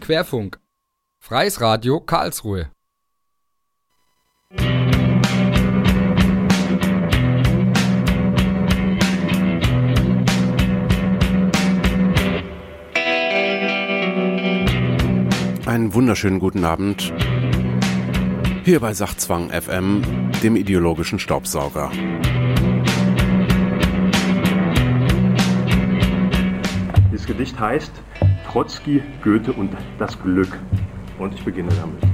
Querfunk. Freies Radio Karlsruhe. Einen wunderschönen guten Abend. Hier bei Sachzwang FM, dem ideologischen Staubsauger. Dieses Gedicht heißt Trotzki, Goethe und das Glück. Und ich beginne damit.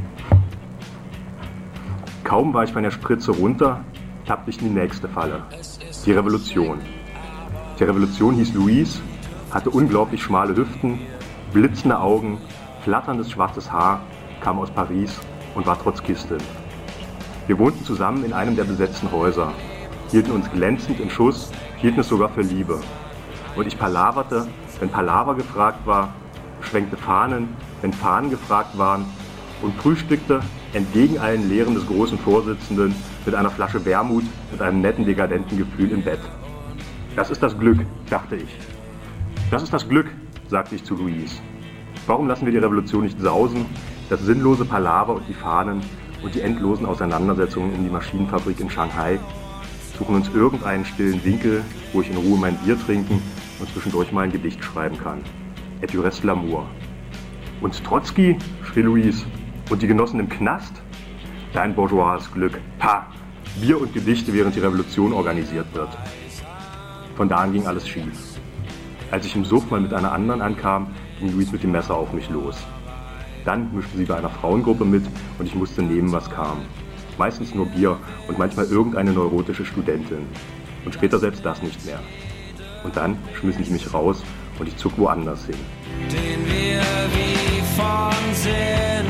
Kaum war ich von der Spritze runter, tappte ich in die nächste Falle. Die Revolution. Die Revolution hieß Louise, hatte unglaublich schmale Hüften, blitzende Augen, flatterndes schwarzes Haar, kam aus Paris und war Trotzkistin. Wir wohnten zusammen in einem der besetzten Häuser, hielten uns glänzend in Schuss, hielten es sogar für Liebe. Und ich palaverte, wenn Palaver gefragt war, schwenkte Fahnen, wenn Fahnen gefragt waren und frühstückte, entgegen allen Lehren des großen Vorsitzenden, mit einer Flasche Wermut und einem netten, dekadenten Gefühl im Bett. Das ist das Glück, dachte ich. Das ist das Glück, sagte ich zu Louise. Warum lassen wir die Revolution nicht sausen, das sinnlose Palaver und die Fahnen und die endlosen Auseinandersetzungen in die Maschinenfabrik in Shanghai, suchen uns irgendeinen stillen Winkel, wo ich in Ruhe mein Bier trinken und zwischendurch mal ein Gedicht schreiben kann. Et du reste l'amour. Und Trotzki, schrie Louise, und die Genossen im Knast? Dein bourgeoises Glück. Ha! Bier und Gedichte, während die Revolution organisiert wird. Von da an ging alles schief. Als ich im Suff mal mit einer anderen ankam, ging Louise mit dem Messer auf mich los. Dann mischte sie bei einer Frauengruppe mit und ich musste nehmen, was kam. Meistens nur Bier und manchmal irgendeine neurotische Studentin. Und später selbst das nicht mehr. Und dann schmissen sie mich raus und ich zog woanders hin. Den wir wie von Sinn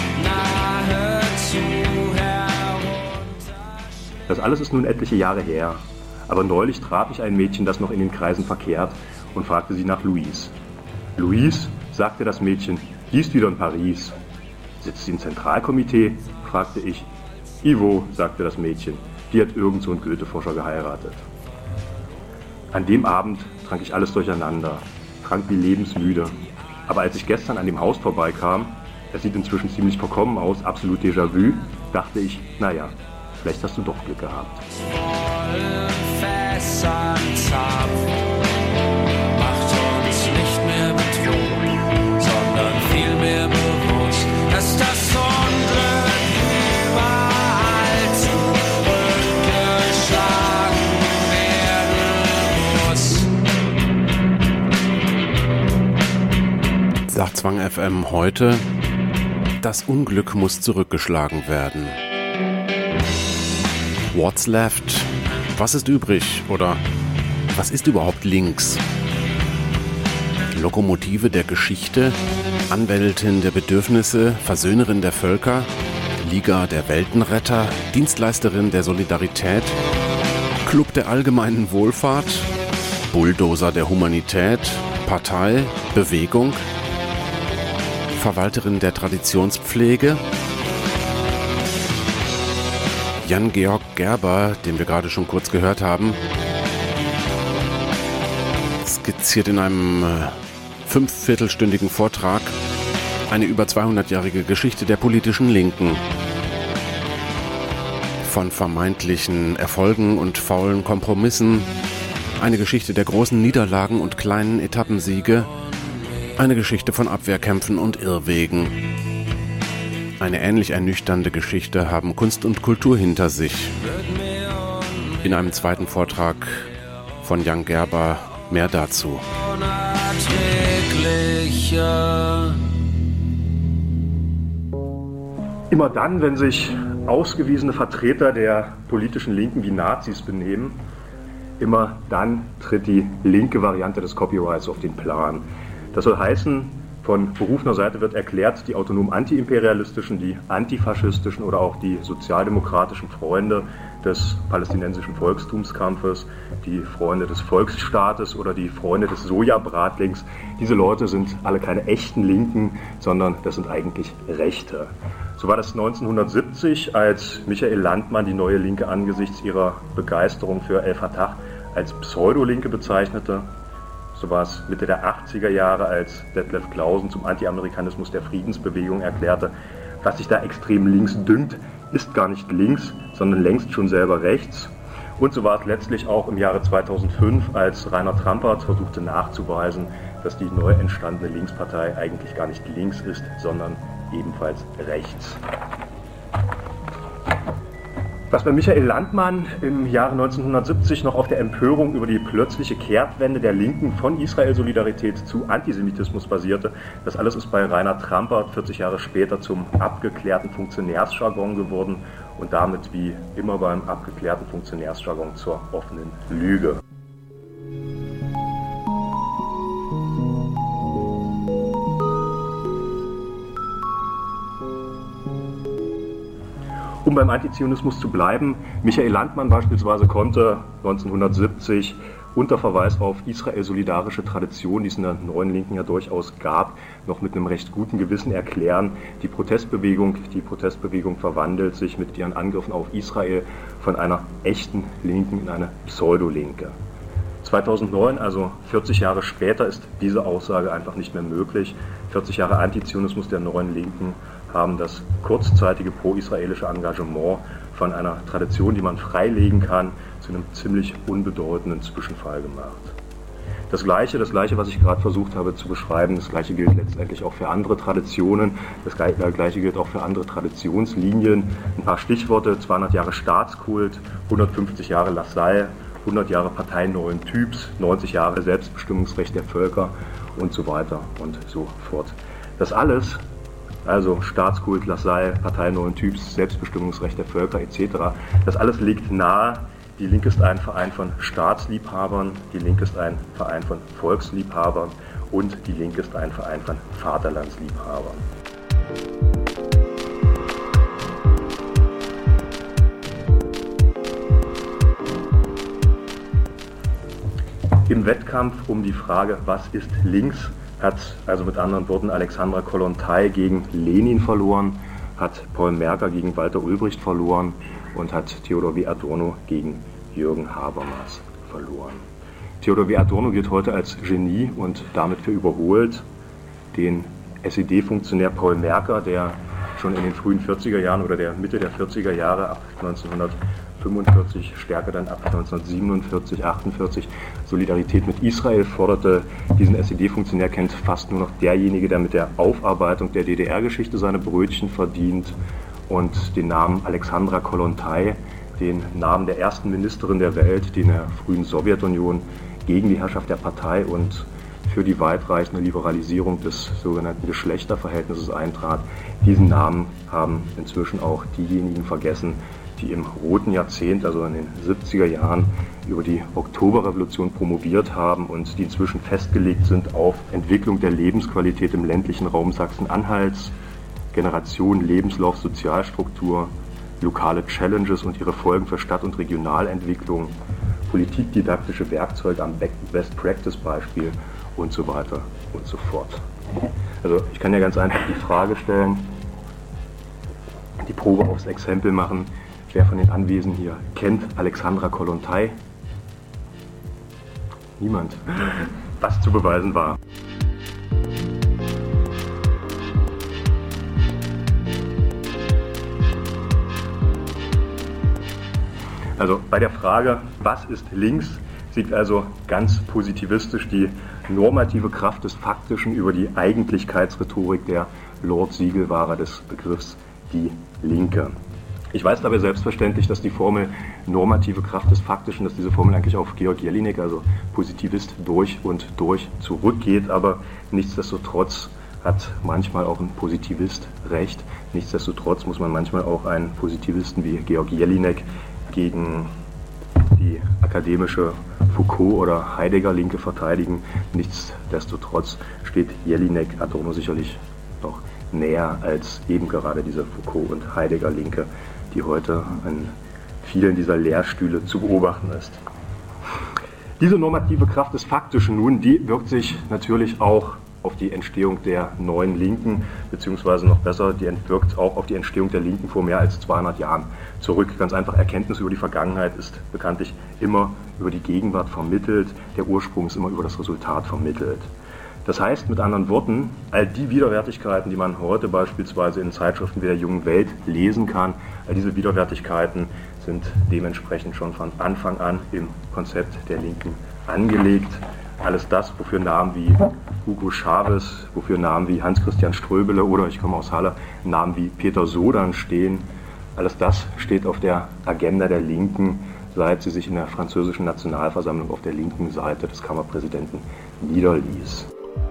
nahezu herunter. Das alles ist nun etliche Jahre her. Aber neulich traf ich ein Mädchen, das noch in den Kreisen verkehrt, und fragte sie nach Louise. Louise, sagte das Mädchen, die ist wieder in Paris. Sitzt sie im Zentralkomitee? Fragte ich. Ivo, sagte das Mädchen, die hat irgend so einen Goethe-Forscher geheiratet. An dem Abend trank ich alles durcheinander, trank wie lebensmüde. Aber als ich gestern an dem Haus vorbeikam, es sieht inzwischen ziemlich verkommen aus, absolut Déjà-vu, dachte ich, naja, vielleicht hast du doch Glück gehabt. Macht uns nicht mehr betrunken, sondern vielmehr bewusst, dass das Unglück überall zurückgeschlagen werden muss. Sachzwang FM heute. Das Unglück muss zurückgeschlagen werden. What's left? Was ist übrig? Oder was ist überhaupt links? Lokomotive der Geschichte, Anwältin der Bedürfnisse, Versöhnerin der Völker, Liga der Weltenretter, Dienstleisterin der Solidarität, Club der allgemeinen Wohlfahrt, Bulldozer der Humanität, Partei, Bewegung, Verwalterin der Traditionspflege, Jan-Georg Gerber, den wir gerade schon kurz gehört haben, skizziert in einem 5-viertelstündigen Vortrag eine über 200-jährige Geschichte der politischen Linken. Von vermeintlichen Erfolgen und faulen Kompromissen, eine Geschichte der großen Niederlagen und kleinen Etappensiege, eine Geschichte von Abwehrkämpfen und Irrwegen. Eine ähnlich ernüchternde Geschichte haben Kunst und Kultur hinter sich. In einem zweiten Vortrag von Jan Gerber mehr dazu. Immer dann, wenn sich ausgewiesene Vertreter der politischen Linken wie Nazis benehmen, immer dann tritt die linke Variante des Copyrights auf den Plan. Das soll heißen, von berufener Seite wird erklärt, die autonom antiimperialistischen, die antifaschistischen oder auch die sozialdemokratischen Freunde des palästinensischen Volkstumskampfes, die Freunde des Volksstaates oder die Freunde des Sojabratlings, diese Leute sind alle keine echten Linken, sondern das sind eigentlich Rechte. So war das 1970, als Michael Landmann die neue Linke angesichts ihrer Begeisterung für El Fatah als Pseudolinke bezeichnete. So war es Mitte der 80er Jahre, als Detlef Clausen zum Anti-Amerikanismus der Friedensbewegung erklärte, was sich da extrem links dünkt, ist gar nicht links, sondern längst schon selber rechts. Und so war es letztlich auch im Jahre 2005, als Rainer Trampert versuchte nachzuweisen, dass die neu entstandene Linkspartei eigentlich gar nicht links ist, sondern ebenfalls rechts. Was bei Michael Landmann im Jahre 1970 noch auf der Empörung über die plötzliche Kehrtwende der Linken von Israel-Solidarität zu Antisemitismus basierte, das alles ist bei Rainer Trampert 40 Jahre später zum abgeklärten Funktionärsjargon geworden und damit wie immer beim abgeklärten Funktionärsjargon zur offenen Lüge. Um beim Antizionismus zu bleiben, Michael Landmann beispielsweise konnte 1970 unter Verweis auf israel-solidarische Tradition, die es in der neuen Linken ja durchaus gab, noch mit einem recht guten Gewissen erklären, die Protestbewegung verwandelt sich mit ihren Angriffen auf Israel von einer echten Linken in eine Pseudolinke. 2009, also 40 Jahre später, ist diese Aussage einfach nicht mehr möglich. 40 Jahre Antizionismus der neuen Linken haben das kurzzeitige pro-israelische Engagement von einer Tradition, die man freilegen kann, zu einem ziemlich unbedeutenden Zwischenfall gemacht. Das Gleiche, was ich gerade versucht habe zu beschreiben, das Gleiche gilt letztendlich auch für andere Traditionen, das Gleiche gilt auch für andere Traditionslinien. Ein paar Stichworte: 200 Jahre Staatskult, 150 Jahre Lassalle, 100 Jahre Partei neuen Typs, 90 Jahre Selbstbestimmungsrecht der Völker und so weiter und so fort. Das alles, also Staatskult, Lassalle, Partei neuen Typs, Selbstbestimmungsrecht der Völker etc., das alles liegt nahe. Die Linke ist ein Verein von Staatsliebhabern, die Linke ist ein Verein von Volksliebhabern und die Linke ist ein Verein von Vaterlandsliebhabern. Im Wettkampf um die Frage, was ist links, hat also mit anderen Worten Alexandra Kollontai gegen Lenin verloren, hat Paul Merker gegen Walter Ulbricht verloren und hat Theodor W. Adorno gegen Jürgen Habermas verloren. Theodor W. Adorno gilt heute als Genie und damit für überholt. Den SED-Funktionär Paul Merker, der schon in den frühen 40er Jahren oder der Mitte der 40er Jahre ab 1945, stärker dann ab 1947, 48 Solidarität mit Israel forderte. Diesen SED-Funktionär kennt fast nur noch derjenige, der mit der Aufarbeitung der DDR-Geschichte seine Brötchen verdient, und den Namen Alexandra Kollontai, den Namen der ersten Ministerin der Welt, die in der frühen Sowjetunion gegen die Herrschaft der Partei und für die weitreichende Liberalisierung des sogenannten Geschlechterverhältnisses eintrat. Diesen Namen haben inzwischen auch diejenigen vergessen, die im roten Jahrzehnt, also in den 70er Jahren, über die Oktoberrevolution promoviert haben und die inzwischen festgelegt sind auf Entwicklung der Lebensqualität im ländlichen Raum Sachsen-Anhalts, Generation, Lebenslauf, Sozialstruktur, lokale Challenges und ihre Folgen für Stadt- und Regionalentwicklung, politikdidaktische Werkzeuge am Best-Practice-Beispiel und so weiter und so fort. Also ich kann ja ganz einfach die Frage stellen, die Probe aufs Exempel machen: Wer von den Anwesenden hier kennt Alexandra Kollontai? Niemand. Was zu beweisen war. Also bei der Frage, was ist links, siegt also ganz positivistisch die normative Kraft des Faktischen über die Eigentlichkeitsrhetorik der Lord-Siegelwahrer des Begriffs die Linke. Ich weiß dabei selbstverständlich, dass die Formel normative Kraft des Faktischen, dass diese Formel eigentlich auf Georg Jelinek, also Positivist, durch und durch zurückgeht, aber nichtsdestotrotz hat manchmal auch ein Positivist recht. Nichtsdestotrotz muss man manchmal auch einen Positivisten wie Georg Jelinek gegen die akademische Foucault- oder Heidegger-Linke verteidigen. Nichtsdestotrotz steht Jelinek Adorno sicherlich noch näher als eben gerade diese Foucault- und Heidegger-Linke, die heute an vielen dieser Lehrstühle zu beobachten ist. Diese normative Kraft des Faktischen nun, die wirkt sich natürlich auch auf die Entstehung der neuen Linken, beziehungsweise noch besser, die wirkt auch auf die Entstehung der Linken vor mehr als 200 Jahren zurück. Ganz einfach, Erkenntnis über die Vergangenheit ist bekanntlich immer über die Gegenwart vermittelt, der Ursprung ist immer über das Resultat vermittelt. Das heißt mit anderen Worten, all die Widerwärtigkeiten, die man heute beispielsweise in Zeitschriften wie der Jungen Welt lesen kann, all diese Widerwärtigkeiten sind dementsprechend schon von Anfang an im Konzept der Linken angelegt. Alles das, wofür Namen wie Hugo Chavez, wofür Namen wie Hans-Christian Ströbele oder, ich komme aus Halle, Namen wie Peter Sodan stehen, alles das steht auf der Agenda der Linken, seit sie sich in der französischen Nationalversammlung auf der linken Seite des Kammerpräsidenten niederließ.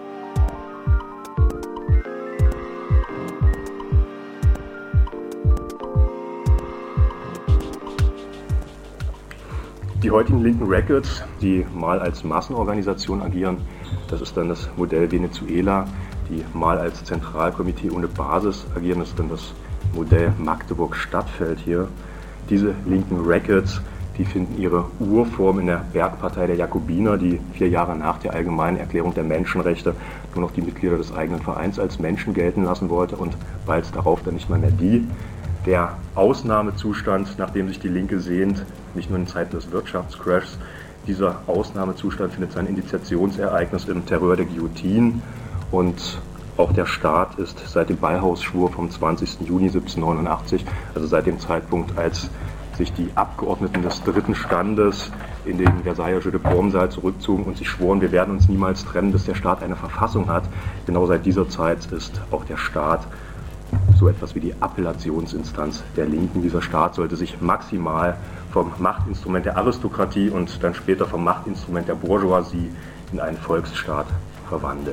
Die heutigen linken Records, die mal als Massenorganisation agieren, das ist dann das Modell Venezuela, die mal als Zentralkomitee ohne Basis agieren, das ist dann das Modell Magdeburg-Stadtfeld hier. Diese linken Records, die finden ihre Urform in der Bergpartei der Jakobiner, die 4 Jahre nach der Allgemeinen Erklärung der Menschenrechte nur noch die Mitglieder des eigenen Vereins als Menschen gelten lassen wollte und bald darauf dann nicht mal mehr die. Der Ausnahmezustand, nach dem sich die Linke sehnt, nicht nur in Zeiten des Wirtschaftscrashs, dieser Ausnahmezustand findet sein Initiationsereignis im Terror der Guillotine und auch der Staat ist seit dem Ballhausschwur vom 20. Juni 1789, also seit dem Zeitpunkt, als sich die Abgeordneten des dritten Standes in den Versailler Jeu de Paume-Saal zurückzogen und sich schworen, wir werden uns niemals trennen, bis der Staat eine Verfassung hat. Genau seit dieser Zeit ist auch der Staat so etwas wie die Appellationsinstanz der Linken. Dieser Staat sollte sich maximal vom Machtinstrument der Aristokratie und dann später vom Machtinstrument der Bourgeoisie in einen Volksstaat verwandeln.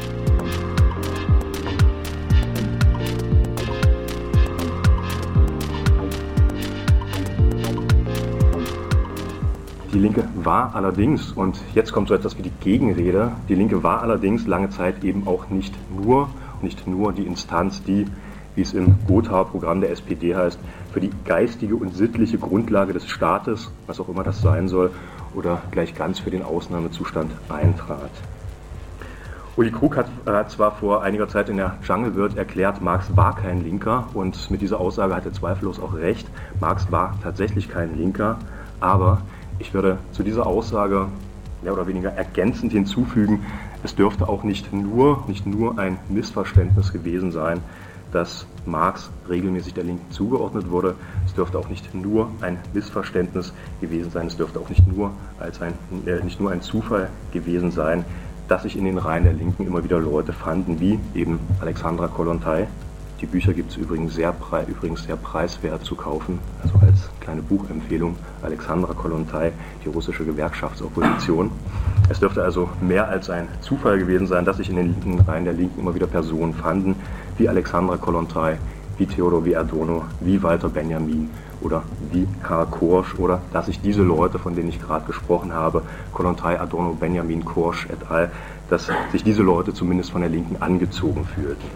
Die Linke war allerdings, und jetzt kommt so etwas wie die Gegenrede, die Linke war allerdings lange Zeit eben auch nicht nur die Instanz, die, wie es im Gothauer Programm der SPD heißt, für die geistige und sittliche Grundlage des Staates, was auch immer das sein soll, oder gleich ganz für den Ausnahmezustand eintrat. Uli Krug hat zwar vor einiger Zeit in der Jungle World erklärt, Marx war kein Linker, und mit dieser Aussage hat er zweifellos auch recht. Marx war tatsächlich kein Linker, aber ich würde zu dieser Aussage mehr oder weniger ergänzend hinzufügen, es dürfte auch nicht nur ein Missverständnis gewesen sein, dass Marx regelmäßig der Linken zugeordnet wurde. Es dürfte auch nicht nur ein Missverständnis gewesen sein, es dürfte auch nicht nur ein Zufall gewesen sein, dass sich in den Reihen der Linken immer wieder Leute fanden, wie eben Alexandra Kollontai. Die Bücher gibt es übrigens sehr preiswert zu kaufen, also als kleine Buchempfehlung, Alexandra Kollontai, die russische Gewerkschaftsopposition. Es dürfte also mehr als ein Zufall gewesen sein, dass sich in den Reihen der Linken immer wieder Personen fanden, wie Alexandra Kollontai, wie Theodor W. Adorno, wie Walter Benjamin oder wie Karl Korsch, oder dass sich diese Leute, von denen ich gerade gesprochen habe, Kollontai, Adorno, Benjamin, Korsch et al., dass sich diese Leute zumindest von der Linken angezogen fühlten.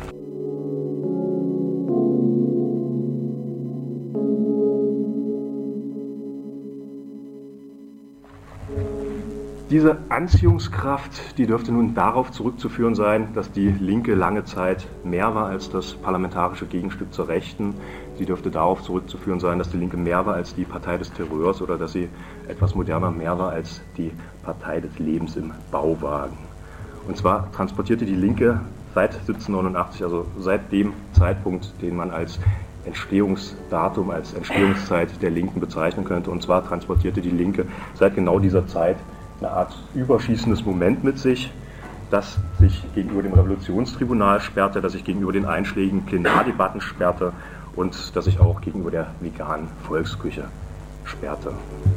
Diese Anziehungskraft, die dürfte nun darauf zurückzuführen sein, dass die Linke lange Zeit mehr war als das parlamentarische Gegenstück zur Rechten. Sie dürfte darauf zurückzuführen sein, dass die Linke mehr war als die Partei des Terrors oder dass sie etwas moderner mehr war als die Partei des Lebens im Bauwagen. Und zwar transportierte die Linke seit 1789, also seit dem Zeitpunkt, den man als Entstehungsdatum, als Entstehungszeit der Linken bezeichnen könnte, und zwar transportierte die Linke seit genau dieser Zeit eine Art überschießendes Moment mit sich, das sich gegenüber dem Revolutionstribunal sperrte, das sich gegenüber den einschlägigen Plenardebatten sperrte und das sich auch gegenüber der veganen Volksküche sperrte.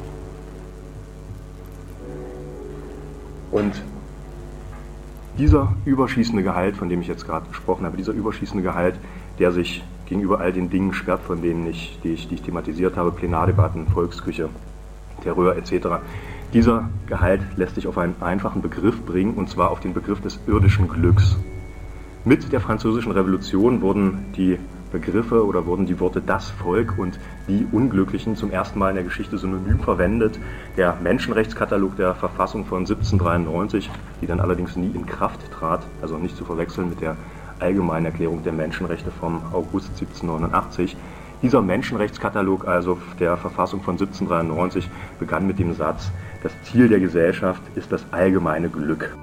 Und dieser überschießende Gehalt, von dem ich jetzt gerade gesprochen habe, dieser überschießende Gehalt, der sich gegenüber all den Dingen sperrt, von denen die ich thematisiert habe, Plenardebatten, Volksküche, Terror etc., dieser Gehalt lässt sich auf einen einfachen Begriff bringen, und zwar auf den Begriff des irdischen Glücks. Mit der Französischen Revolution wurden die Begriffe oder wurden die Worte das Volk und die Unglücklichen zum ersten Mal in der Geschichte synonym verwendet. Der Menschenrechtskatalog der Verfassung von 1793, die dann allerdings nie in Kraft trat, also nicht zu verwechseln mit der Allgemeinen Erklärung der Menschenrechte vom August 1789. Dieser Menschenrechtskatalog also der Verfassung von 1793 begann mit dem Satz: Das Ziel der Gesellschaft ist das allgemeine Glück.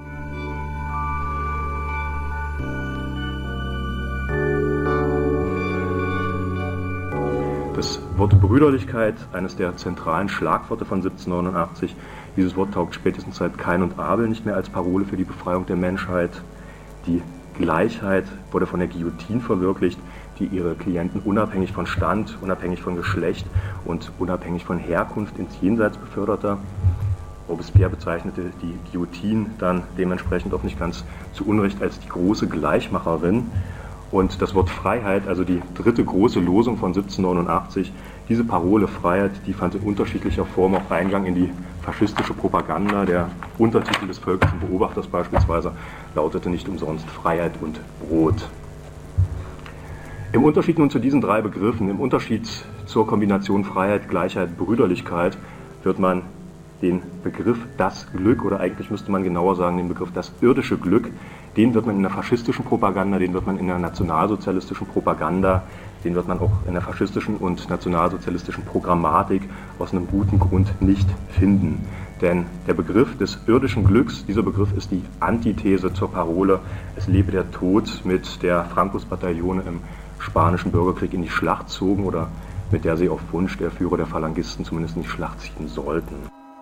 Das Wort Brüderlichkeit, eines der zentralen Schlagworte von 1789. Dieses Wort taugt spätestens seit Kain und Abel nicht mehr als Parole für die Befreiung der Menschheit. Die Gleichheit wurde von der Guillotine verwirklicht, die ihre Klienten unabhängig von Stand, unabhängig von Geschlecht und unabhängig von Herkunft ins Jenseits beförderte. Robespierre bezeichnete die Guillotine dann dementsprechend auch nicht ganz zu Unrecht als die große Gleichmacherin. Und das Wort Freiheit, also die dritte große Losung von 1789, diese Parole Freiheit, die fand in unterschiedlicher Form auch Eingang in die faschistische Propaganda. Der Untertitel des Völkischen Beobachters beispielsweise lautete nicht umsonst Freiheit und Brot. Im Unterschied nun zu diesen drei Begriffen, im Unterschied zur Kombination Freiheit, Gleichheit, Brüderlichkeit, wird man den Begriff das Glück, oder eigentlich müsste man genauer sagen, den Begriff das irdische Glück, den wird man in der faschistischen Propaganda, den wird man in der nationalsozialistischen Propaganda, den wird man auch in der faschistischen und nationalsozialistischen Programmatik aus einem guten Grund nicht finden. Denn der Begriff des irdischen Glücks, dieser Begriff ist die Antithese zur Parole, es lebe der Tod, mit der Francos-Bataillone im spanischen Bürgerkrieg in die Schlacht zogen oder mit der sie auf Wunsch der Führer der Phalangisten zumindest in die Schlacht ziehen sollten.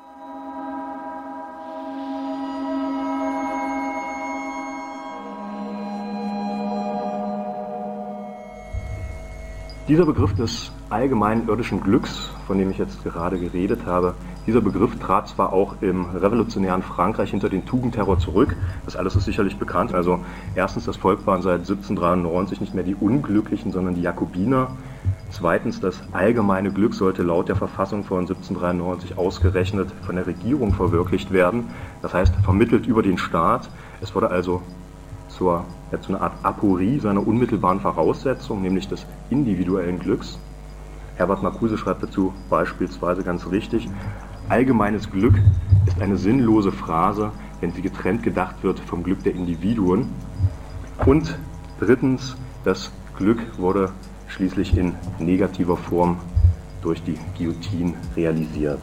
Dieser Begriff des allgemeinen irdischen Glücks, von dem ich jetzt gerade geredet habe, dieser Begriff trat zwar auch im revolutionären Frankreich hinter den Tugendterror zurück, das alles ist sicherlich bekannt. Also erstens, das Volk waren seit 1793 nicht mehr die Unglücklichen, sondern die Jakobiner. Zweitens, das allgemeine Glück sollte laut der Verfassung von 1793 ausgerechnet von der Regierung verwirklicht werden, das heißt vermittelt über den Staat. Es wurde also zu einer Art Aporie seiner unmittelbaren Voraussetzung, nämlich des individuellen Glücks. Herbert Marcuse schreibt dazu beispielsweise ganz richtig: Allgemeines Glück ist eine sinnlose Phrase, wenn sie getrennt gedacht wird vom Glück der Individuen. Und drittens, das Glück wurde schließlich in negativer Form durch die Guillotine realisiert.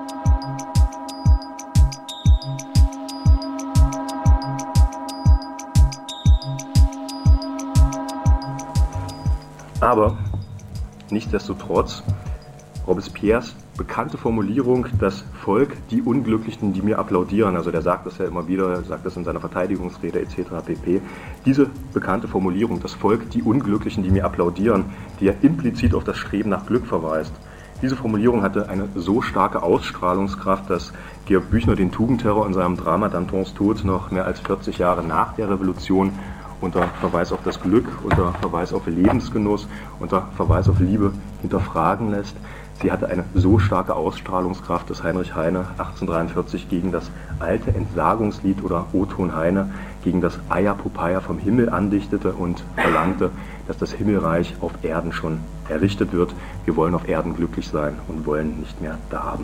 Aber nichtsdestotrotz, Robespierres bekannte Formulierung, das Volk, die Unglücklichen, die mir applaudieren, also der sagt das ja immer wieder, er sagt das in seiner Verteidigungsrede etc. pp. Diese bekannte Formulierung, das Volk, die Unglücklichen, die mir applaudieren, die ja implizit auf das Streben nach Glück verweist, diese Formulierung hatte eine so starke Ausstrahlungskraft, dass Georg Büchner den Tugendterror in seinem Drama Dantons Tod noch mehr als 40 Jahre nach der Revolution unter Verweis auf das Glück, unter Verweis auf Lebensgenuss, unter Verweis auf Liebe hinterfragen lässt. Sie hatte eine so starke Ausstrahlungskraft, dass Heinrich Heine 1843 gegen das alte Entsagungslied oder O-Ton Heine gegen das Eierpopeia vom Himmel andichtete und verlangte, dass das Himmelreich auf Erden schon errichtet wird. Wir wollen auf Erden glücklich sein und wollen nicht mehr darben.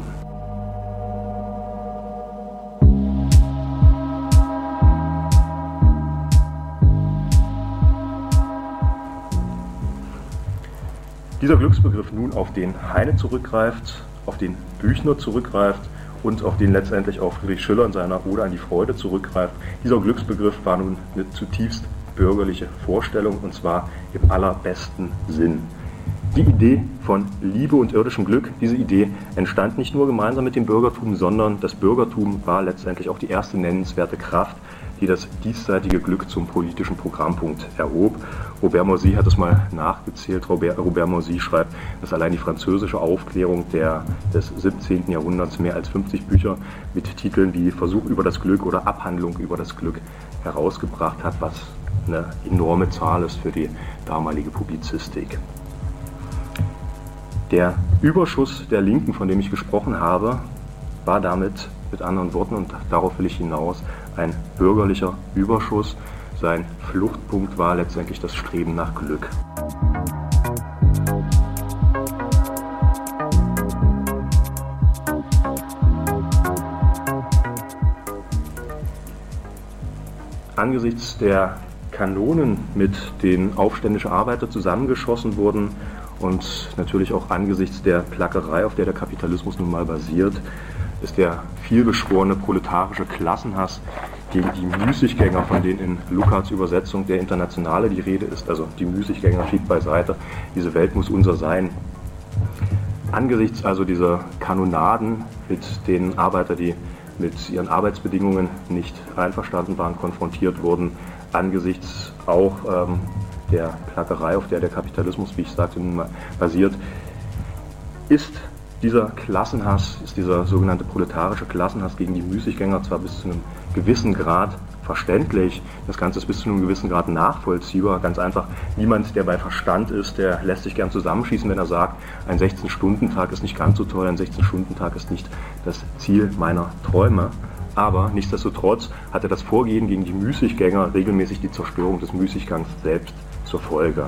Dieser Glücksbegriff nun auf den Heine zurückgreift, auf den Büchner zurückgreift und auf den letztendlich auch Friedrich Schiller in seiner Ode an die Freude zurückgreift. Dieser Glücksbegriff war nun eine zutiefst bürgerliche Vorstellung, und zwar im allerbesten Sinn. Die Idee von Liebe und irdischem Glück, diese Idee entstand nicht nur gemeinsam mit dem Bürgertum, sondern das Bürgertum war letztendlich auch die erste nennenswerte Kraft, die das diesseitige Glück zum politischen Programmpunkt erhob. Robert Morsi hat es mal nachgezählt. Robert Morsi schreibt, dass allein die französische Aufklärung des 17. Jahrhunderts mehr als 50 Bücher mit Titeln wie Versuch über das Glück oder Abhandlung über das Glück herausgebracht hat, was eine enorme Zahl ist für die damalige Publizistik. Der Überschuss der Linken, von dem ich gesprochen habe, war damit, mit anderen Worten, und darauf will ich hinaus, ein bürgerlicher Überschuss. Sein Fluchtpunkt war letztendlich das Streben nach Glück. angesichts der Kanonen, mit denen aufständische Arbeiter zusammengeschossen wurden und natürlich auch angesichts der Plackerei, auf der der Kapitalismus nun mal basiert, ist der vielbeschworene proletarische Klassenhass gegen die Müßiggänger, von denen in Lukács Übersetzung der Internationale die Rede ist, also die Müßiggänger schiebt beiseite, diese Welt muss unser sein. Angesichts also dieser Kanonaden, mit denen Arbeiter, die mit ihren Arbeitsbedingungen nicht einverstanden waren, konfrontiert wurden, angesichts auch der Plackerei, auf der der Kapitalismus, wie ich sagte, nun mal basiert, ist dieser Klassenhass, ist dieser sogenannte proletarische Klassenhass gegen die Müßiggänger zwar bis zu einem gewissen Grad verständlich, das Ganze ist bis zu einem gewissen Grad nachvollziehbar, ganz einfach, niemand, der bei Verstand ist, der lässt sich gern zusammenschießen, wenn er sagt, ein 16-Stunden-Tag ist nicht ganz so toll, ein 16-Stunden-Tag ist nicht das Ziel meiner Träume. Aber nichtsdestotrotz hatte das Vorgehen gegen die Müßiggänger regelmäßig die Zerstörung des Müßiggangs selbst zur Folge.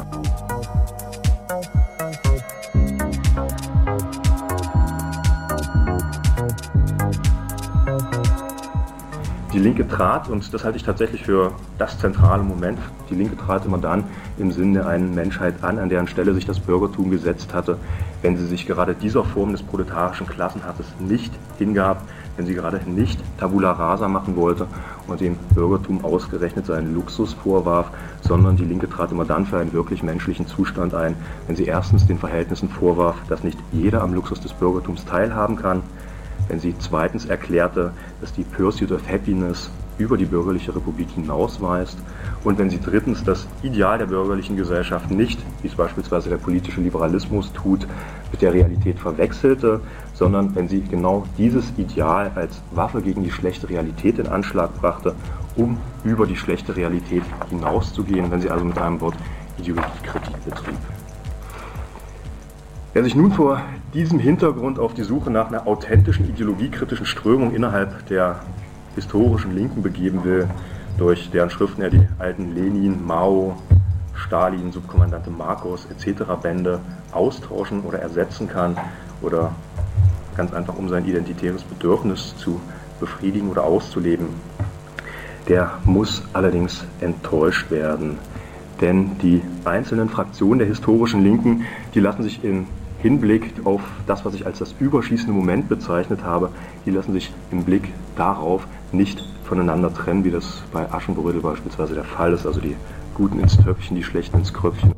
Die Linke trat, und das halte ich tatsächlich für das zentrale Moment, die Linke trat immer dann im Sinne der einen Menschheit an deren Stelle sich das Bürgertum gesetzt hatte, wenn sie sich gerade dieser Form des proletarischen Klassenhasses nicht hingab, wenn sie gerade nicht Tabula Rasa machen wollte und dem Bürgertum ausgerechnet seinen Luxus vorwarf, sondern die Linke trat immer dann für einen wirklich menschlichen Zustand ein, wenn sie erstens den Verhältnissen vorwarf, dass nicht jeder am Luxus des Bürgertums teilhaben kann, wenn sie zweitens erklärte, dass die Pursuit of Happiness über die bürgerliche Republik hinausweist und wenn sie drittens das Ideal der bürgerlichen Gesellschaft nicht, wie es beispielsweise der politische Liberalismus tut, mit der Realität verwechselte, sondern wenn sie genau dieses Ideal als Waffe gegen die schlechte Realität in Anschlag brachte, um über die schlechte Realität hinauszugehen, wenn sie also mit einem Wort Ideologiekritik betrieb. Wer sich nun vor diesem Hintergrund auf die Suche nach einer authentischen ideologiekritischen Strömung innerhalb der historischen Linken begeben will, durch deren Schriften er die alten Lenin, Mao, Stalin, Subkommandante Marcos etc. Bände austauschen oder ersetzen kann oder ganz einfach um sein identitäres Bedürfnis zu befriedigen oder auszuleben, der muss allerdings enttäuscht werden. Denn die einzelnen Fraktionen der historischen Linken, die lassen sich im Hinblick auf das, was ich als das überschießende Moment bezeichnet habe, die lassen sich im Blick darauf nicht voneinander trennen, wie das bei Aschenbrödel beispielsweise der Fall ist, also die Guten ins Töpfchen, die Schlechten ins Kröpfchen.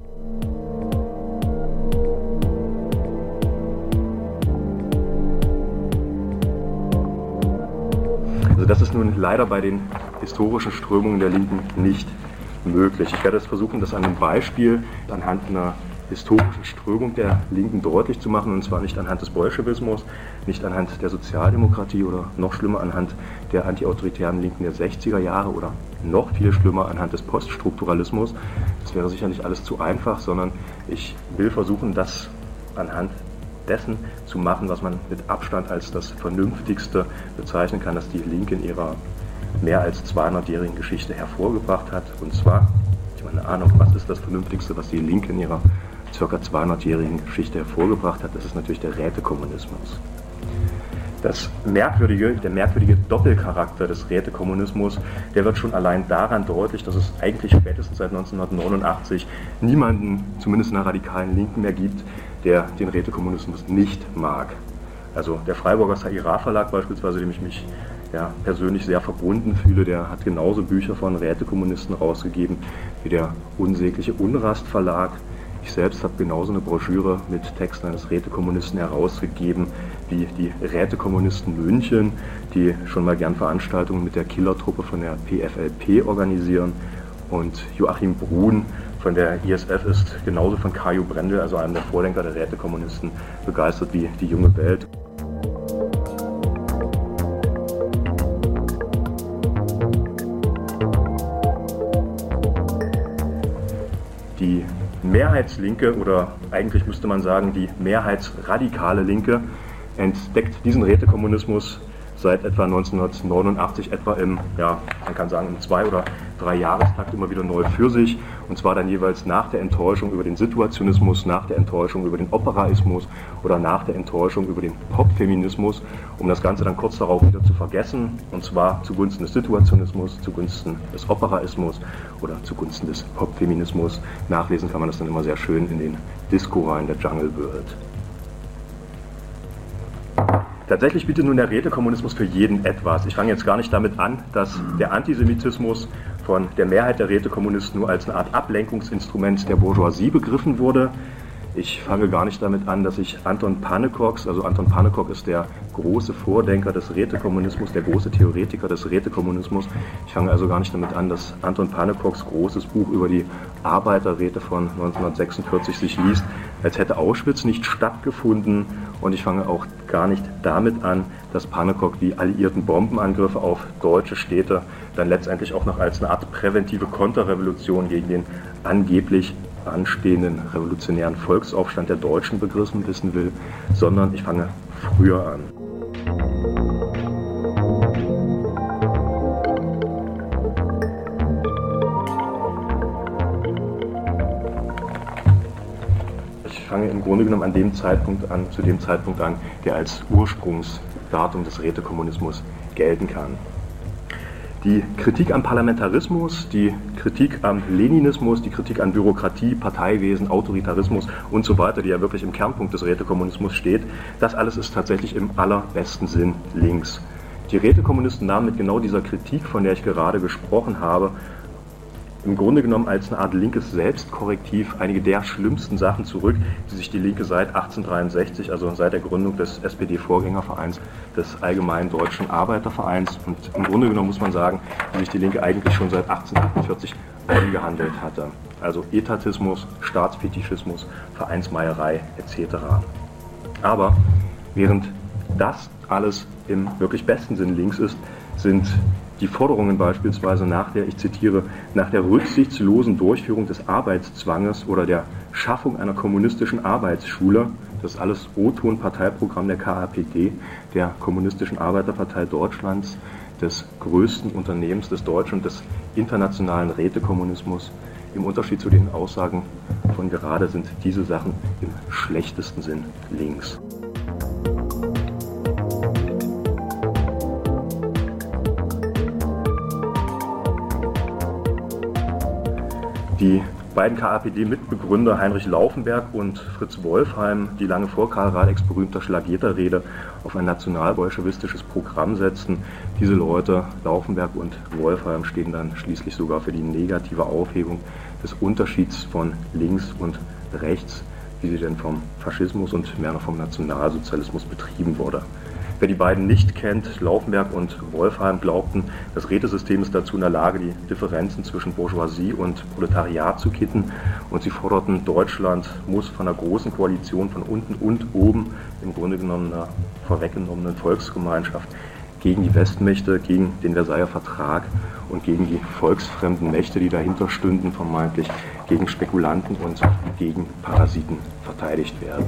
Also das ist nun leider bei den historischen Strömungen der Linken nicht möglich. Ich werde jetzt versuchen, das an einem Beispiel anhand einer historischen Strömung der Linken deutlich zu machen, und zwar nicht anhand des Bolschewismus, nicht anhand der Sozialdemokratie oder noch schlimmer anhand der antiautoritären Linken der 60er Jahre oder noch viel schlimmer anhand des Poststrukturalismus. Das wäre sicherlich alles zu einfach, sondern ich will versuchen, das anhand dessen zu machen, was man mit Abstand als das Vernünftigste bezeichnen kann, das die Linke in ihrer mehr als 200-jährigen Geschichte hervorgebracht hat. Und zwar, ich meine Ahnung, was ist das Vernünftigste, was die Linke in ihrer ca. 200-jährigen Geschichte hervorgebracht hat? Das ist natürlich der Rätekommunismus. Der merkwürdige Doppelcharakter des Rätekommunismus, der wird schon allein daran deutlich, dass es eigentlich spätestens seit 1989 niemanden, zumindest in der radikalen Linken, mehr gibt, der den Rätekommunismus nicht mag. Also der Freiburger Saira Verlag beispielsweise, dem ich mich persönlich sehr verbunden fühle, der hat genauso Bücher von Rätekommunisten rausgegeben wie der unsägliche Unrast Verlag. Ich selbst habe genauso eine Broschüre mit Texten eines Rätekommunisten herausgegeben wie die Rätekommunisten München, die schon mal gern Veranstaltungen mit der Killertruppe von der PFLP organisieren. Und Joachim Brun von der ISF ist genauso von Kajo Brendel, also einem der Vordenker der Rätekommunisten, begeistert wie die junge Welt. Die Mehrheitslinke, oder eigentlich müsste man sagen die mehrheitsradikale Linke, entdeckt diesen Rätekommunismus seit etwa 1989 etwa man kann sagen, im 2- oder 3-Jahrestakt immer wieder neu für sich. Und zwar dann jeweils nach der Enttäuschung über den Situationismus, nach der Enttäuschung über den Operaismus oder nach der Enttäuschung über den Popfeminismus, um das Ganze dann kurz darauf wieder zu vergessen. Und zwar zugunsten des Situationismus, zugunsten des Operaismus oder zugunsten des Popfeminismus. Nachlesen kann man das dann immer sehr schön in den Disco-Reihen der Jungle World. Tatsächlich bietet nun der Rätekommunismus für jeden etwas. Ich fange jetzt gar nicht damit an, dass der Antisemitismus von der Mehrheit der Rätekommunisten nur als eine Art Ablenkungsinstrument der Bourgeoisie begriffen wurde. Ich fange gar nicht damit an, dass ich Anton Pannekows, also Anton Pannekow ist der große Vordenker des Rätekommunismus, der große Theoretiker des Rätekommunismus. Ich fange also gar nicht damit an, dass Anton Pannekows großes Buch über die Arbeiterräte von 1946 sich liest, als hätte Auschwitz nicht stattgefunden. Und ich fange auch gar nicht damit an, dass Pannekow die alliierten Bombenangriffe auf deutsche Städte dann letztendlich auch noch als eine Art präventive Konterrevolution gegen den angeblich anstehenden revolutionären Volksaufstand der Deutschen begriffen wissen will, sondern ich fange früher an. Ich fange im Grunde genommen zu dem Zeitpunkt an, der als Ursprungsdatum des Rätekommunismus gelten kann. Die Kritik am Parlamentarismus, die Kritik am Leninismus, die Kritik an Bürokratie, Parteiwesen, Autoritarismus und so weiter, die ja wirklich im Kernpunkt des Rätekommunismus steht, das alles ist tatsächlich im allerbesten Sinn links. Die Rätekommunisten nahmen mit genau dieser Kritik, von der ich gerade gesprochen habe, im Grunde genommen als eine Art linkes Selbstkorrektiv einige der schlimmsten Sachen zurück, die sich die Linke seit 1863, also seit der Gründung des SPD-Vorgängervereins, des Allgemeinen Deutschen Arbeitervereins und im Grunde genommen muss man sagen, die sich die Linke eigentlich schon seit 1848 angehandelt hatte. Also Etatismus, Staatsfetischismus, Vereinsmeierei etc. Aber während das alles im wirklich besten Sinn links ist, sind die Forderungen beispielsweise nach der, ich zitiere, nach der rücksichtslosen Durchführung des Arbeitszwanges oder der Schaffung einer kommunistischen Arbeitsschule, das ist alles O-Ton-Parteiprogramm der KAPD, der Kommunistischen Arbeiterpartei Deutschlands, des größten Unternehmens des deutschen und des internationalen Rätekommunismus. Im Unterschied zu den Aussagen von gerade sind diese Sachen im schlechtesten Sinn links. Die beiden KAPD-Mitbegründer Heinrich Laufenberg und Fritz Wolfheim, die lange vor Karl Radecks berühmter Schlageterrede auf ein nationalbolschewistisches Programm setzten, diese Leute, Laufenberg und Wolfheim, stehen dann schließlich sogar für die negative Aufhebung des Unterschieds von links und rechts, wie sie denn vom Faschismus und mehr noch vom Nationalsozialismus betrieben wurde. Wer die beiden nicht kennt, Laufenberg und Wolfheim glaubten, das Rätesystem ist dazu in der Lage, die Differenzen zwischen Bourgeoisie und Proletariat zu kitten. Und sie forderten, Deutschland muss von einer großen Koalition von unten und oben, im Grunde genommen einer vorweggenommenen Volksgemeinschaft, gegen die Westmächte, gegen den Versailler Vertrag und gegen die volksfremden Mächte, die dahinter stünden, vermeintlich gegen Spekulanten und gegen Parasiten verteidigt werden.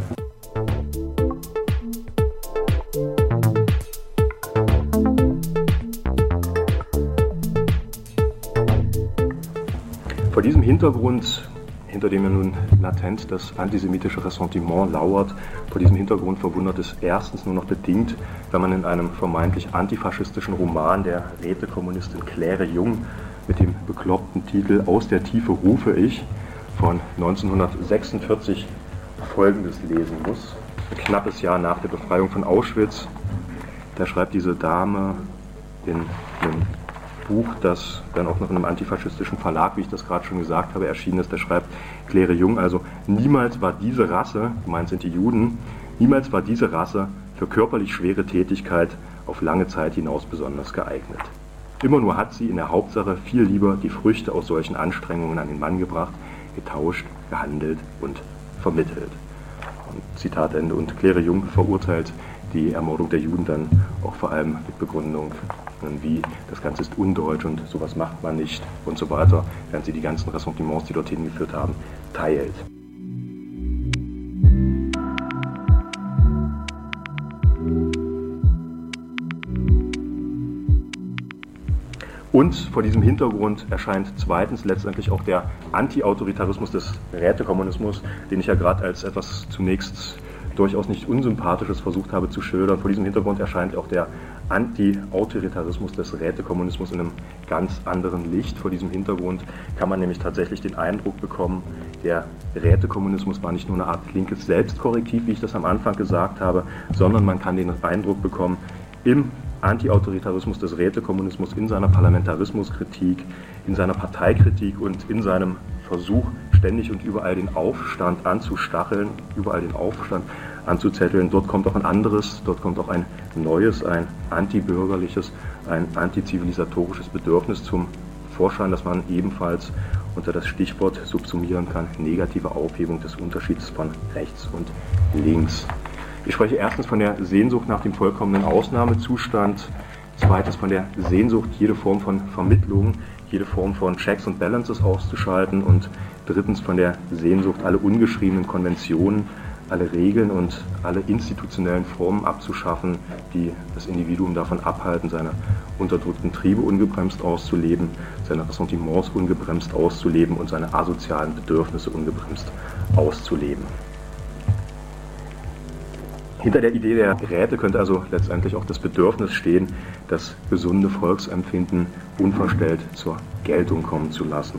Vor diesem Hintergrund, hinter dem ja nun latent das antisemitische Ressentiment lauert, vor diesem Hintergrund verwundert es erstens nur noch bedingt, wenn man in einem vermeintlich antifaschistischen Roman der Rätekommunistin Claire Jung mit dem bekloppten Titel Aus der Tiefe rufe ich von 1946 Folgendes lesen muss. Ein knappes Jahr nach der Befreiung von Auschwitz, da schreibt diese Dame in einem Buch, das dann auch noch in einem antifaschistischen Verlag, wie ich das gerade schon gesagt habe, erschienen ist, da schreibt Claire Jung, also niemals war diese Rasse, gemeint sind die Juden, niemals war diese Rasse für körperlich schwere Tätigkeit auf lange Zeit hinaus besonders geeignet. Immer nur hat sie in der Hauptsache viel lieber die Früchte aus solchen Anstrengungen an den Mann gebracht, getauscht, gehandelt und vermittelt. Und Zitat Ende. Und Claire Jung verurteilt die Ermordung der Juden dann auch vor allem mit Begründung wie das Ganze ist undeutsch und sowas macht man nicht und so weiter, während sie die ganzen Ressentiments, die dorthin geführt haben, teilt. Und vor diesem Hintergrund erscheint zweitens letztendlich auch der Anti-Autoritarismus des Rätekommunismus, den ich ja gerade als etwas zunächst durchaus nicht Unsympathisches versucht habe zu schildern. Vor diesem Hintergrund erscheint auch der Anti-Autoritarismus des Rätekommunismus in einem ganz anderen Licht. Vor diesem Hintergrund kann man nämlich tatsächlich den Eindruck bekommen, der Rätekommunismus war nicht nur eine Art linkes Selbstkorrektiv, wie ich das am Anfang gesagt habe, sondern man kann den Eindruck bekommen, im Anti-Autoritarismus des Rätekommunismus, in seiner Parlamentarismuskritik, in seiner Parteikritik und in seinem Versuch, ständig und überall den Aufstand anzustacheln, überall den Aufstand anzuzetteln. Dort kommt auch ein anderes, dort kommt auch ein neues, ein antibürgerliches, ein antizivilisatorisches Bedürfnis zum Vorschein, das man ebenfalls unter das Stichwort subsumieren kann: negative Aufhebung des Unterschieds von rechts und links. Ich spreche erstens von der Sehnsucht nach dem vollkommenen Ausnahmezustand, zweitens von der Sehnsucht, jede Form von Vermittlung, jede Form von Checks und Balances auszuschalten, und drittens von der Sehnsucht, alle ungeschriebenen Konventionen, alle Regeln und alle institutionellen Formen abzuschaffen, die das Individuum davon abhalten, seine unterdrückten Triebe ungebremst auszuleben, seine Ressentiments ungebremst auszuleben und seine asozialen Bedürfnisse ungebremst auszuleben. Hinter der Idee der Räte könnte also letztendlich auch das Bedürfnis stehen, das gesunde Volksempfinden unverstellt zur Geltung kommen zu lassen.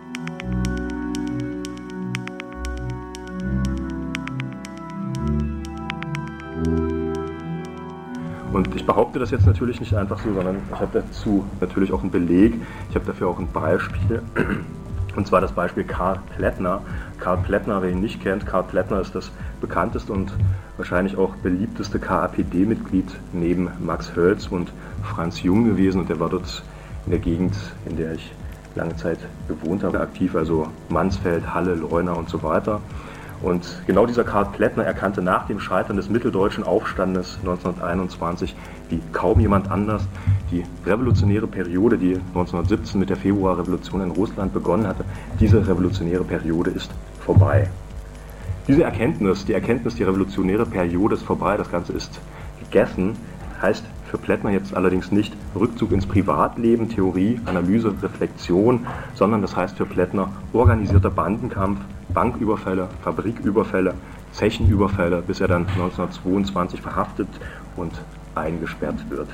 Und ich behaupte das jetzt natürlich nicht einfach so, sondern ich habe dazu natürlich auch einen Beleg, ich habe dafür auch ein Beispiel, und zwar das Beispiel Karl Plättner. Karl Plättner, wer ihn nicht kennt, Karl Plättner ist das bekannteste und wahrscheinlich auch beliebteste KAPD-Mitglied neben Max Hölz und Franz Jung gewesen, und er war dort in der Gegend, in der ich lange Zeit gewohnt habe, aktiv, also Mansfeld, Halle, Leuna und so weiter. Und genau dieser Karl Plättner erkannte nach dem Scheitern des mitteldeutschen Aufstandes 1921 wie kaum jemand anders die revolutionäre Periode, die 1917 mit der Februarrevolution in Russland begonnen hatte. Diese revolutionäre Periode ist vorbei. Diese Erkenntnis, die revolutionäre Periode ist vorbei, das Ganze ist gegessen, heißt für Plättner jetzt allerdings nicht Rückzug ins Privatleben, Theorie, Analyse, Reflexion, sondern das heißt für Plättner organisierter Bandenkampf, Banküberfälle, Fabriküberfälle, Zechenüberfälle, bis er dann 1922 verhaftet und eingesperrt wird.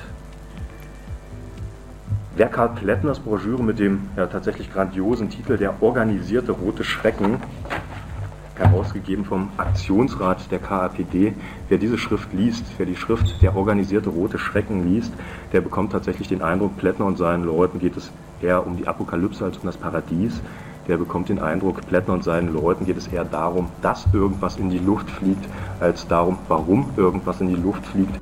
Wer Karl Plättners Broschüre mit dem tatsächlich grandiosen Titel Der organisierte Rote Schrecken, herausgegeben vom Aktionsrat der KAPD, wer diese Schrift liest, wer die Schrift Der organisierte Rote Schrecken liest, der bekommt tatsächlich den Eindruck, Plättner und seinen Leuten geht es eher um die Apokalypse als um das Paradies. Der bekommt den Eindruck, Plättner und seinen Leuten geht es eher darum, dass irgendwas in die Luft fliegt, als darum, warum irgendwas in die Luft fliegt.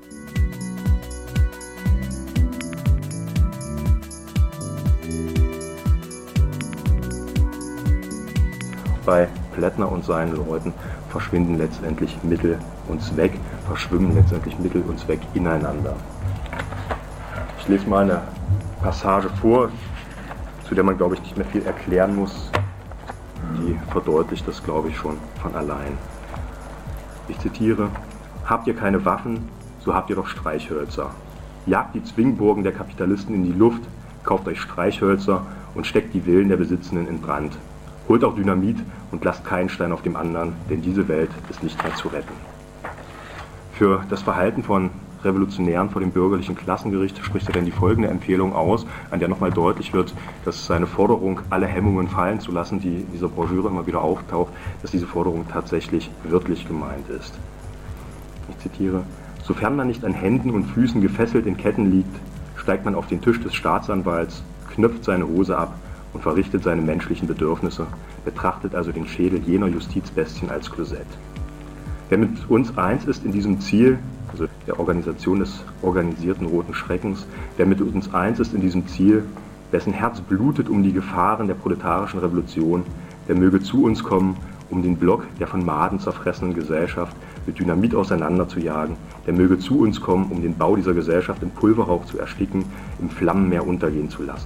Bei Plättner und seinen Leuten verschwinden letztendlich Mittel und Zweck, verschwimmen letztendlich Mittel und Zweck ineinander. Ich lese mal eine Passage vor, zu der man, glaube ich, nicht mehr viel erklären muss. Die verdeutlicht das, glaube ich, schon von allein. Ich zitiere: Habt ihr keine Waffen, so habt ihr doch Streichhölzer. Jagt die Zwingburgen der Kapitalisten in die Luft, kauft euch Streichhölzer und steckt die Villen der Besitzenden in Brand. Holt auch Dynamit und lasst keinen Stein auf dem anderen, denn diese Welt ist nicht mehr zu retten. Für das Verhalten von Revolutionären vor dem bürgerlichen Klassengericht spricht er dann die folgende Empfehlung aus, an der nochmal deutlich wird, dass seine Forderung, alle Hemmungen fallen zu lassen, die in dieser Broschüre immer wieder auftaucht, dass diese Forderung tatsächlich wörtlich gemeint ist. Ich zitiere: Sofern man nicht an Händen und Füßen gefesselt in Ketten liegt, steigt man auf den Tisch des Staatsanwalts, knöpft seine Hose ab und verrichtet seine menschlichen Bedürfnisse, betrachtet also den Schädel jener Justizbestien als Klosett. Wer mit uns eins ist in diesem Ziel, also der Organisation des organisierten Roten Schreckens, wer mit uns eins ist in diesem Ziel, dessen Herz blutet um die Gefahren der proletarischen Revolution, der möge zu uns kommen, um den Block der von Maden zerfressenen Gesellschaft mit Dynamit auseinanderzujagen, der möge zu uns kommen, um den Bau dieser Gesellschaft im Pulverrauch zu ersticken, im Flammenmeer untergehen zu lassen.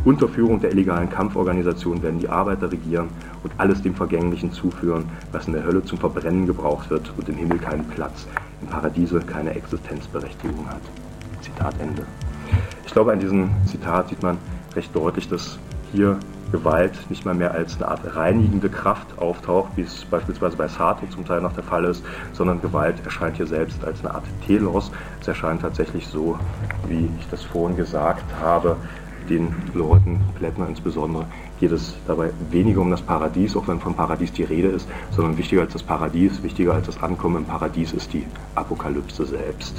Unter Führung der illegalen Kampforganisation werden die Arbeiter regieren und alles dem Vergänglichen zuführen, was in der Hölle zum Verbrennen gebraucht wird und im Himmel keinen Platz, im Paradiese keine Existenzberechtigung hat. Zitat Ende. Ich glaube, an diesem Zitat sieht man recht deutlich, dass hier Gewalt nicht mal mehr als eine Art reinigende Kraft auftaucht, wie es beispielsweise bei Sartre zum Teil noch der Fall ist, sondern Gewalt erscheint hier selbst als eine Art Telos. Es erscheint tatsächlich so, wie ich das vorhin gesagt habe, den Leuten, Plättner insbesondere, geht es dabei weniger um das Paradies, auch wenn von Paradies die Rede ist, sondern wichtiger als das Paradies, wichtiger als das Ankommen im Paradies ist die Apokalypse selbst.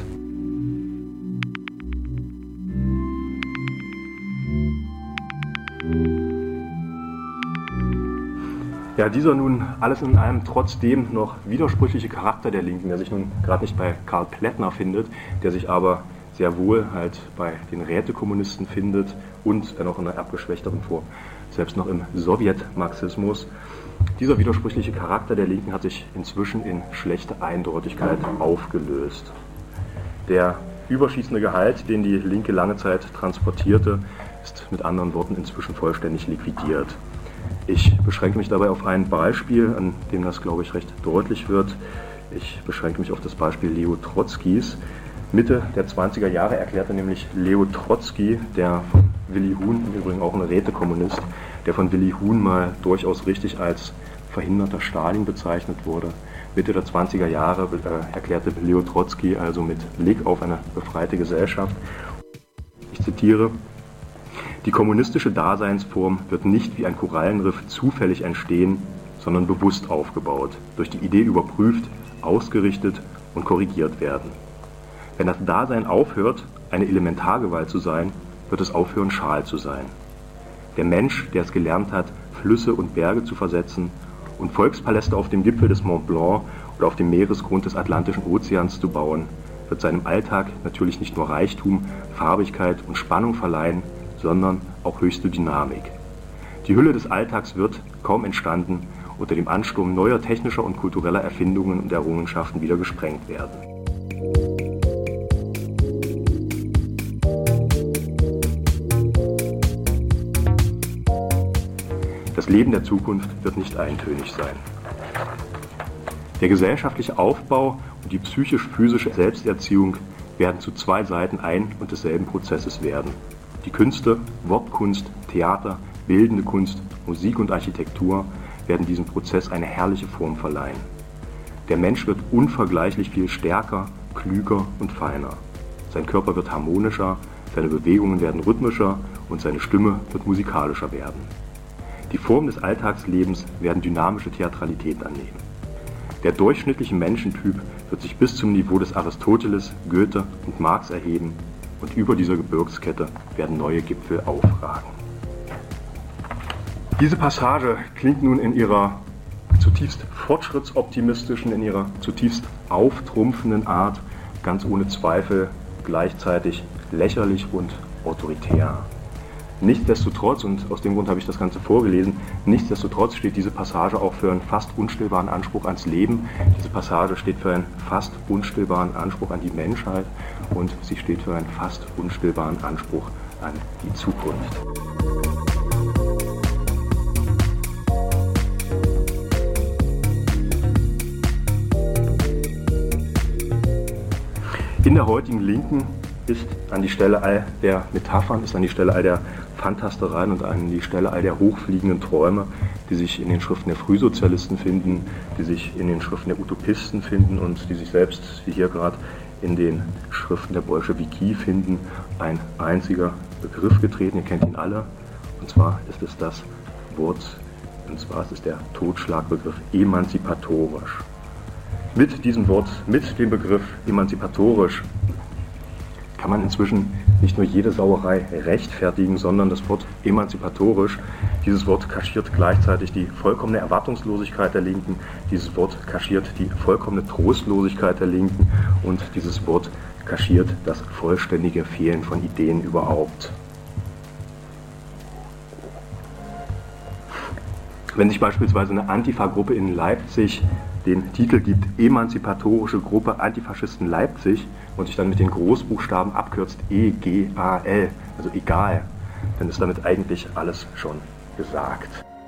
Ja, dieser nun alles in einem trotzdem noch widersprüchliche Charakter der Linken, der sich nun gerade nicht bei Karl Plättner findet, der sich aber sehr wohl halt bei den Rätekommunisten findet und dann auch in einer abgeschwächteren Form, selbst noch im Sowjetmarxismus. Dieser widersprüchliche Charakter der Linken hat sich inzwischen in schlechte Eindeutigkeit aufgelöst. Der überschießende Gehalt, den die Linke lange Zeit transportierte, ist mit anderen Worten inzwischen vollständig liquidiert. Ich beschränke mich dabei auf ein Beispiel, an dem das, glaube ich, recht deutlich wird. Ich beschränke mich auf das Beispiel Leo Trotzkis. Mitte der 20er Jahre erklärte nämlich Leo Trotzki, der von Willi Huhn, im Übrigen auch ein Rätekommunist, der von Willi Huhn mal durchaus richtig als verhinderter Stalin bezeichnet wurde. Mitte der 20er Jahre erklärte Leo Trotzki also mit Blick auf eine befreite Gesellschaft, ich zitiere: Die kommunistische Daseinsform wird nicht wie ein Korallenriff zufällig entstehen, sondern bewusst aufgebaut, durch die Idee überprüft, ausgerichtet und korrigiert werden. Wenn das Dasein aufhört, eine Elementargewalt zu sein, wird es aufhören, Schal zu sein. Der Mensch, der es gelernt hat, Flüsse und Berge zu versetzen und Volkspaläste auf dem Gipfel des Mont Blanc oder auf dem Meeresgrund des Atlantischen Ozeans zu bauen, wird seinem Alltag natürlich nicht nur Reichtum, Farbigkeit und Spannung verleihen, sondern auch höchste Dynamik. Die Hülle des Alltags wird, kaum entstanden, unter dem Ansturm neuer technischer und kultureller Erfindungen und Errungenschaften wieder gesprengt werden. Das Leben der Zukunft wird nicht eintönig sein. Der gesellschaftliche Aufbau und die psychisch-physische Selbsterziehung werden zu zwei Seiten ein und desselben Prozesses werden. Die Künste, Wortkunst, Theater, bildende Kunst, Musik und Architektur werden diesem Prozess eine herrliche Form verleihen. Der Mensch wird unvergleichlich viel stärker, klüger und feiner. Sein Körper wird harmonischer, seine Bewegungen werden rhythmischer und seine Stimme wird musikalischer werden. Die Formen des Alltagslebens werden dynamische Theatralität annehmen. Der durchschnittliche Menschentyp wird sich bis zum Niveau des Aristoteles, Goethe und Marx erheben und über dieser Gebirgskette werden neue Gipfel aufragen. Diese Passage klingt nun in ihrer zutiefst fortschrittsoptimistischen, in ihrer zutiefst auftrumpfenden Art ganz ohne Zweifel gleichzeitig lächerlich und autoritär. Nichtsdestotrotz, und aus dem Grund habe ich das Ganze vorgelesen, nichtsdestotrotz steht diese Passage auch für einen fast unstillbaren Anspruch ans Leben. Diese Passage steht für einen fast unstillbaren Anspruch an die Menschheit und sie steht für einen fast unstillbaren Anspruch an die Zukunft. In der heutigen Linken ist an die Stelle all der Metaphern, ist an die Stelle all der Fantastereien und an die Stelle all der hochfliegenden Träume, die sich in den Schriften der Frühsozialisten finden, die sich in den Schriften der Utopisten finden und die sich selbst, wie hier gerade, in den Schriften der Bolschewiki finden, ein einziger Begriff getreten, ihr kennt ihn alle, und zwar ist es das Wort, und zwar ist es der Totschlagbegriff emanzipatorisch. Mit diesem Wort, mit dem Begriff emanzipatorisch, kann man inzwischen nicht nur jede Sauerei rechtfertigen, sondern das Wort emanzipatorisch, dieses Wort kaschiert gleichzeitig die vollkommene Erwartungslosigkeit der Linken, dieses Wort kaschiert die vollkommene Trostlosigkeit der Linken und dieses Wort kaschiert das vollständige Fehlen von Ideen überhaupt. Wenn sich beispielsweise eine Antifa-Gruppe in Leipzig den Titel gibt, Emanzipatorische Gruppe Antifaschisten Leipzig, und sich dann mit den Großbuchstaben abkürzt EGAL, also egal, dann ist damit eigentlich alles schon gesagt.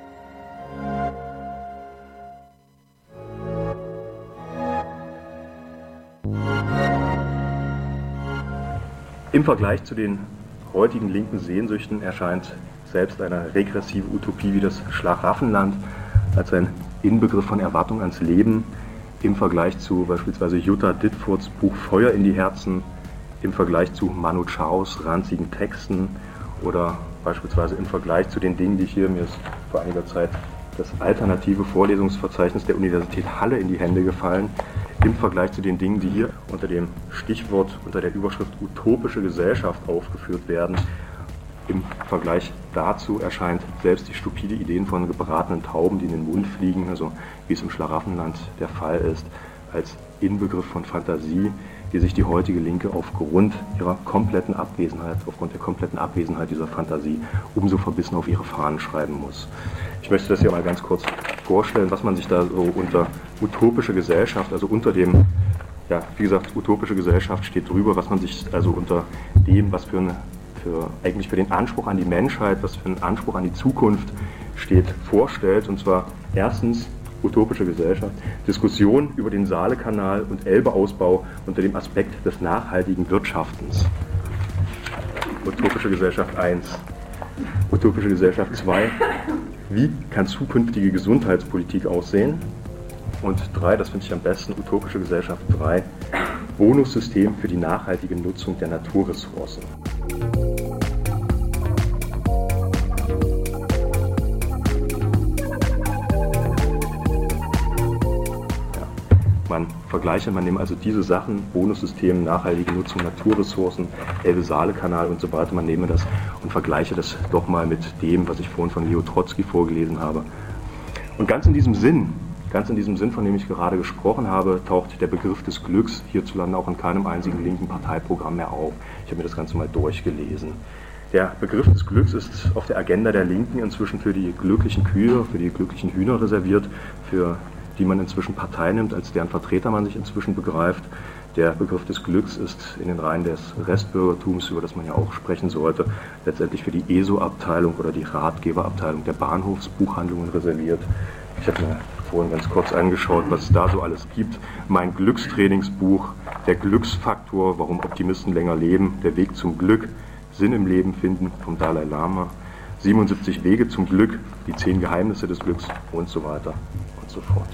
Im Vergleich zu den heutigen linken Sehnsüchten erscheint selbst eine regressive Utopie wie das Schlaraffenland als ein Inbegriff von Erwartung ans Leben im Vergleich zu beispielsweise Jutta Dittfurts Buch Feuer in die Herzen, im Vergleich zu Manu Chaos ranzigen Texten oder beispielsweise im Vergleich zu den Dingen, die mir ist vor einiger Zeit das alternative Vorlesungsverzeichnis der Universität Halle in die Hände gefallen, im Vergleich zu den Dingen, die hier unter dem Stichwort, unter der Überschrift utopische Gesellschaft aufgeführt werden. Im Vergleich dazu erscheint selbst die stupide Ideen von gebratenen Tauben, die in den Mund fliegen, also wie es im Schlaraffenland der Fall ist, als Inbegriff von Fantasie, die sich die heutige Linke aufgrund der kompletten Abwesenheit dieser Fantasie umso verbissen auf ihre Fahnen schreiben muss. Ich möchte das hier mal ganz kurz vorstellen, was man sich da so unter utopische Gesellschaft, also unter dem, ja, wie gesagt, utopische Gesellschaft steht drüber, was man sich also unter dem, was eigentlich für den Anspruch an die Menschheit, was für einen Anspruch an die Zukunft steht, vorstellt. Und zwar erstens utopische Gesellschaft, Diskussion über den Saalekanal und Elbeausbau unter dem Aspekt des nachhaltigen Wirtschaftens. Utopische Gesellschaft 1. Utopische Gesellschaft 2. Wie kann zukünftige Gesundheitspolitik aussehen? Und 3, das finde ich am besten, utopische Gesellschaft 3, Bonussystem für die nachhaltige Nutzung der Naturressourcen. Man nehme also diese Sachen, Bonussystem, nachhaltige Nutzung, Naturressourcen, Elbe-Saale-Kanal und so weiter, man nehme das und vergleiche das doch mal mit dem, was ich vorhin von Leo Trotzki vorgelesen habe. Und ganz in diesem Sinn, von dem ich gerade gesprochen habe, taucht der Begriff des Glücks hierzulande auch in keinem einzigen linken Parteiprogramm mehr auf. Ich habe mir das Ganze mal durchgelesen. Der Begriff des Glücks ist auf der Agenda der Linken inzwischen für die glücklichen Kühe, für die glücklichen Hühner reserviert, für die man inzwischen Partei nimmt, als deren Vertreter man sich inzwischen begreift. Der Begriff des Glücks ist in den Reihen des Restbürgertums, über das man ja auch sprechen sollte, letztendlich für die ESO-Abteilung oder die Ratgeberabteilung der Bahnhofsbuchhandlungen reserviert. Ich habe mir vorhin ganz kurz angeschaut, was es da so alles gibt. Mein Glückstrainingsbuch, der Glücksfaktor, warum Optimisten länger leben, der Weg zum Glück, Sinn im Leben finden vom Dalai Lama, 77 Wege zum Glück, die 10 Geheimnisse des Glücks und so weiter und so fort.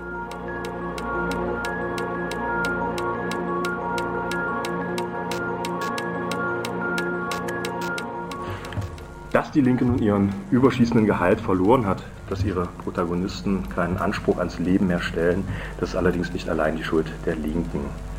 Dass die Linke nun ihren überschießenden Gehalt verloren hat, dass ihre Protagonisten keinen Anspruch ans Leben mehr stellen, das ist allerdings nicht allein die Schuld der Linken.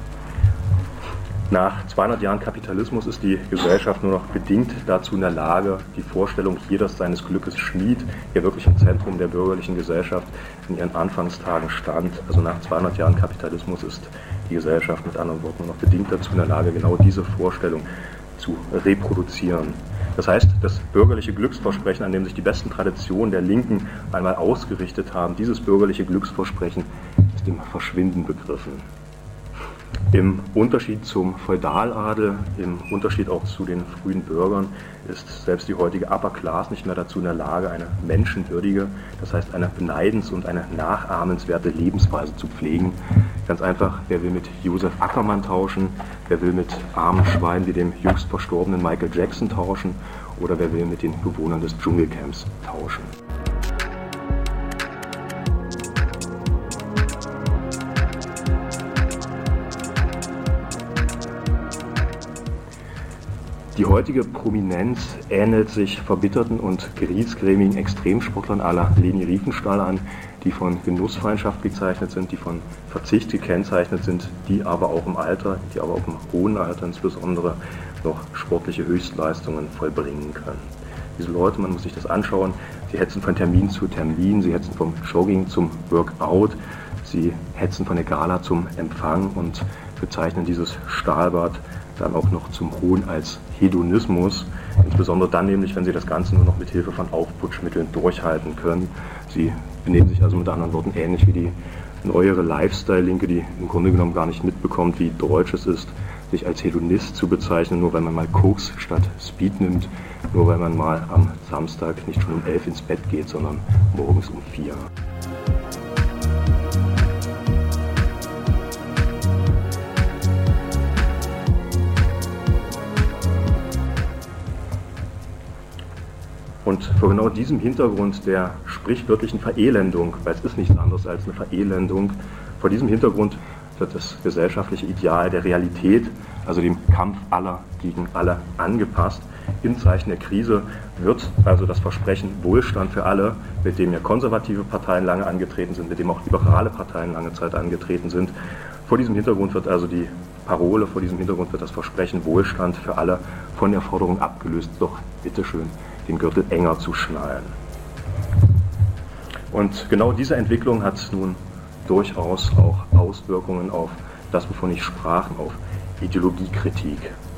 Nach 200 Jahren Kapitalismus ist die Gesellschaft nur noch bedingt dazu in der Lage, die Vorstellung, jeder seines Glückes Schmied, der wirklich im Zentrum der bürgerlichen Gesellschaft in ihren Anfangstagen stand. Also nach 200 Jahren Kapitalismus ist die Gesellschaft mit anderen Worten nur noch bedingt dazu in der Lage, genau diese Vorstellung zu reproduzieren. Das heißt, das bürgerliche Glücksversprechen, an dem sich die besten Traditionen der Linken einmal ausgerichtet haben, dieses bürgerliche Glücksversprechen ist im Verschwinden begriffen. Im Unterschied zum Feudaladel, im Unterschied auch zu den frühen Bürgern, ist selbst die heutige Upper Class nicht mehr dazu in der Lage, eine menschenwürdige, das heißt eine beneidens- und eine nachahmenswerte Lebensweise zu pflegen. Ganz einfach, wer will mit Josef Ackermann tauschen, wer will mit armen Schweinen wie dem jüngst verstorbenen Michael Jackson tauschen oder wer will mit den Bewohnern des Dschungelcamps tauschen. Die heutige Prominenz ähnelt sich verbitterten und griesgrämigen Extremsportlern à la Leni Riefenstahl an, die von Genussfeindschaft gezeichnet sind, die von Verzicht gekennzeichnet sind, die aber auch im hohen Alter insbesondere noch sportliche Höchstleistungen vollbringen können. Diese Leute, man muss sich das anschauen, sie hetzen von Termin zu Termin, sie hetzen vom Jogging zum Workout, sie hetzen von der Gala zum Empfang und bezeichnen dieses Stahlbad dann auch noch zum Hohn als Hedonismus, insbesondere dann nämlich, wenn sie das Ganze nur noch mit Hilfe von Aufputschmitteln durchhalten können. Sie benehmen sich also mit anderen Worten ähnlich wie die neuere Lifestyle-Linke, die im Grunde genommen gar nicht mitbekommt, wie deutsch es ist, sich als Hedonist zu bezeichnen, nur weil man mal Koks statt Speed nimmt, nur weil man mal am Samstag nicht schon um 11 ins Bett geht, sondern morgens um 4. Und vor genau diesem Hintergrund der sprichwörtlichen Verelendung, weil es ist nichts anderes als eine Verelendung, vor diesem Hintergrund wird das gesellschaftliche Ideal der Realität, also dem Kampf aller gegen alle, angepasst. Im Zeichen der Krise wird also das Versprechen Wohlstand für alle, mit dem ja konservative Parteien lange angetreten sind, mit dem auch liberale Parteien lange Zeit angetreten sind, vor diesem Hintergrund wird also die Parole, vor diesem Hintergrund wird das Versprechen Wohlstand für alle von der Forderung abgelöst, doch bitteschön den Gürtel enger zu schnallen. Und genau diese Entwicklung hat nun durchaus auch Auswirkungen auf das, wovon ich sprach, auf Ideologiekritik.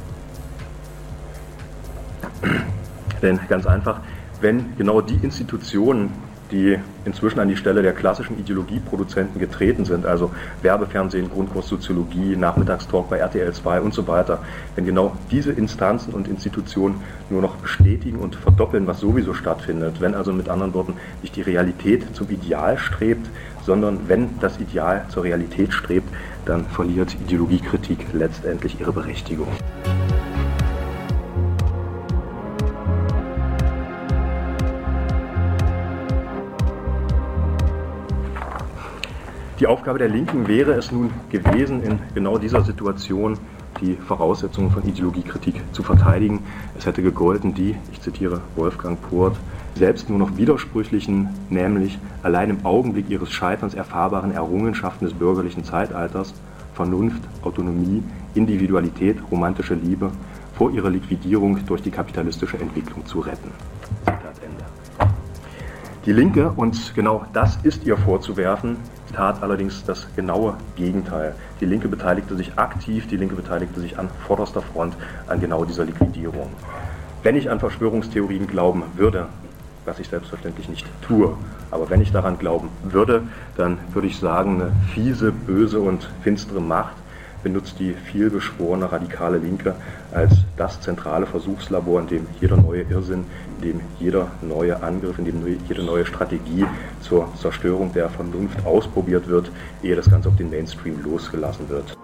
Denn ganz einfach, wenn genau die Institutionen, die inzwischen an die Stelle der klassischen Ideologieproduzenten getreten sind, also Werbefernsehen, Grundkurs Soziologie, Nachmittagstalk bei RTL 2 und so weiter, wenn genau diese Instanzen und Institutionen nur noch bestätigen und verdoppeln, was sowieso stattfindet, wenn also mit anderen Worten nicht die Realität zum Ideal strebt, sondern wenn das Ideal zur Realität strebt, dann verliert Ideologiekritik letztendlich ihre Berechtigung. Die Aufgabe der Linken wäre es nun gewesen, in genau dieser Situation die Voraussetzungen von Ideologiekritik zu verteidigen. Es hätte gegolten, die, ich zitiere Wolfgang Port, selbst nur noch widersprüchlichen, nämlich allein im Augenblick ihres Scheiterns erfahrbaren Errungenschaften des bürgerlichen Zeitalters, Vernunft, Autonomie, Individualität, romantische Liebe, vor ihrer Liquidierung durch die kapitalistische Entwicklung zu retten. Zitat Ende. Die Linke, und genau das ist ihr vorzuwerfen, tat allerdings das genaue Gegenteil. Die Linke beteiligte sich aktiv, die Linke beteiligte sich an vorderster Front an genau dieser Liquidierung. Wenn ich an Verschwörungstheorien glauben würde, was ich selbstverständlich nicht tue, aber wenn ich daran glauben würde, dann würde ich sagen, eine fiese, böse und finstere Macht benutzt die vielbeschworene radikale Linke als das zentrale Versuchslabor, in dem jeder neue Irrsinn, in dem jeder neue Angriff, in dem jede neue Strategie zur Zerstörung der Vernunft ausprobiert wird, ehe das Ganze auf den Mainstream losgelassen wird.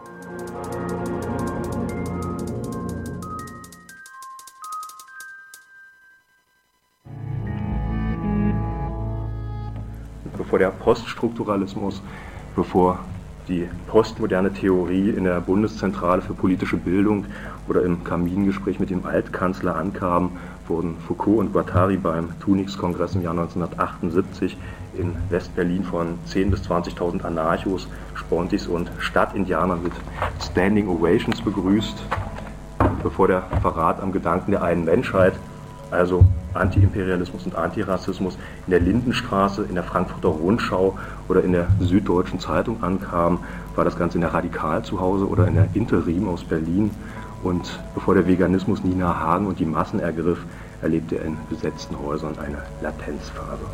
Bevor der Poststrukturalismus, bevor die postmoderne Theorie in der Bundeszentrale für politische Bildung oder im Kamingespräch mit dem Altkanzler ankam, wurden Foucault und Guattari beim Tunix-Kongress im Jahr 1978 in West-Berlin von 10.000 bis 20.000 Anarchos, Spontis und Stadtindianern mit Standing Ovations begrüßt, bevor der Verrat am Gedanken der einen Menschheit, also Antiimperialismus und Antirassismus, in der Lindenstraße, in der Frankfurter Rundschau oder in der Süddeutschen Zeitung ankam, war das Ganze in der Radikal zu Hause oder in der Interim aus Berlin. Und bevor der Veganismus Nina Hagen und die Massen ergriff, erlebte er in besetzten Häusern eine Latenzphase.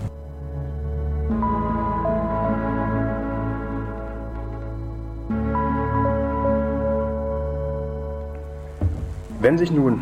Wenn sich nun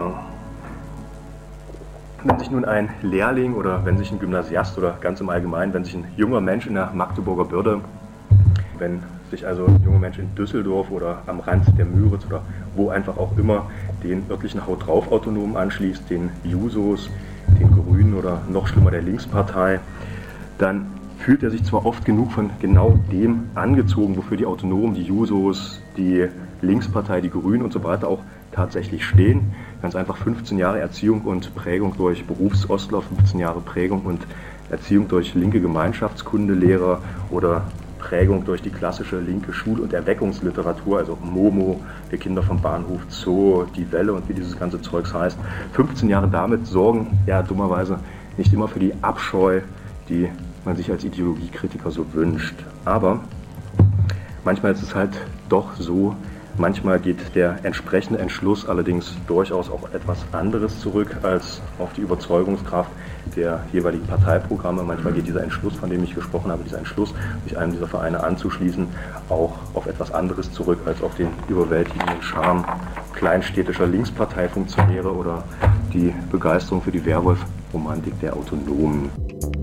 ein Lehrling oder wenn sich ein Gymnasiast oder ganz im Allgemeinen, wenn sich ein junger Mensch in der Magdeburger Börde, wenn sich also ein junger Mensch in Düsseldorf oder am Rand der Müritz oder wo einfach auch immer den örtlichen Haut-drauf-Autonomen anschließt, den Jusos, den Grünen oder noch schlimmer der Linkspartei, dann fühlt er sich zwar oft genug von genau dem angezogen, wofür die Autonomen, die Jusos, die Linkspartei, die Grünen und so weiter auch tatsächlich stehen. Ganz einfach 15 Jahre Erziehung und Prägung durch Berufsostler, 15 Jahre Prägung und Erziehung durch linke Gemeinschaftskundelehrer oder Prägung durch die klassische linke Schul- und Erweckungsliteratur, also Momo, wir Kinder vom Bahnhof Zoo, die Welle und wie dieses ganze Zeugs heißt. 15 Jahre damit sorgen ja dummerweise nicht immer für die Abscheu, die man sich als Ideologiekritiker so wünscht. Aber manchmal ist es halt doch so, Manchmal geht der entsprechende Entschluss allerdings durchaus auf etwas anderes zurück als auf die Überzeugungskraft der jeweiligen Parteiprogramme. Manchmal geht dieser Entschluss, von dem ich gesprochen habe, dieser Entschluss, sich einem dieser Vereine anzuschließen, auch auf etwas anderes zurück als auf den überwältigenden Charme kleinstädtischer Linksparteifunktionäre oder die Begeisterung für die Werwolf-Romantik der Autonomen.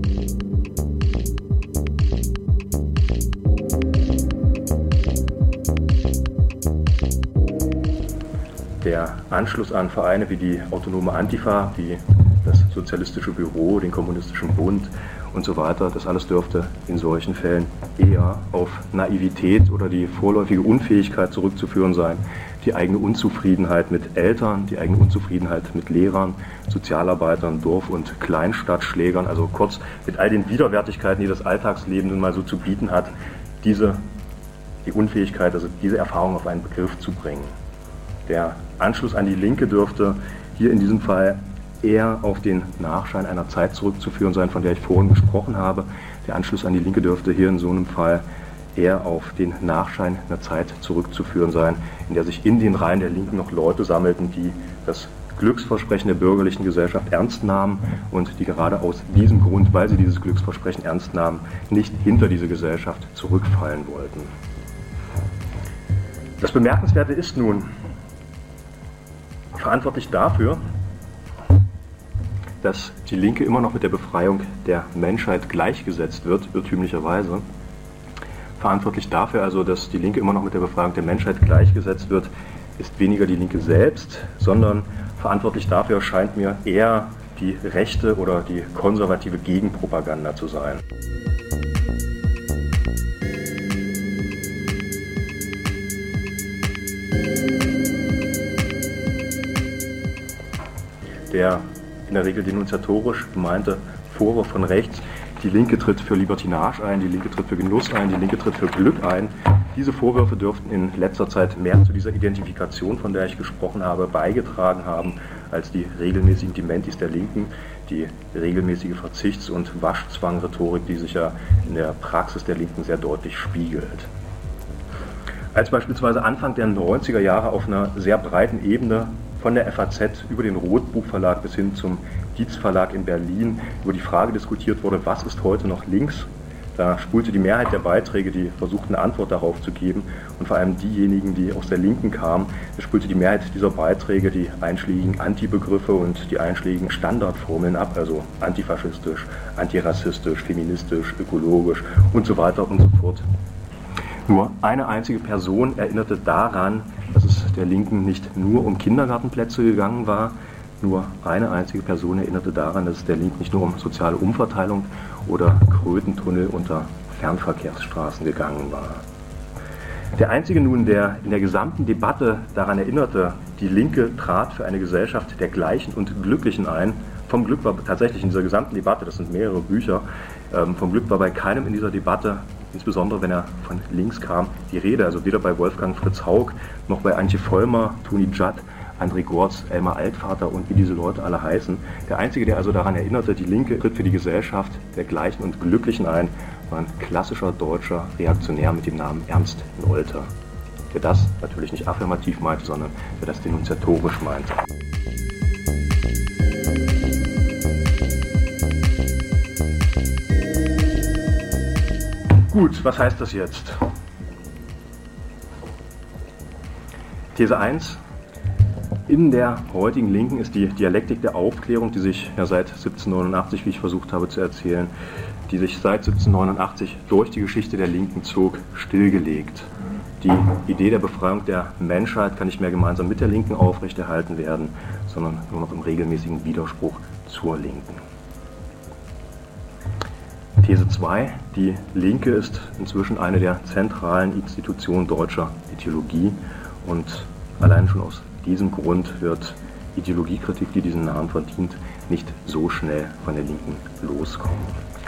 Der Anschluss an Vereine wie die Autonome Antifa, wie das Sozialistische Büro, den Kommunistischen Bund und so weiter, das alles dürfte in solchen Fällen eher auf Naivität oder die vorläufige Unfähigkeit zurückzuführen sein, die eigene Unzufriedenheit mit Eltern, die eigene Unzufriedenheit mit Lehrern, Sozialarbeitern, Dorf- und Kleinstadtschlägern, also kurz mit all den Widerwärtigkeiten, die das Alltagsleben nun mal so zu bieten hat, die Unfähigkeit, also diese Erfahrung auf einen Begriff zu bringen. Der Anschluss an die Linke dürfte hier in diesem Fall eher auf den Nachschein einer Zeit zurückzuführen sein, von der ich vorhin gesprochen habe. Der Anschluss an die Linke dürfte hier in so einem Fall eher auf den Nachschein einer Zeit zurückzuführen sein, in der sich in den Reihen der Linken noch Leute sammelten, die das Glücksversprechen der bürgerlichen Gesellschaft ernst nahmen und die gerade aus diesem Grund, weil sie dieses Glücksversprechen ernst nahmen, nicht hinter diese Gesellschaft zurückfallen wollten. Das Bemerkenswerte ist nun, verantwortlich dafür, dass die Linke immer noch mit der Befreiung der Menschheit gleichgesetzt wird, irrtümlicherweise. Verantwortlich dafür also, dass die Linke immer noch mit der Befreiung der Menschheit gleichgesetzt wird, ist weniger die Linke selbst, sondern verantwortlich dafür scheint mir eher die rechte oder die konservative Gegenpropaganda zu sein. Der in der Regel denunziatorisch gemeinte Vorwurf von rechts, die Linke tritt für Libertinage ein, die Linke tritt für Genuss ein, die Linke tritt für Glück ein. Diese Vorwürfe dürften in letzter Zeit mehr zu dieser Identifikation, von der ich gesprochen habe, beigetragen haben, als die regelmäßigen Dementis der Linken, die regelmäßige Verzichts- und Waschzwang-Rhetorik, die sich ja in der Praxis der Linken sehr deutlich spiegelt. Als beispielsweise Anfang der 90er Jahre auf einer sehr breiten Ebene von der FAZ über den Rotbuchverlag bis hin zum Dietz Verlag in Berlin über die Frage diskutiert wurde, was ist heute noch links? Da spulte die Mehrheit der Beiträge, die versuchten eine Antwort darauf zu geben, und vor allem diejenigen, die aus der Linken kamen, da spulte die Mehrheit dieser Beiträge die einschlägigen Antibegriffe und die einschlägigen Standardformeln ab, also antifaschistisch, antirassistisch, feministisch, ökologisch und so weiter und so fort. Nur eine einzige Person erinnerte daran, dass es der Linken nicht nur um Kindergartenplätze gegangen war. Nur eine einzige Person erinnerte daran, dass es der Linken nicht nur um soziale Umverteilung oder Krötentunnel unter Fernverkehrsstraßen gegangen war. Der einzige nun, der in der gesamten Debatte daran erinnerte, die Linke trat für eine Gesellschaft der Gleichen und Glücklichen ein. Vom Glück war tatsächlich in dieser gesamten Debatte, das sind mehrere Bücher, vom Glück war bei keinem in dieser Debatte, insbesondere wenn er von links kam, die Rede. Also weder bei Wolfgang Fritz Haug, noch bei Antje Vollmer, Toni Judd, André Gortz, Elmar Altvater und wie diese Leute alle heißen. Der Einzige, der also daran erinnerte, die Linke tritt für die Gesellschaft der Gleichen und Glücklichen ein, war ein klassischer deutscher Reaktionär mit dem Namen Ernst Nolte, der das natürlich nicht affirmativ meinte, sondern der das denunziatorisch meinte. Gut, was heißt das jetzt? These 1. In der heutigen Linken ist die Dialektik der Aufklärung, die sich ja seit 1789, wie ich versucht habe zu erzählen, die sich seit 1789 durch die Geschichte der Linken zog, stillgelegt. Die Idee der Befreiung der Menschheit kann nicht mehr gemeinsam mit der Linken aufrechterhalten werden, sondern nur noch im regelmäßigen Widerspruch zur Linken. These 2. Die Linke ist inzwischen eine der zentralen Institutionen deutscher Ideologie und allein schon aus diesem Grund wird Ideologiekritik, die diesen Namen verdient, nicht so schnell von der Linken loskommen.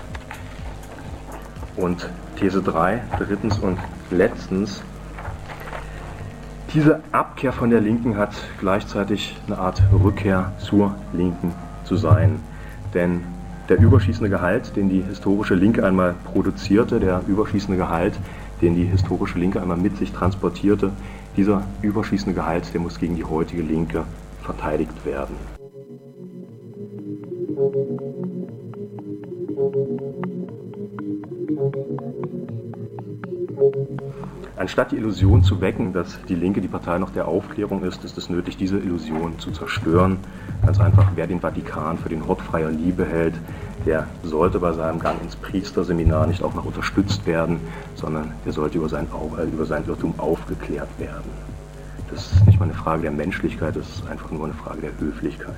Und These 3, drittens und letztens, diese Abkehr von der Linken hat gleichzeitig eine Art Rückkehr zur Linken zu sein. Denn der überschießende Gehalt, den die historische Linke einmal produzierte, der überschießende Gehalt, den die historische Linke einmal mit sich transportierte, Dieser überschießende Gehalt, der muss gegen die heutige Linke verteidigt werden. Anstatt die Illusion zu wecken, dass die Linke die Partei noch der Aufklärung ist es nötig, diese Illusion zu zerstören. Ganz einfach, wer den Vatikan für den Hort freier Liebe hält, der sollte bei seinem Gang ins Priesterseminar nicht auch noch unterstützt werden, sondern der sollte über sein Irrtum aufgeklärt werden. Das ist nicht mal eine Frage der Menschlichkeit, das ist einfach nur eine Frage der Höflichkeit.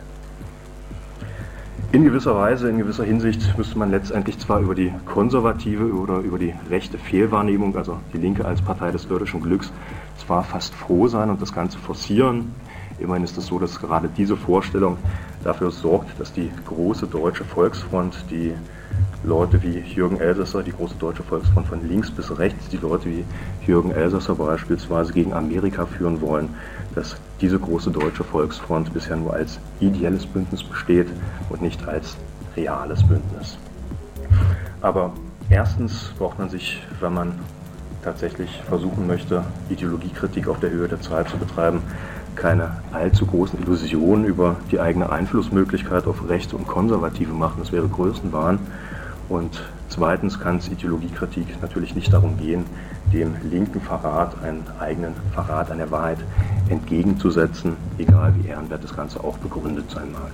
In gewisser Weise, in gewisser Hinsicht müsste man letztendlich zwar über die konservative oder über die rechte Fehlwahrnehmung, also die Linke als Partei des irdischen Glücks, zwar fast froh sein und das Ganze forcieren. Immerhin ist es so, dass gerade diese Vorstellung dafür sorgt, dass die große deutsche Volksfront, die Leute wie Jürgen Elsässer, die große deutsche Volksfront von links bis rechts, die Leute wie Jürgen Elsässer beispielsweise gegen Amerika führen wollen, dass diese große deutsche Volksfront bisher nur als ideelles Bündnis besteht und nicht als reales Bündnis. Aber erstens braucht man sich, wenn man tatsächlich versuchen möchte, Ideologiekritik auf der Höhe der Zeit zu betreiben, keine allzu großen Illusionen über die eigene Einflussmöglichkeit auf Rechte und Konservative machen. Das wäre Größenwahn. Und zweitens kann es Ideologiekritik natürlich nicht darum gehen, dem linken Verrat einen eigenen Verrat an der Wahrheit entgegenzusetzen, egal wie ehrenwert das Ganze auch begründet sein mag.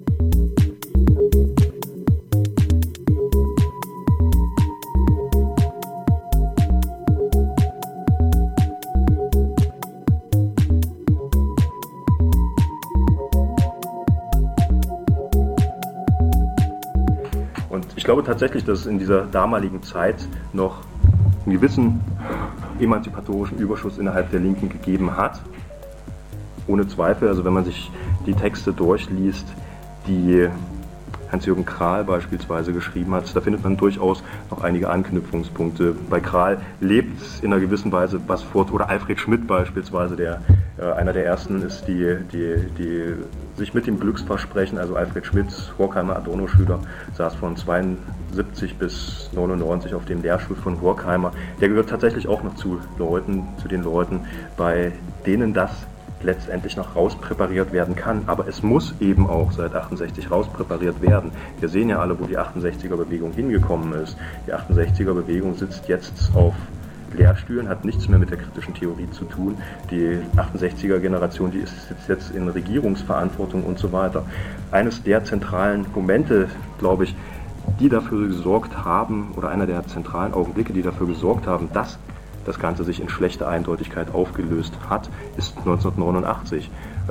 Ich glaube tatsächlich, dass es in dieser damaligen Zeit noch einen gewissen emanzipatorischen Überschuss innerhalb der Linken gegeben hat. Ohne Zweifel, also wenn man sich die Texte durchliest, die Hans-Jürgen Krahl beispielsweise geschrieben hat, da findet man durchaus noch einige Anknüpfungspunkte. Bei Krahl lebt in einer gewissen Weise was fort, oder Alfred Schmidt beispielsweise, der einer der ersten ist, die sich mit dem Glücksversprechen, also Alfred Schmidt, Horkheimer Adorno-Schüler, saß von 72 bis 99 auf dem Lehrstuhl von Horkheimer. Der gehört tatsächlich auch noch zu den Leuten, bei denen das letztendlich noch rauspräpariert werden kann. Aber es muss eben auch seit 68 rauspräpariert werden. Wir sehen ja alle, wo die 68er-Bewegung hingekommen ist. Die 68er-Bewegung sitzt jetzt auf Lehrstühlen, hat nichts mehr mit der kritischen Theorie zu tun. Die 68er-Generation, die ist jetzt in Regierungsverantwortung und so weiter. Eines der zentralen Momente, glaube ich, die dafür gesorgt haben, oder einer der zentralen Augenblicke, die dafür gesorgt haben, dass das Ganze sich in schlechter Eindeutigkeit aufgelöst hat, ist 1989.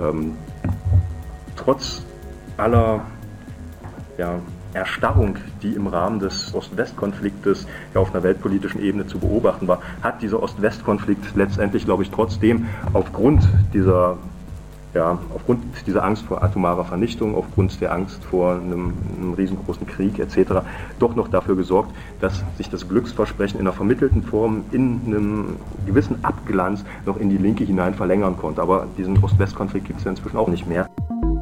Trotz aller Erstarrung, die im Rahmen des Ost-West-Konfliktes auf einer weltpolitischen Ebene zu beobachten war, hat dieser Ost-West-Konflikt letztendlich, glaube ich, trotzdem aufgrund dieser Angst vor atomarer Vernichtung, aufgrund der Angst vor einem riesengroßen Krieg etc. doch noch dafür gesorgt, dass sich das Glücksversprechen in einer vermittelten Form in einem gewissen Abglanz noch in die Linke hinein verlängern konnte. Aber diesen Ost-West-Konflikt gibt es ja inzwischen auch nicht mehr.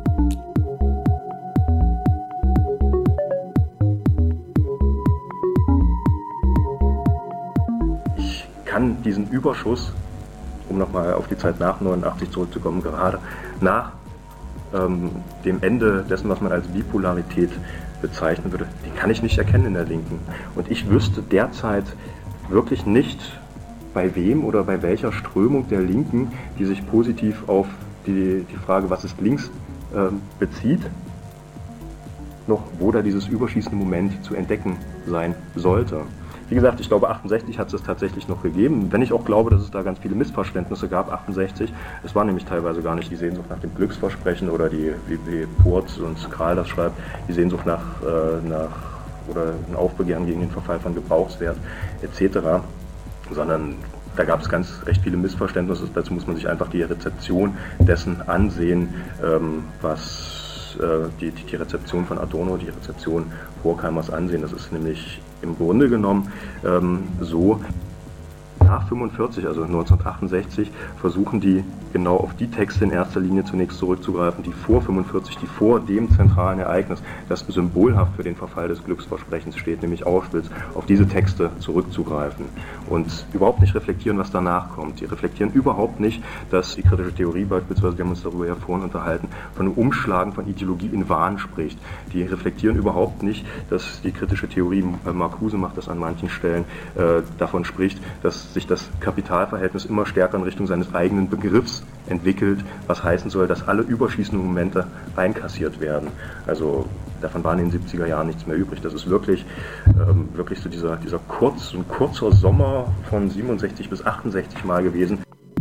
Ich kann diesen Überschuss, um nochmal auf die Zeit nach 89 zurückzukommen, gerade nach dem Ende dessen, was man als Bipolarität bezeichnen würde, den kann ich nicht erkennen in der Linken. Und ich wüsste derzeit wirklich nicht, bei wem oder bei welcher Strömung der Linken, die sich positiv auf die Frage, was ist links, bezieht, noch wo da dieses überschießende Moment zu entdecken sein sollte. Wie gesagt, ich glaube, 68 hat es tatsächlich noch gegeben, wenn ich auch glaube, dass es da ganz viele Missverständnisse gab, 68. Es war nämlich teilweise gar nicht die Sehnsucht nach dem Glücksversprechen oder wie Purz und Krahl das schreibt, die Sehnsucht nach oder ein Aufbegehren gegen den Verfall von Gebrauchswert etc., sondern da gab es recht viele Missverständnisse. Dazu muss man sich einfach die Rezeption dessen ansehen, was die Rezeption von Adorno, die Rezeption Horkheimers ansehen. Das ist nämlich im Grunde genommen so, nach 1945, also 1968, versuchen die genau auf die Texte in erster Linie zunächst zurückzugreifen, die vor 45, die vor dem zentralen Ereignis, das symbolhaft für den Verfall des Glücksversprechens steht, nämlich Auschwitz, auf diese Texte zurückzugreifen und überhaupt nicht reflektieren, was danach kommt. Die reflektieren überhaupt nicht, dass die kritische Theorie beispielsweise, wir haben uns darüber ja vorhin unterhalten, von einem Umschlagen von Ideologie in Wahn spricht. Die reflektieren überhaupt nicht, dass die kritische Theorie, Marcuse macht das an manchen Stellen, davon spricht, dass sich das Kapitalverhältnis immer stärker in Richtung seines eigenen Begriffs entwickelt, was heißen soll, dass alle überschießenden Momente einkassiert werden. Also davon war in den 70er Jahren nichts mehr übrig. Das ist wirklich so dieser kurzer Sommer von 67 bis 68 Mal gewesen.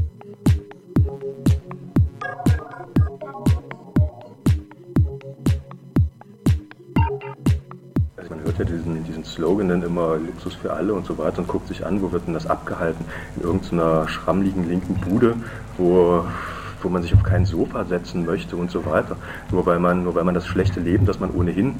Man hört ja diesen Slogan dann immer, Luxus für alle und so weiter, und guckt sich an, wo wird denn das abgehalten? In irgendeiner schrammligen linken Bude, wo man sich auf kein Sofa setzen möchte und so weiter. Nur weil man das schlechte Leben, das man ohnehin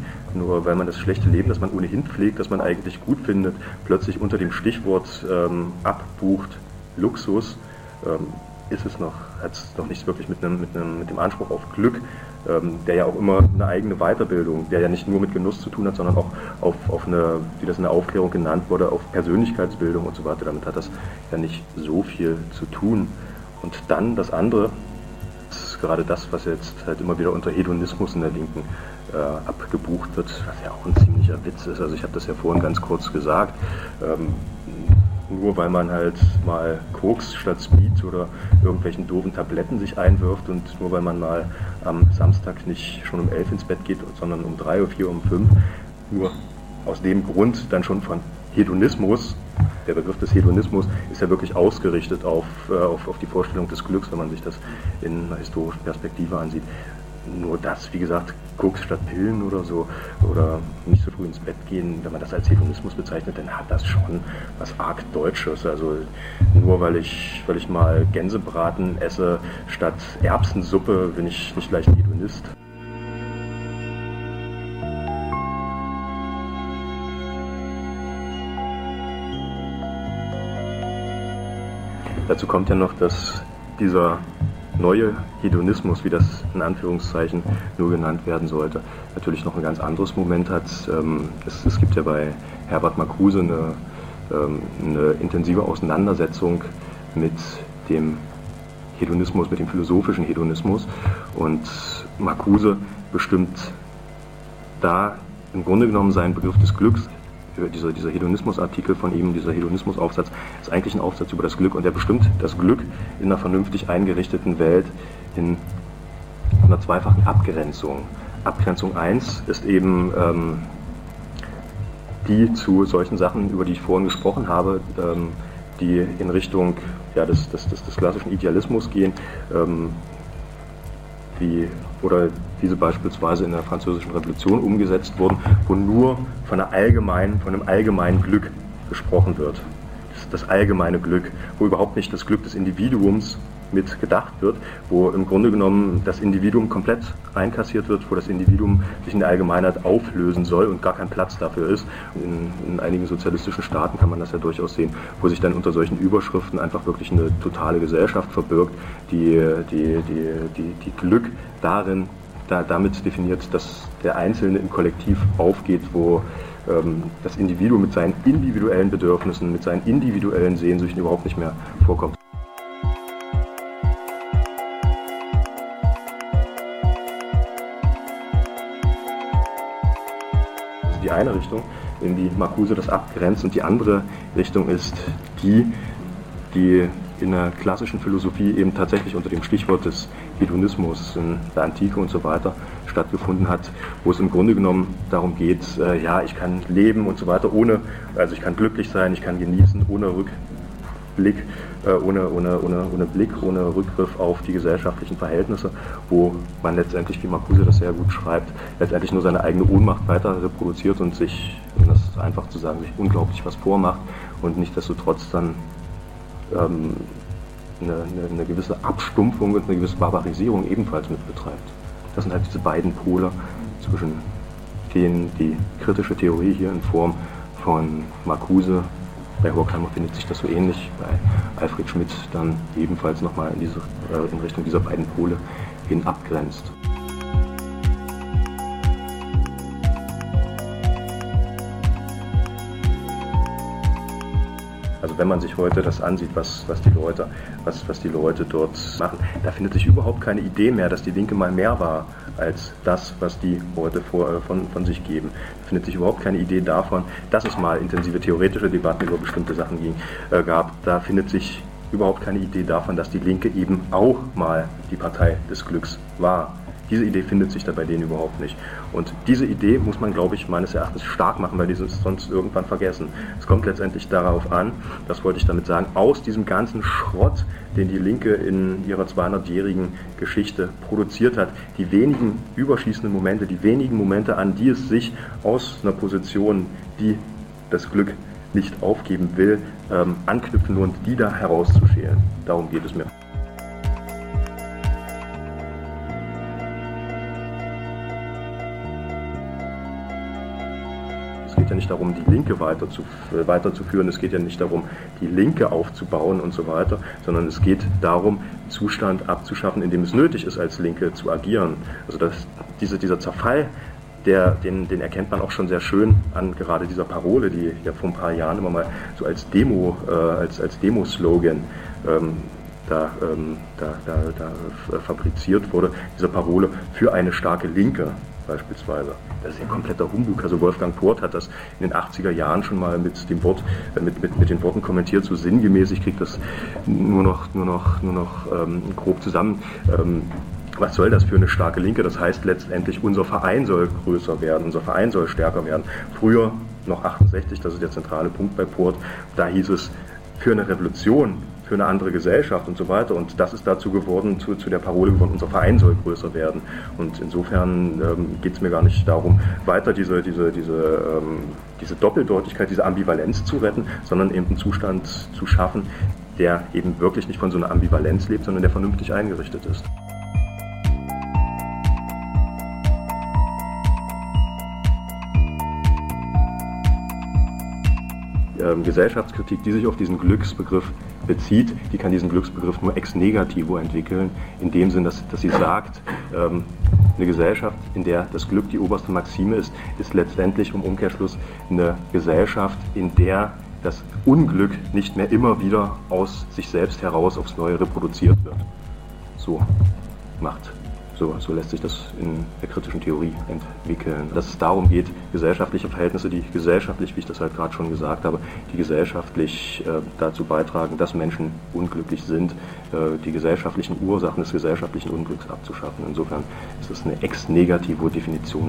pflegt, das man eigentlich gut findet, plötzlich unter dem Stichwort abbucht, Luxus, hat es noch nicht wirklich mit dem Anspruch auf Glück, der ja auch immer eine eigene Weiterbildung, der ja nicht nur mit Genuss zu tun hat, sondern auch auf eine, wie das in der Aufklärung genannt wurde, auf Persönlichkeitsbildung und so weiter. Damit hat das ja nicht so viel zu tun. Und dann das andere, ist gerade das, was jetzt halt immer wieder unter Hedonismus in der Linken abgebucht wird, was ja auch ein ziemlicher Witz ist. Also ich habe das ja vorhin ganz kurz gesagt. Nur weil man halt mal Koks statt Speed oder irgendwelchen doofen Tabletten sich einwirft und nur weil man mal am Samstag nicht schon um 11 ins Bett geht, sondern um 3 oder 4 oder um 5, nur aus dem Grund dann schon von Hedonismus, der Begriff des Hedonismus ist ja wirklich ausgerichtet auf die Vorstellung des Glücks, wenn man sich das in einer historischen Perspektive ansieht. Nur das, wie gesagt, Koks statt Pillen oder so, oder nicht so früh ins Bett gehen, wenn man das als Hedonismus bezeichnet, dann hat das schon was arg Deutsches. Also nur weil ich mal Gänsebraten esse statt Erbsensuppe, bin ich nicht gleich ein Hedonist. Dazu kommt ja noch, dass dieser neue Hedonismus, wie das in Anführungszeichen nur genannt werden sollte, natürlich noch ein ganz anderes Moment hat. Es gibt ja bei Herbert Marcuse eine intensive Auseinandersetzung mit dem Hedonismus, mit dem philosophischen Hedonismus, und Marcuse bestimmt da im Grunde genommen seinen Begriff des Glücks. Dieser Hedonismusartikel von ihm, dieser Hedonismusaufsatz, ist eigentlich ein Aufsatz über das Glück, und er bestimmt das Glück in einer vernünftig eingerichteten Welt in einer zweifachen Abgrenzung. Abgrenzung 1 ist eben die zu solchen Sachen, über die ich vorhin gesprochen habe, die in Richtung des klassischen Idealismus gehen, wie sie beispielsweise in der Französischen Revolution umgesetzt wurden, wo nur von einem allgemeinen Glück gesprochen wird. Das allgemeine Glück, wo überhaupt nicht das Glück des Individuums mit gedacht wird, wo im Grunde genommen das Individuum komplett einkassiert wird, wo das Individuum sich in der Allgemeinheit auflösen soll und gar kein Platz dafür ist. In einigen sozialistischen Staaten kann man das ja durchaus sehen, wo sich dann unter solchen Überschriften einfach wirklich eine totale Gesellschaft verbirgt, die Glück damit definiert, dass der Einzelne im Kollektiv aufgeht, wo das Individuum mit seinen individuellen Bedürfnissen, mit seinen individuellen Sehnsüchten überhaupt nicht mehr vorkommt. Das ist die eine Richtung, in die Marcuse das abgrenzt, und die andere Richtung ist die in der klassischen Philosophie eben tatsächlich unter dem Stichwort des Hedonismus in der Antike und so weiter stattgefunden hat, wo es im Grunde genommen darum geht, ich kann leben und so weiter, ich kann glücklich sein, ich kann genießen, ohne Rückblick, ohne Rückgriff auf die gesellschaftlichen Verhältnisse, wo man letztendlich, wie Marcuse das sehr gut schreibt, letztendlich nur seine eigene Ohnmacht weiter reproduziert und sich, um das einfach zu sagen, sich unglaublich was vormacht und nichtsdestotrotz dann eine gewisse Abstumpfung und eine gewisse Barbarisierung ebenfalls mit betreibt. Das sind halt diese beiden Pole, zwischen denen die kritische Theorie hier in Form von Marcuse Bei Horkheimer findet sich das so ähnlich, bei Alfred Schmidt dann ebenfalls nochmal in Richtung dieser beiden Pole hin abgrenzt. Also wenn man sich heute das ansieht, was die Leute dort machen, da findet sich überhaupt keine Idee mehr, dass die Linke mal mehr war als das, was die heute von sich geben. Da findet sich überhaupt keine Idee davon, dass es mal intensive theoretische Debatten über bestimmte Sachen gab. Da findet sich überhaupt keine Idee davon, dass die Linke eben auch mal die Partei des Glücks war. Diese Idee findet sich da bei denen überhaupt nicht. Und diese Idee muss man, glaube ich, meines Erachtens stark machen, weil die sind sonst irgendwann vergessen. Es kommt letztendlich darauf an, das wollte ich damit sagen, aus diesem ganzen Schrott, den die Linke in ihrer 200-jährigen Geschichte produziert hat, die wenigen überschießenden Momente, die wenigen Momente, an die es sich aus einer Position, die das Glück nicht aufgeben will, anknüpfen und die da herauszuschälen. Darum geht es mir. Es geht ja nicht darum, die Linke weiterzuführen, es geht ja nicht darum, die Linke aufzubauen und so weiter, sondern es geht darum, Zustand abzuschaffen, in dem es nötig ist, als Linke zu agieren. Also dieser Zerfall, den erkennt man auch schon sehr schön an gerade dieser Parole, die ja vor ein paar Jahren immer mal so als Demo-Slogan fabriziert wurde, diese Parole für eine starke Linke beispielsweise. Das ist ja kompletter Humbug. Also Wolfgang Port hat das in den 80er Jahren schon mal mit den Worten kommentiert, so sinngemäß, ich kriege das nur noch grob zusammen. Was soll das für eine starke Linke? Das heißt letztendlich, unser Verein soll größer werden, unser Verein soll stärker werden. Früher, noch 68, das ist der zentrale Punkt bei Port, da hieß es für eine Revolution, für eine andere Gesellschaft und so weiter. Und das ist dazu geworden, zu der Parole geworden, unser Verein soll größer werden. Und insofern geht es mir gar nicht darum, weiter diese Doppeldeutigkeit, diese Ambivalenz zu retten, sondern eben einen Zustand zu schaffen, der eben wirklich nicht von so einer Ambivalenz lebt, sondern der vernünftig eingerichtet ist. Gesellschaftskritik, die sich auf diesen Glücksbegriff bezieht, die kann diesen Glücksbegriff nur ex negativo entwickeln, in dem Sinn, dass sie sagt, eine Gesellschaft, in der das Glück die oberste Maxime ist, ist letztendlich im Umkehrschluss eine Gesellschaft, in der das Unglück nicht mehr immer wieder aus sich selbst heraus aufs Neue reproduziert wird. So lässt sich das in der kritischen Theorie entwickeln. Dass es darum geht, gesellschaftliche Verhältnisse, die gesellschaftlich, wie ich das halt gerade schon gesagt habe, die gesellschaftlich dazu beitragen, dass Menschen unglücklich sind, die gesellschaftlichen Ursachen des gesellschaftlichen Unglücks abzuschaffen. Insofern ist das eine ex-negativo-Definition.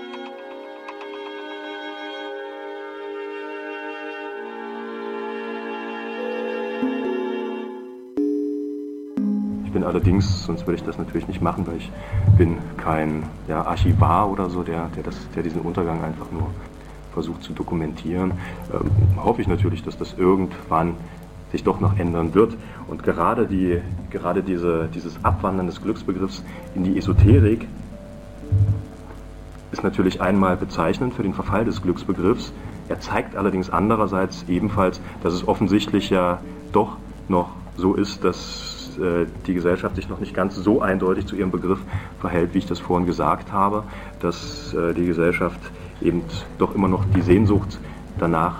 Allerdings, sonst würde ich das natürlich nicht machen, weil ich bin kein Archivar oder so, der diesen Untergang einfach nur versucht zu dokumentieren. Hoffe ich natürlich, dass das irgendwann sich doch noch ändern wird. Und gerade dieses Abwandern des Glücksbegriffs in die Esoterik ist natürlich einmal bezeichnend für den Verfall des Glücksbegriffs. Er zeigt allerdings andererseits ebenfalls, dass es offensichtlich ja doch noch so ist, dass die Gesellschaft sich noch nicht ganz so eindeutig zu ihrem Begriff verhält, wie ich das vorhin gesagt habe, dass die Gesellschaft eben doch immer noch die Sehnsucht danach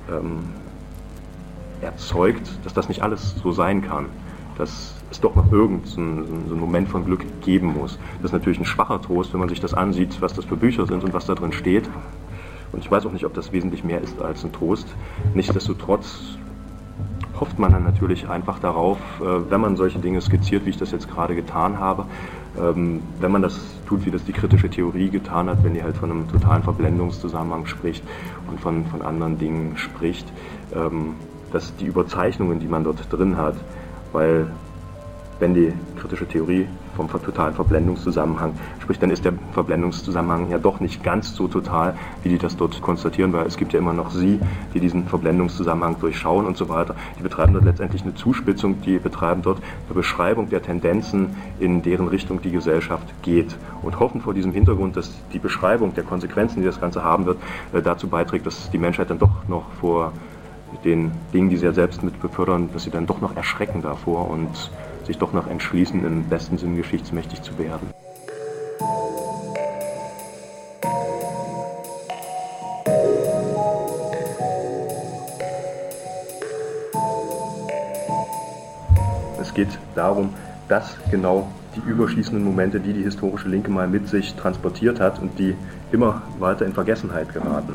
erzeugt, dass das nicht alles so sein kann, dass es doch noch irgendeinen Moment von Glück geben muss. Das ist natürlich ein schwacher Trost, wenn man sich das ansieht, was das für Bücher sind und was da drin steht. Und ich weiß auch nicht, ob das wesentlich mehr ist als ein Trost. Nichtsdestotrotz hofft man dann natürlich einfach darauf, wenn man solche Dinge skizziert, wie ich das jetzt gerade getan habe, wenn man das tut, wie das die kritische Theorie getan hat, wenn die halt von einem totalen Verblendungszusammenhang spricht und von anderen Dingen spricht, dass die Überzeichnungen, die man dort drin hat, weil wenn die kritische Theorie vom totalen Verblendungszusammenhang spricht, dann ist der Verblendungszusammenhang ja doch nicht ganz so total, wie die das dort konstatieren, weil es gibt ja immer noch sie, die diesen Verblendungszusammenhang durchschauen und so weiter. Die betreiben dort letztendlich eine Zuspitzung, die betreiben dort eine Beschreibung der Tendenzen, in deren Richtung die Gesellschaft geht und hoffen vor diesem Hintergrund, dass die Beschreibung der Konsequenzen, die das Ganze haben wird, dazu beiträgt, dass die Menschheit dann doch noch vor mit den Dingen, die sie ja selbst mit befördern, dass sie dann doch noch erschrecken davor und sich doch noch entschließen, im besten Sinn geschichtsmächtig zu werden. Es geht darum, dass genau die überschießenden Momente, die historische Linke mal mit sich transportiert hat und die immer weiter in Vergessenheit geraten.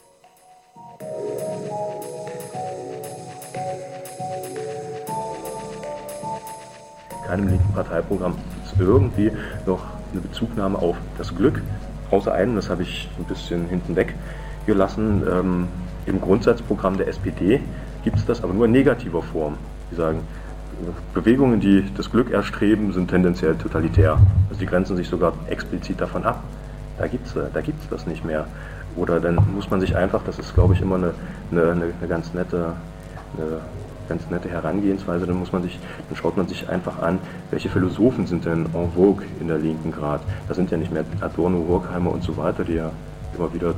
Keinem linken Parteiprogramm ist irgendwie noch eine Bezugnahme auf das Glück, außer einem, das habe ich ein bisschen hinten weg gelassen, im Grundsatzprogramm der SPD gibt es das, aber nur in negativer Form. Die sagen, Bewegungen, die das Glück erstreben, sind tendenziell totalitär. Also die grenzen sich sogar explizit davon ab. Da gibt's das nicht mehr. Oder dann muss man sich einfach, das ist glaube ich immer eine ganz nette Herangehensweise, dann schaut man sich einfach an, welche Philosophen sind denn en vogue in der Linken gerade. Das sind ja nicht mehr Adorno, Horkheimer und so weiter, die ja immer wieder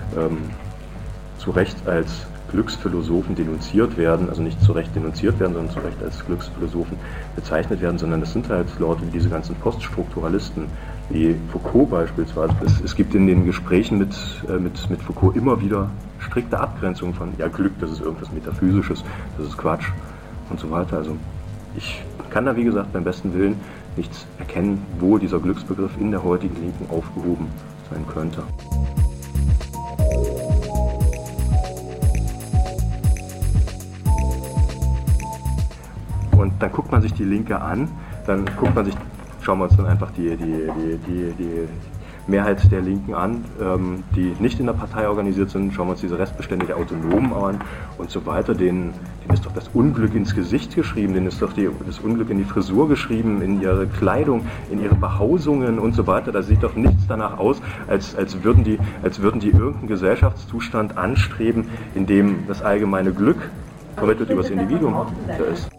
zu Recht als Glücksphilosophen denunziert werden, also nicht zu Recht denunziert werden, sondern zu Recht als Glücksphilosophen bezeichnet werden, sondern das sind halt Leute wie diese ganzen Poststrukturalisten, wie Foucault beispielsweise. Es gibt in den Gesprächen mit Foucault immer wieder strikte Abgrenzungen von, ja, Glück, das ist irgendwas Metaphysisches, das ist Quatsch und so weiter. Also ich kann da, wie gesagt, beim besten Willen nichts erkennen, wo dieser Glücksbegriff in der heutigen Linken aufgehoben sein könnte. Und dann guckt man sich die Linke an, schauen wir uns dann einfach die Mehrheit der Linken an, die nicht in der Partei organisiert sind, schauen wir uns diese Restbestände der Autonomen an und so weiter. Denen ist doch das Unglück ins Gesicht geschrieben, denen ist doch das Unglück in die Frisur geschrieben, in ihre Kleidung, in ihre Behausungen und so weiter. Da sieht doch nichts danach aus, als würden die irgendeinen Gesellschaftszustand anstreben, in dem das allgemeine Glück vermittelt über das Individuum ist.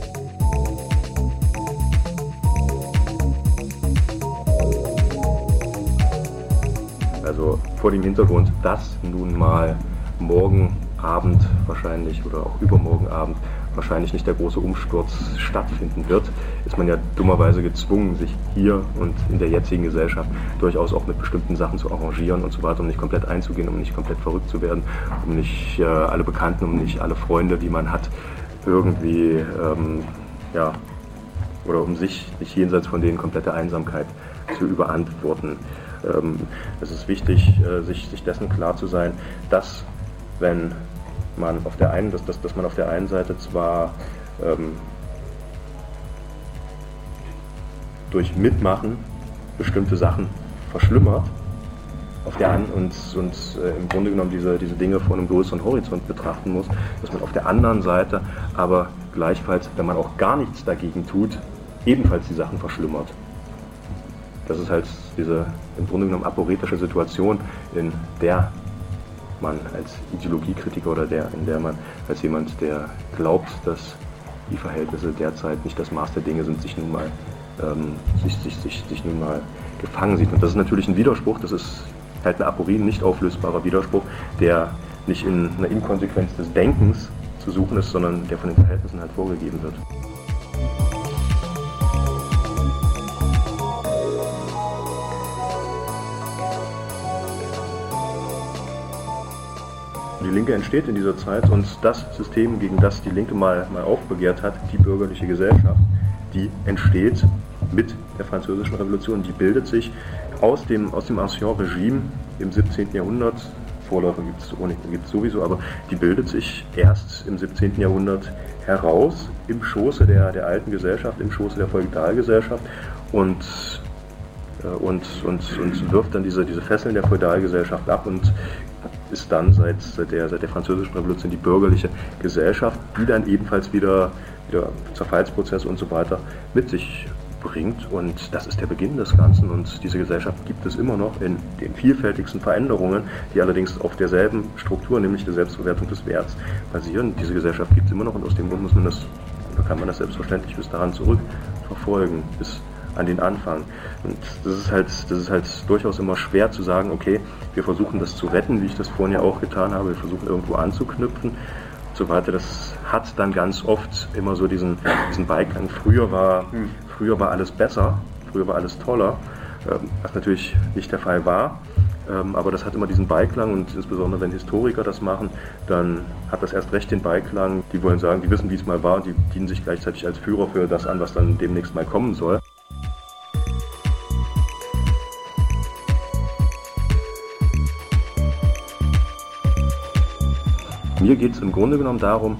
Also vor dem Hintergrund, dass nun mal morgen Abend wahrscheinlich oder auch übermorgen Abend wahrscheinlich nicht der große Umsturz stattfinden wird, ist man ja dummerweise gezwungen, sich hier und in der jetzigen Gesellschaft durchaus auch mit bestimmten Sachen zu arrangieren und so weiter, um nicht komplett einzugehen, um nicht komplett verrückt zu werden, um nicht alle Bekannten, um nicht alle Freunde, die man hat, irgendwie, oder um sich nicht jenseits von denen komplette Einsamkeit zu überantworten. Es ist wichtig, sich dessen klar zu sein, dass wenn man auf der einen Seite zwar durch Mitmachen bestimmte Sachen verschlimmert, und im Grunde genommen diese Dinge vor einem größeren Horizont betrachten muss, dass man auf der anderen Seite aber gleichfalls, wenn man auch gar nichts dagegen tut, ebenfalls die Sachen verschlimmert. Das ist halt diese im Grunde genommen aporetische Situation, in der man als Ideologiekritiker oder in der man als jemand, der glaubt, dass die Verhältnisse derzeit nicht das Maß der Dinge sind, sich nun mal gefangen sieht. Und das ist natürlich ein Widerspruch, das ist halt ein Aporie, ein nicht auflösbarer Widerspruch, der nicht in einer Inkonsequenz des Denkens zu suchen ist, sondern der von den Verhältnissen halt vorgegeben wird. Die Linke entsteht in dieser Zeit und das System, gegen das die Linke mal aufbegehrt hat, die bürgerliche Gesellschaft, die entsteht mit der Französischen Revolution. Die bildet sich aus dem Ancien-Regime im 17. Jahrhundert, Vorläufer gibt es sowieso, aber die bildet sich erst im 17. Jahrhundert heraus im Schoße der alten Gesellschaft, im Schoße der Feudalgesellschaft und wirft dann diese Fesseln der Feudalgesellschaft ab und ist dann seit der Französischen Revolution die bürgerliche Gesellschaft, die dann ebenfalls wieder Zerfallsprozesse und so weiter mit sich bringt. Und das ist der Beginn des Ganzen. Und diese Gesellschaft gibt es immer noch in den vielfältigsten Veränderungen, die allerdings auf derselben Struktur, nämlich der Selbstverwertung des Werts, basieren. Diese Gesellschaft gibt es immer noch und aus dem Grund kann man das selbstverständlich bis daran zurückverfolgen, bis an den Anfang. Und das ist halt durchaus immer schwer zu sagen, okay, wir versuchen das zu retten, wie ich das vorhin ja auch getan habe, wir versuchen irgendwo anzuknüpfen, so weiter, das hat dann ganz oft immer so diesen Beiklang. Früher war alles besser, früher war alles toller, was natürlich nicht der Fall war. Aber das hat immer diesen Beiklang, und insbesondere wenn Historiker das machen, dann hat das erst recht den Beiklang. Die wollen sagen, die wissen, wie es mal war, die dienen sich gleichzeitig als Führer für das an, was dann demnächst mal kommen soll. Mir geht es im Grunde genommen darum,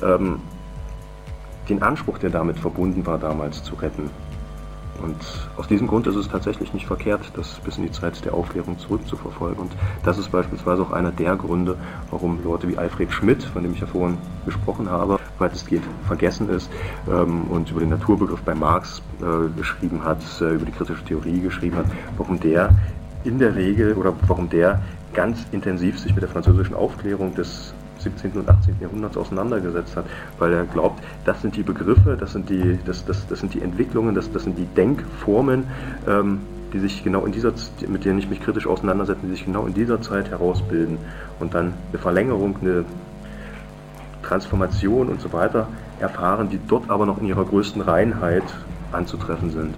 den Anspruch, der damit verbunden war, damals zu retten. Und aus diesem Grund ist es tatsächlich nicht verkehrt, das bis in die Zeit der Aufklärung zurückzuverfolgen. Und das ist beispielsweise auch einer der Gründe, warum Leute wie Alfred Schmidt, von dem ich ja vorhin gesprochen habe, weitestgehend vergessen ist und über den Naturbegriff bei Marx geschrieben hat, über die kritische Theorie geschrieben hat, warum der in der Regel oder warum der ganz intensiv sich mit der französischen Aufklärung des 17. und 18. Jahrhunderts auseinandergesetzt hat, weil er glaubt, das sind die Begriffe, das sind die Entwicklungen, das sind die Denkformen, die sich genau mit denen ich mich kritisch auseinandersetze, die sich genau in dieser Zeit herausbilden und dann eine Verlängerung, eine Transformation und so weiter erfahren, die dort aber noch in ihrer größten Reinheit anzutreffen sind.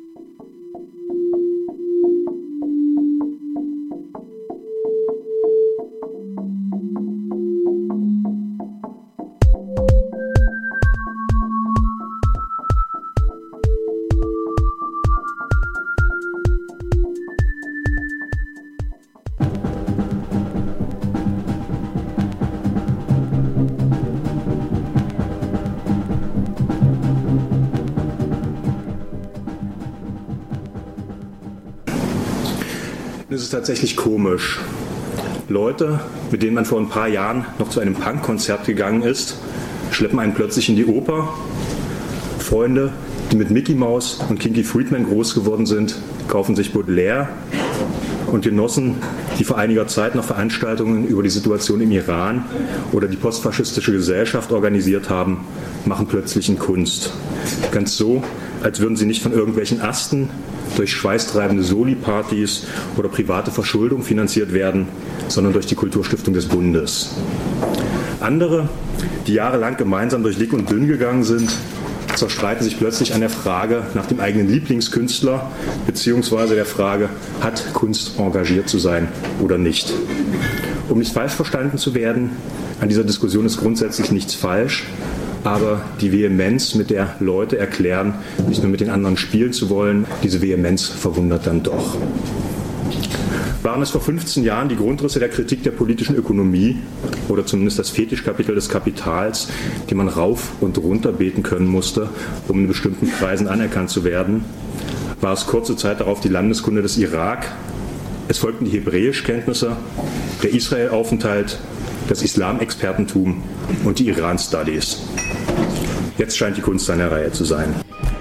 Es ist tatsächlich komisch. Leute, mit denen man vor ein paar Jahren noch zu einem Punkkonzert gegangen ist, schleppen einen plötzlich in die Oper. Freunde, die mit Mickey Mouse und Kinky Friedman groß geworden sind, kaufen sich Baudelaire, und Genossen, die vor einiger Zeit noch Veranstaltungen über die Situation im Iran oder die postfaschistische Gesellschaft organisiert haben, machen plötzlich in Kunst. Ganz so, als würden sie nicht von irgendwelchen Asten durch schweißtreibende Soli-Partys oder private Verschuldung finanziert werden, sondern durch die Kulturstiftung des Bundes. Andere, die jahrelang gemeinsam durch dick und dünn gegangen sind, zerstreiten sich plötzlich an der Frage nach dem eigenen Lieblingskünstler bzw. der Frage, hat Kunst engagiert zu sein oder nicht. Um nicht falsch verstanden zu werden, an dieser Diskussion ist grundsätzlich nichts falsch, aber die Vehemenz, mit der Leute erklären, nicht nur mit den anderen spielen zu wollen, diese Vehemenz verwundert dann doch. Waren es vor 15 Jahren die Grundrisse der Kritik der politischen Ökonomie oder zumindest das Fetischkapitel des Kapitals, die man rauf und runter beten können musste, um in bestimmten Kreisen anerkannt zu werden, war es kurze Zeit darauf die Landeskunde des Irak, es folgten die Hebräischkenntnisse, der Israel-Aufenthalt, das Islamexpertentum und die Iran-Studies. Jetzt scheint die Kunst an der Reihe zu sein.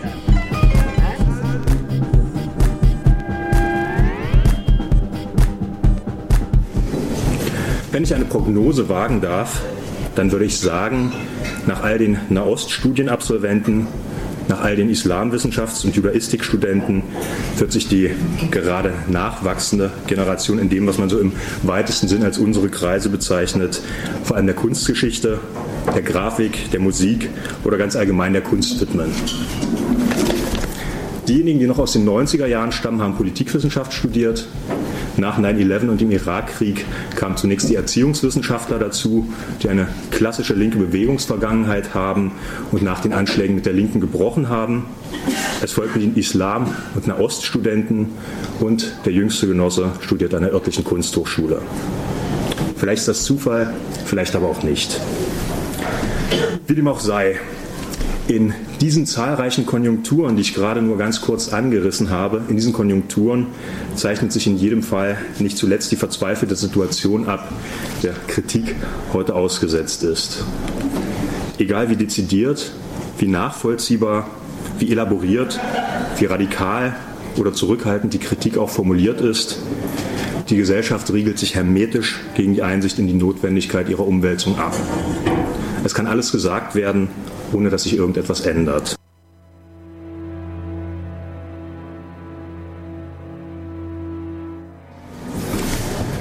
Wenn ich eine Prognose wagen darf, dann würde ich sagen, nach all den Nahost-Studienabsolventen, nach all den Islamwissenschafts- und Judaistikstudenten wird sich die gerade nachwachsende Generation in dem, was man so im weitesten Sinn als unsere Kreise bezeichnet, vor allem der Kunstgeschichte, der Grafik, der Musik oder ganz allgemein der Kunst widmen. Diejenigen, die noch aus den 90er Jahren stammen, haben Politikwissenschaft studiert. Nach 9/11 und dem Irakkrieg kamen zunächst die Erziehungswissenschaftler dazu, die eine klassische linke Bewegungsvergangenheit haben und nach den Anschlägen mit der Linken gebrochen haben. Es folgten die Islam- und Nahoststudenten und der jüngste Genosse studiert an der örtlichen Kunsthochschule. Vielleicht ist das Zufall, vielleicht aber auch nicht. Wie dem auch sei, in diesen zahlreichen Konjunkturen, die ich gerade nur ganz kurz angerissen habe, in diesen Konjunkturen zeichnet sich in jedem Fall nicht zuletzt die verzweifelte Situation ab, der Kritik heute ausgesetzt ist. Egal wie dezidiert, wie nachvollziehbar, wie elaboriert, wie radikal oder zurückhaltend die Kritik auch formuliert ist, die Gesellschaft riegelt sich hermetisch gegen die Einsicht in die Notwendigkeit ihrer Umwälzung ab. Es kann alles gesagt werden, ohne dass sich irgendetwas ändert.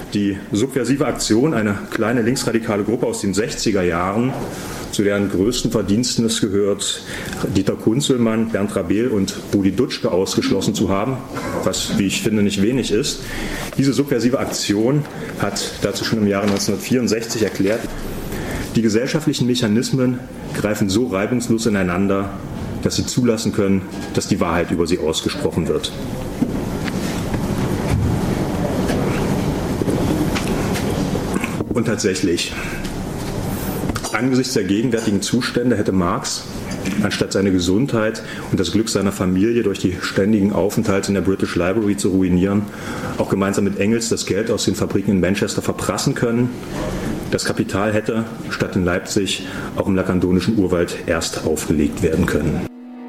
Die subversive Aktion, eine kleine linksradikale Gruppe aus den 60er Jahren, zu deren größten Verdiensten es gehört, Dieter Kunzelmann, Bernd Rabel und Rudi Dutschke ausgeschlossen zu haben, was, wie ich finde, nicht wenig ist. Diese subversive Aktion hat dazu schon im Jahre 1964 erklärt, die gesellschaftlichen Mechanismen greifen so reibungslos ineinander, dass sie zulassen können, dass die Wahrheit über sie ausgesprochen wird. Und tatsächlich, angesichts der gegenwärtigen Zustände hätte Marx, anstatt seine Gesundheit und das Glück seiner Familie durch die ständigen Aufenthalte in der British Library zu ruinieren, auch gemeinsam mit Engels das Geld aus den Fabriken in Manchester verprassen können. Das Kapital hätte, statt in Leipzig, auch im lakandonischen Urwald erst aufgelegt werden können.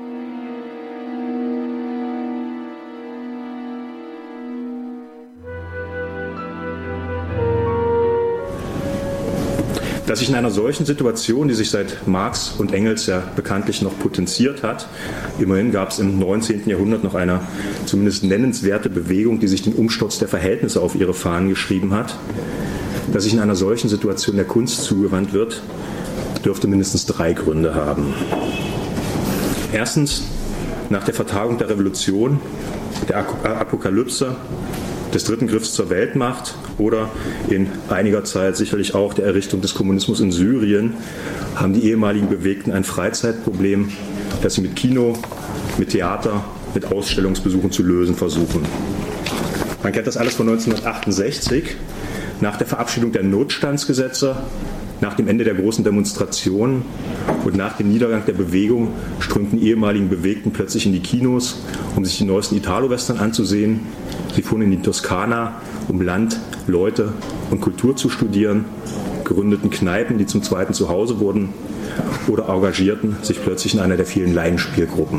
Dass sich in einer solchen Situation, die sich seit Marx und Engels ja bekanntlich noch potenziert hat, immerhin gab es im 19. Jahrhundert noch eine zumindest nennenswerte Bewegung, die sich den Umsturz der Verhältnisse auf ihre Fahnen geschrieben hat, dass sich in einer solchen Situation der Kunst zugewandt wird, dürfte mindestens 3 Gründe haben. Erstens, nach der Vertagung der Revolution, der Apokalypse, des dritten Griffs zur Weltmacht oder in einiger Zeit sicherlich auch der Errichtung des Kommunismus in Syrien haben die ehemaligen Bewegten ein Freizeitproblem, das sie mit Kino, mit Theater, mit Ausstellungsbesuchen zu lösen versuchen. Man kennt das alles von 1968, nach der Verabschiedung der Notstandsgesetze, nach dem Ende der großen Demonstrationen und nach dem Niedergang der Bewegung strömten die ehemaligen Bewegten plötzlich in die Kinos, um sich die neuesten Italo-Western anzusehen. Sie fuhren in die Toskana, um Land, Leute und Kultur zu studieren, gründeten Kneipen, die zum zweiten Zuhause wurden, oder engagierten sich plötzlich in einer der vielen Laienspielgruppen.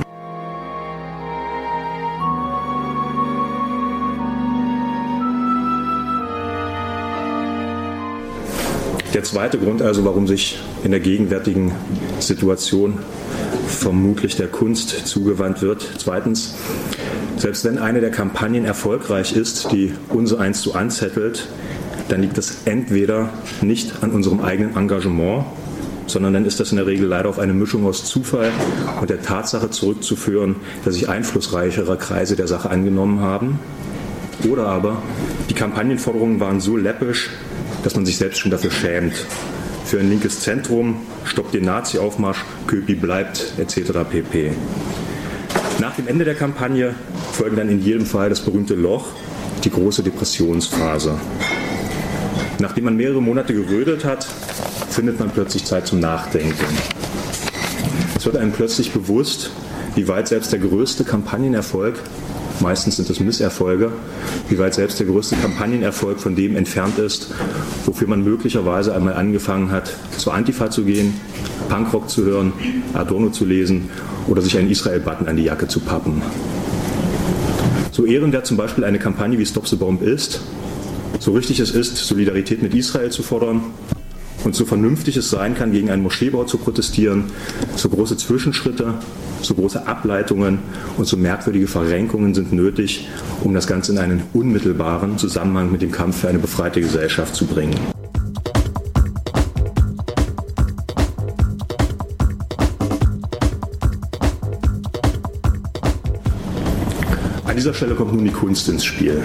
Der zweite Grund also, warum sich in der gegenwärtigen Situation vermutlich der Kunst zugewandt wird. Zweitens, selbst wenn eine der Kampagnen erfolgreich ist, die unsereins so anzettelt, dann liegt das entweder nicht an unserem eigenen Engagement, sondern dann ist das in der Regel leider auf eine Mischung aus Zufall und der Tatsache zurückzuführen, dass sich einflussreichere Kreise der Sache angenommen haben. Oder aber die Kampagnenforderungen waren so läppisch, dass man sich selbst schon dafür schämt. Für ein linkes Zentrum, stoppt den Nazi-Aufmarsch, Köpi bleibt, etc. pp. Nach dem Ende der Kampagne folgen dann in jedem Fall das berühmte Loch, die große Depressionsphase. Nachdem man mehrere Monate gerödelt hat, findet man plötzlich Zeit zum Nachdenken. Es wird einem plötzlich bewusst, wie weit selbst der größte Kampagnenerfolg, meistens sind es Misserfolge, wie weit selbst der größte Kampagnenerfolg von dem entfernt ist, wofür man möglicherweise einmal angefangen hat, zur Antifa zu gehen, Punkrock zu hören, Adorno zu lesen oder sich einen Israel-Button an die Jacke zu pappen. So ehrenwert zum Beispiel eine Kampagne wie Stop the Bomb ist, so richtig es ist, Solidarität mit Israel zu fordern und so vernünftig es sein kann, gegen einen Moscheebau zu protestieren, so große Zwischenschritte, so große Ableitungen und so merkwürdige Verrenkungen sind nötig, um das Ganze in einen unmittelbaren Zusammenhang mit dem Kampf für eine befreite Gesellschaft zu bringen. An dieser Stelle kommt nun die Kunst ins Spiel.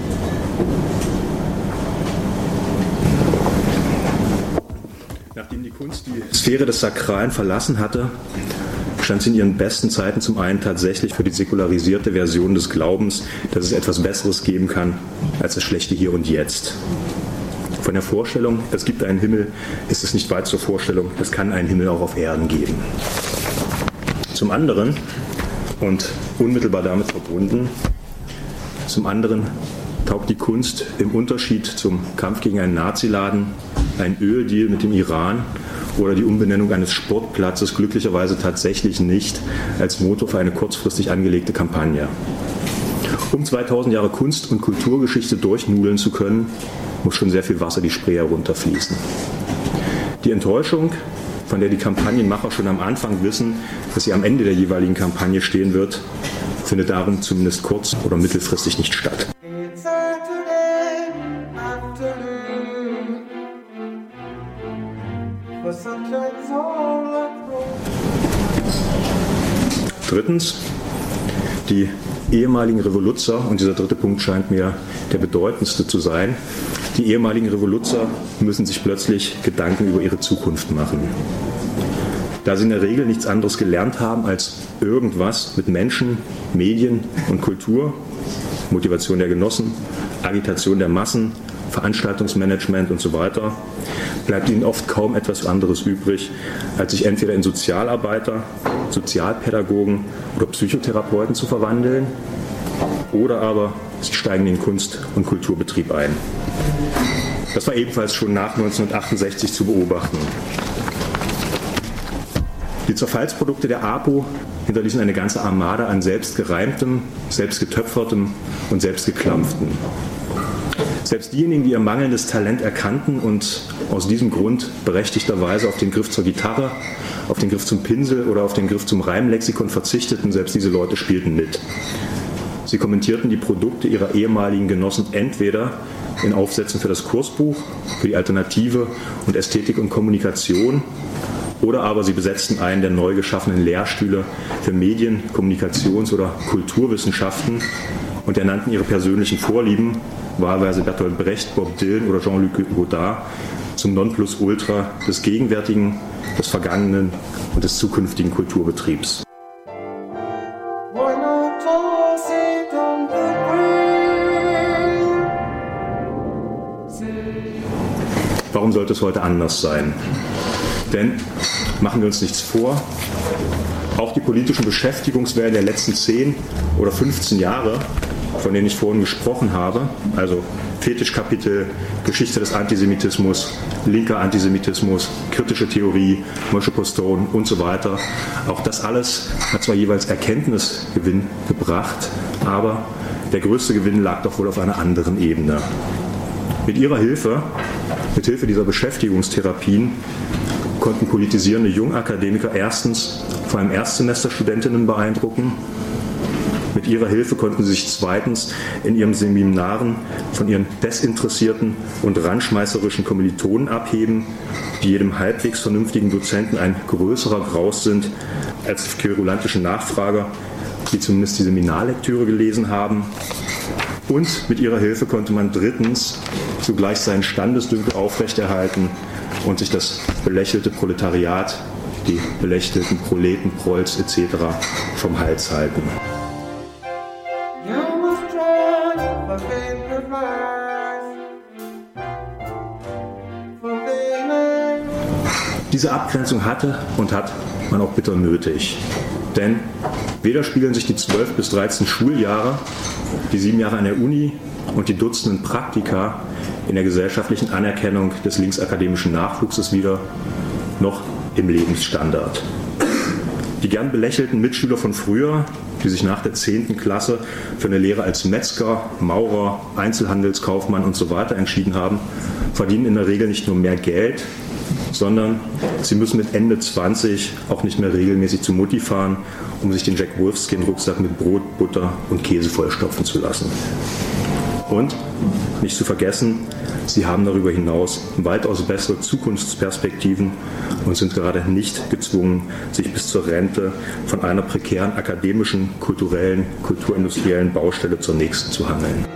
Nachdem die Kunst die Sphäre des Sakralen verlassen hatte, stand sie in ihren besten Zeiten zum einen tatsächlich für die säkularisierte Version des Glaubens, dass es etwas Besseres geben kann als das schlechte Hier und Jetzt. Von der Vorstellung, es gibt einen Himmel, ist es nicht weit zur Vorstellung, es kann einen Himmel auch auf Erden geben. Zum anderen, und unmittelbar damit verbunden, zum anderen taugt die Kunst im Unterschied zum Kampf gegen einen Naziladen, einen Öldeal mit dem Iran oder die Umbenennung eines Sportplatzes glücklicherweise tatsächlich nicht als Motor für eine kurzfristig angelegte Kampagne. Um 2000 Jahre Kunst- und Kulturgeschichte durchnudeln zu können, muss schon sehr viel Wasser die Spree herunterfließen. Die Enttäuschung, von der die Kampagnenmacher schon am Anfang wissen, dass sie am Ende der jeweiligen Kampagne stehen wird, findet darum zumindest kurz- oder mittelfristig nicht statt. It's Saturday after Drittens, die ehemaligen Revoluzer, und dieser dritte Punkt scheint mir der bedeutendste zu sein, die ehemaligen Revoluzer müssen sich plötzlich Gedanken über ihre Zukunft machen. Da sie in der Regel nichts anderes gelernt haben als irgendwas mit Menschen, Medien und Kultur, Motivation der Genossen, Agitation der Massen, Veranstaltungsmanagement und so weiter, bleibt ihnen oft kaum etwas anderes übrig, als sich entweder in Sozialarbeiter, Sozialpädagogen oder Psychotherapeuten zu verwandeln, oder aber sie steigen in den Kunst- und Kulturbetrieb ein. Das war ebenfalls schon nach 1968 zu beobachten. Die Zerfallsprodukte der APO hinterließen eine ganze Armada an selbstgereimtem, selbstgetöpfertem und selbstgeklampftem. Selbst diejenigen, die ihr mangelndes Talent erkannten und aus diesem Grund berechtigterweise auf den Griff zur Gitarre, auf den Griff zum Pinsel oder auf den Griff zum Reimlexikon verzichteten, selbst diese Leute spielten mit. Sie kommentierten die Produkte ihrer ehemaligen Genossen entweder in Aufsätzen für das Kursbuch, für die Alternative und Ästhetik und Kommunikation, oder aber sie besetzten einen der neu geschaffenen Lehrstühle für Medien-, Kommunikations- oder Kulturwissenschaften und ernannten ihre persönlichen Vorlieben, wahlweise Bertolt Brecht, Bob Dylan oder Jean-Luc Godard, zum Nonplusultra des gegenwärtigen, des vergangenen und des zukünftigen Kulturbetriebs. Warum sollte es heute anders sein? Denn, machen wir uns nichts vor, auch die politischen Beschäftigungswellen der letzten 10 oder 15 Jahre, von denen ich vorhin gesprochen habe, also Fetischkapitel, Geschichte des Antisemitismus, linker Antisemitismus, kritische Theorie, Moshe Postone und so weiter, auch das alles hat zwar jeweils Erkenntnisgewinn gebracht, aber der größte Gewinn lag doch wohl auf einer anderen Ebene. Mit ihrer Hilfe, mit Hilfe dieser Beschäftigungstherapien, konnten politisierende Jungakademiker erstens vor allem Erstsemesterstudentinnen beeindrucken. Mit ihrer Hilfe konnten sie sich zweitens in ihren Seminaren von ihren desinteressierten und randschmeißerischen Kommilitonen abheben, die jedem halbwegs vernünftigen Dozenten ein größerer Graus sind als die querulantischen Nachfrager, die zumindest die Seminarlektüre gelesen haben. Und mit ihrer Hilfe konnte man drittens zugleich seinen Standesdünkel aufrechterhalten und sich das belächelte Proletariat, die belächelten Proleten, Prolls etc. vom Hals halten. Diese Abgrenzung hatte und hat man auch bitter nötig. Denn weder spiegeln sich die 12 bis 13 Schuljahre, die 7 Jahre an der Uni und die Dutzenden Praktika in der gesellschaftlichen Anerkennung des linksakademischen Nachwuchses wieder, noch im Lebensstandard. Die gern belächelten Mitschüler von früher, die sich nach der 10. Klasse für eine Lehre als Metzger, Maurer, Einzelhandelskaufmann und so weiter entschieden haben, verdienen in der Regel nicht nur mehr Geld, sondern sie müssen mit Ende 20 auch nicht mehr regelmäßig zu Mutti fahren, um sich den Jack Wolfskin-Rucksack mit Brot, Butter und Käse vollstopfen zu lassen. Und, nicht zu vergessen, sie haben darüber hinaus weitaus bessere Zukunftsperspektiven und sind gerade nicht gezwungen, sich bis zur Rente von einer prekären akademischen, kulturellen, kulturindustriellen Baustelle zur nächsten zu hangeln.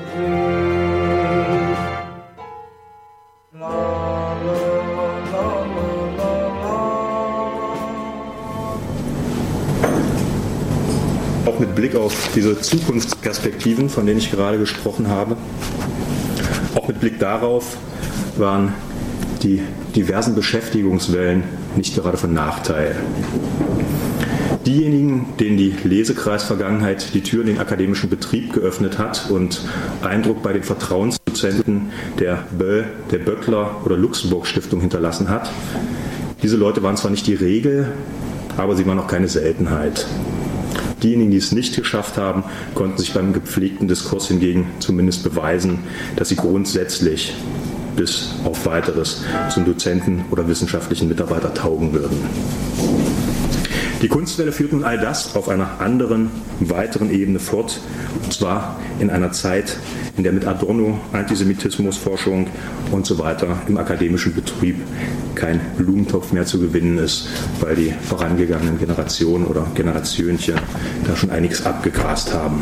Auch mit Blick auf diese Zukunftsperspektiven, von denen ich gerade gesprochen habe, auch mit Blick darauf waren die diversen Beschäftigungswellen nicht gerade von Nachteil. Diejenigen, denen die Lesekreis-Vergangenheit die Tür in den akademischen Betrieb geöffnet hat und Eindruck bei den Vertrauensdozenten der Böll, der Böckler oder Luxemburg-Stiftung hinterlassen hat, diese Leute waren zwar nicht die Regel, aber sie waren auch keine Seltenheit. Diejenigen, die es nicht geschafft haben, konnten sich beim gepflegten Diskurs hingegen zumindest beweisen, dass sie grundsätzlich bis auf Weiteres zum Dozenten oder wissenschaftlichen Mitarbeiter taugen würden. Die Kunstwelle führt nun all das auf einer anderen, weiteren Ebene fort, und zwar in einer Zeit, in der mit Adorno, Antisemitismusforschung und so weiter im akademischen Betrieb kein Blumentopf mehr zu gewinnen ist, weil die vorangegangenen Generationen oder Generationchen da schon einiges abgegrast haben.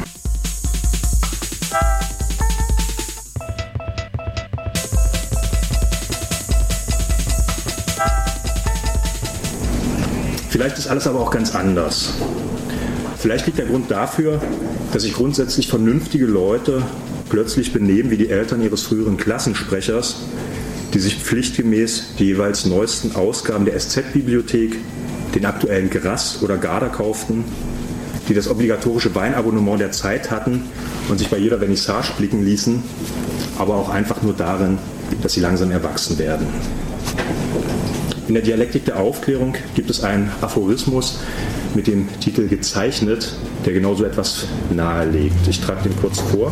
Vielleicht ist alles aber auch ganz anders. Vielleicht liegt der Grund dafür, dass sich grundsätzlich vernünftige Leute plötzlich benehmen wie die Eltern ihres früheren Klassensprechers, die sich pflichtgemäß die jeweils neuesten Ausgaben der SZ-Bibliothek, den aktuellen Grass oder Garda kauften, die das obligatorische Weinabonnement der Zeit hatten und sich bei jeder Vernissage blicken ließen, aber auch einfach nur darin, dass sie langsam erwachsen werden. In der Dialektik der Aufklärung gibt es einen Aphorismus mit dem Titel Gezeichnet, der genauso etwas nahelegt. Ich trage den kurz vor.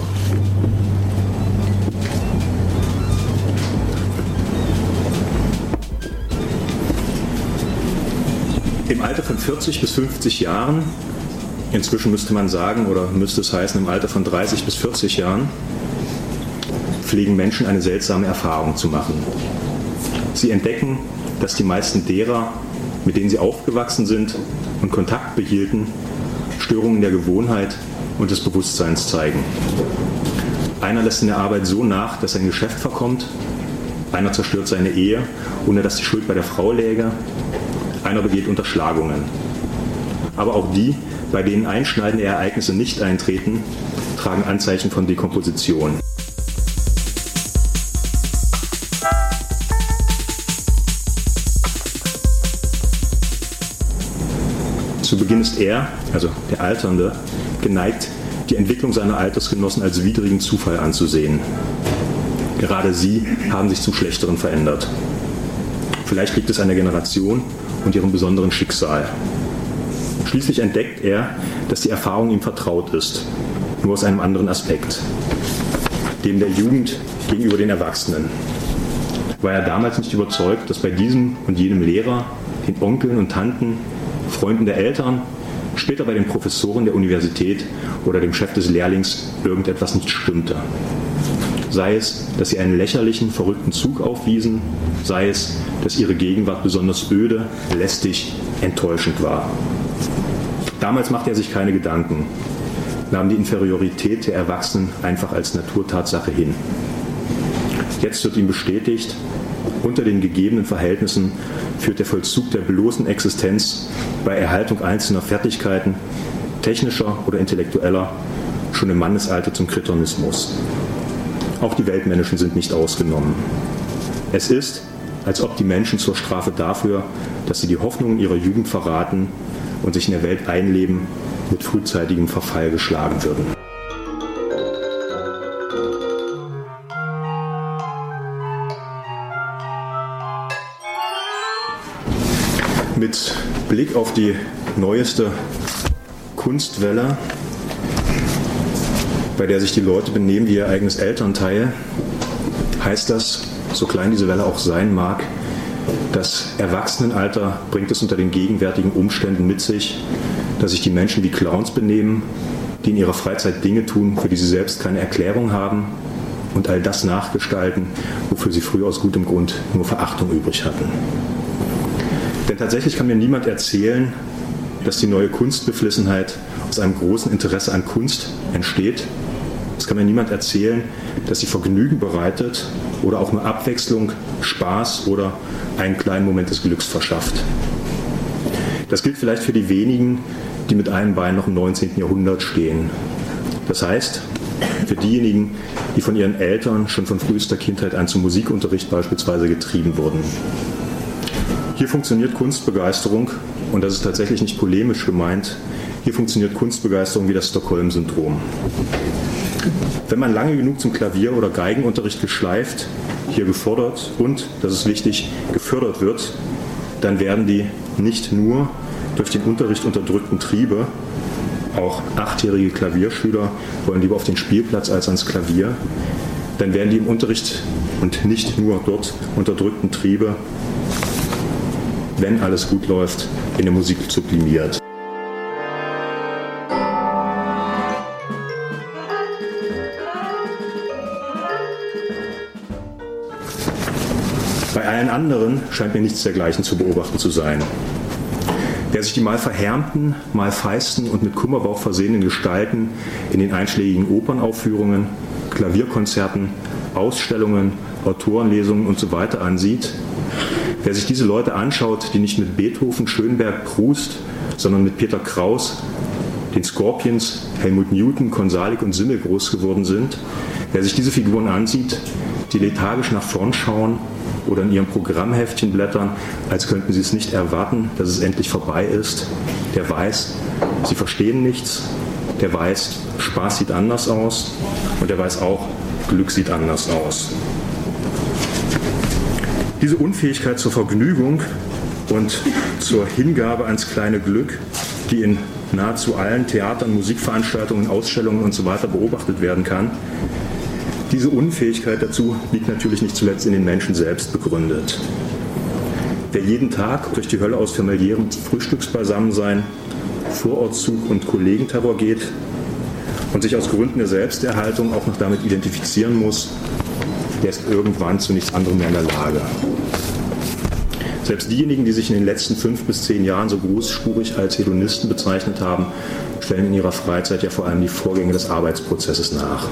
Im Alter von 40 bis 50 Jahren, inzwischen müsste man sagen, oder müsste es heißen, im Alter von 30 bis 40 Jahren, pflegen Menschen eine seltsame Erfahrung zu machen. Sie entdecken, dass die meisten derer, mit denen sie aufgewachsen sind und Kontakt behielten, Störungen der Gewohnheit und des Bewusstseins zeigen. Einer lässt in der Arbeit so nach, dass sein Geschäft verkommt, einer zerstört seine Ehe, ohne dass die Schuld bei der Frau läge, einer begeht Unterschlagungen. Aber auch die, bei denen einschneidende Ereignisse nicht eintreten, tragen Anzeichen von Dekomposition. Zu Beginn ist er, also der Alternde, geneigt, die Entwicklung seiner Altersgenossen als widrigen Zufall anzusehen. Gerade sie haben sich zum Schlechteren verändert. Vielleicht liegt es an der Generation und ihrem besonderen Schicksal. Schließlich entdeckt er, dass die Erfahrung ihm vertraut ist, nur aus einem anderen Aspekt, dem der Jugend gegenüber den Erwachsenen. War er damals nicht überzeugt, dass bei diesem und jenem Lehrer, den Onkeln und Tanten, Freunden der Eltern, später bei den Professoren der Universität oder dem Chef des Lehrlings irgendetwas nicht stimmte. Sei es, dass sie einen lächerlichen, verrückten Zug aufwiesen, sei es, dass ihre Gegenwart besonders öde, lästig, enttäuschend war. Damals machte er sich keine Gedanken, nahm die Inferiorität der Erwachsenen einfach als Naturtatsache hin. Jetzt wird ihm bestätigt, unter den gegebenen Verhältnissen führt der Vollzug der bloßen Existenz bei Erhaltung einzelner Fertigkeiten, technischer oder intellektueller, schon im Mannesalter zum Kretinismus. Auch die Weltmenschen sind nicht ausgenommen. Es ist, als ob die Menschen zur Strafe dafür, dass sie die Hoffnungen ihrer Jugend verraten und sich in der Welt einleben, mit frühzeitigem Verfall geschlagen würden. Mit Blick auf die neueste Kunstwelle, bei der sich die Leute benehmen wie ihr eigenes Elternteil, heißt das, so klein diese Welle auch sein mag, das Erwachsenenalter bringt es unter den gegenwärtigen Umständen mit sich, dass sich die Menschen wie Clowns benehmen, die in ihrer Freizeit Dinge tun, für die sie selbst keine Erklärung haben und all das nachgestalten, wofür sie früher aus gutem Grund nur Verachtung übrig hatten. Denn tatsächlich kann mir niemand erzählen, dass die neue Kunstbeflissenheit aus einem großen Interesse an Kunst entsteht. Es kann mir niemand erzählen, dass sie Vergnügen bereitet oder auch nur Abwechslung, Spaß oder einen kleinen Moment des Glücks verschafft. Das gilt vielleicht für die wenigen, die mit einem Bein noch im 19. Jahrhundert stehen. Das heißt, für diejenigen, die von ihren Eltern schon von frühester Kindheit an zum Musikunterricht beispielsweise getrieben wurden. Hier funktioniert Kunstbegeisterung, und das ist tatsächlich nicht polemisch gemeint, hier funktioniert Kunstbegeisterung wie das Stockholm-Syndrom. Wenn man lange genug zum Klavier- oder Geigenunterricht geschleift, hier gefordert und, das ist wichtig, gefördert wird, dann werden die nicht nur durch den Unterricht unterdrückten Triebe, auch 8-jährige Klavierschüler wollen lieber auf den Spielplatz als ans Klavier, dann werden die im Unterricht und nicht nur dort unterdrückten Triebe wenn alles gut läuft, in der Musik sublimiert. Bei allen anderen scheint mir nichts dergleichen zu beobachten zu sein. Wer sich die mal verhärmten, mal feisten und mit Kummerbauch versehenen Gestalten in den einschlägigen Opernaufführungen, Klavierkonzerten, Ausstellungen, Autorenlesungen usw. ansieht, wer sich diese Leute anschaut, die nicht mit Beethoven, Schönberg, Proust, sondern mit Peter Kraus, den Scorpions, Helmut Newton, Konsalik und Simmel groß geworden sind, wer sich diese Figuren ansieht, die lethargisch nach vorn schauen oder in ihrem Programmheftchen blättern, als könnten sie es nicht erwarten, dass es endlich vorbei ist, der weiß, sie verstehen nichts, der weiß, Spaß sieht anders aus und der weiß auch, Glück sieht anders aus. Diese Unfähigkeit zur Vergnügung und zur Hingabe ans kleine Glück, die in nahezu allen Theatern, Musikveranstaltungen, Ausstellungen usw. beobachtet werden kann, diese Unfähigkeit dazu liegt natürlich nicht zuletzt in den Menschen selbst begründet. Wer jeden Tag durch die Hölle aus familiärem Frühstücksbeisammensein, Vorortzug und Kollegenterror geht und sich aus Gründen der Selbsterhaltung auch noch damit identifizieren muss, der ist irgendwann zu nichts anderem mehr in der Lage. Selbst diejenigen, die sich in den letzten 5 bis 10 Jahren so großspurig als Hedonisten bezeichnet haben, stellen in ihrer Freizeit ja vor allem die Vorgänge des Arbeitsprozesses nach.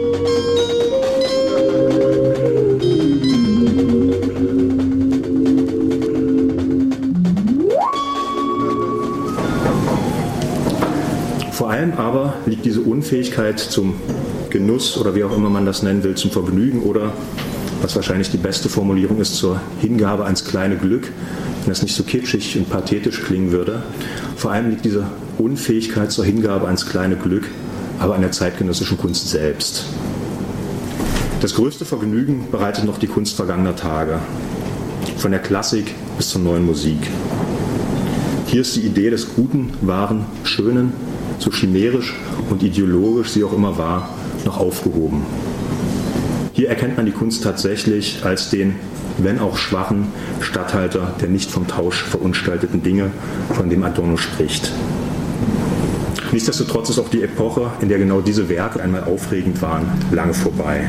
Vor allem aber liegt diese Unfähigkeit zum Genuss oder wie auch immer man das nennen will, zum Vergnügen oder, was wahrscheinlich die beste Formulierung ist, zur Hingabe ans kleine Glück, wenn das nicht so kitschig und pathetisch klingen würde. Vor allem liegt diese Unfähigkeit zur Hingabe ans kleine Glück aber an der zeitgenössischen Kunst selbst. Das größte Vergnügen bereitet noch die Kunst vergangener Tage, von der Klassik bis zur neuen Musik. Hier ist die Idee des Guten, Wahren, Schönen, so chimärisch und ideologisch sie auch immer war, noch aufgehoben. Hier erkennt man die Kunst tatsächlich als den, wenn auch schwachen, Statthalter der nicht vom Tausch verunstalteten Dinge, von dem Adorno spricht. Nichtsdestotrotz ist auch die Epoche, in der genau diese Werke einmal aufregend waren, lange vorbei.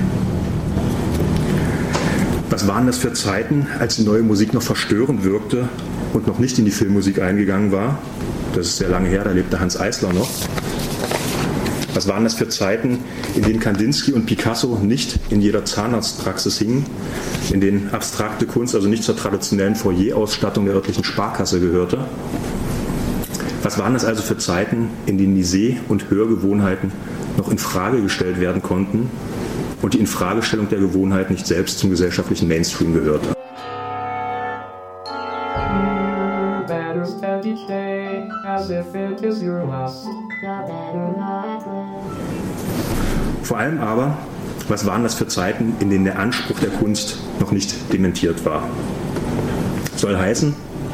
Was waren das für Zeiten, als die neue Musik noch verstörend wirkte und noch nicht in die Filmmusik eingegangen war? Das ist sehr lange her, da lebte Hans Eisler noch. Was waren das für Zeiten, in denen Kandinsky und Picasso nicht in jeder Zahnarztpraxis hingen, in denen abstrakte Kunst also nicht zur traditionellen Foyerausstattung der örtlichen Sparkasse gehörte? Was waren das also für Zeiten, in denen die Seh- und Hörgewohnheiten noch in Frage gestellt werden konnten und die Infragestellung der Gewohnheit nicht selbst zum gesellschaftlichen Mainstream gehörte? Vor allem aber, was waren das für Zeiten, in denen der Anspruch der Kunst noch nicht dementiert war? Soll heißen,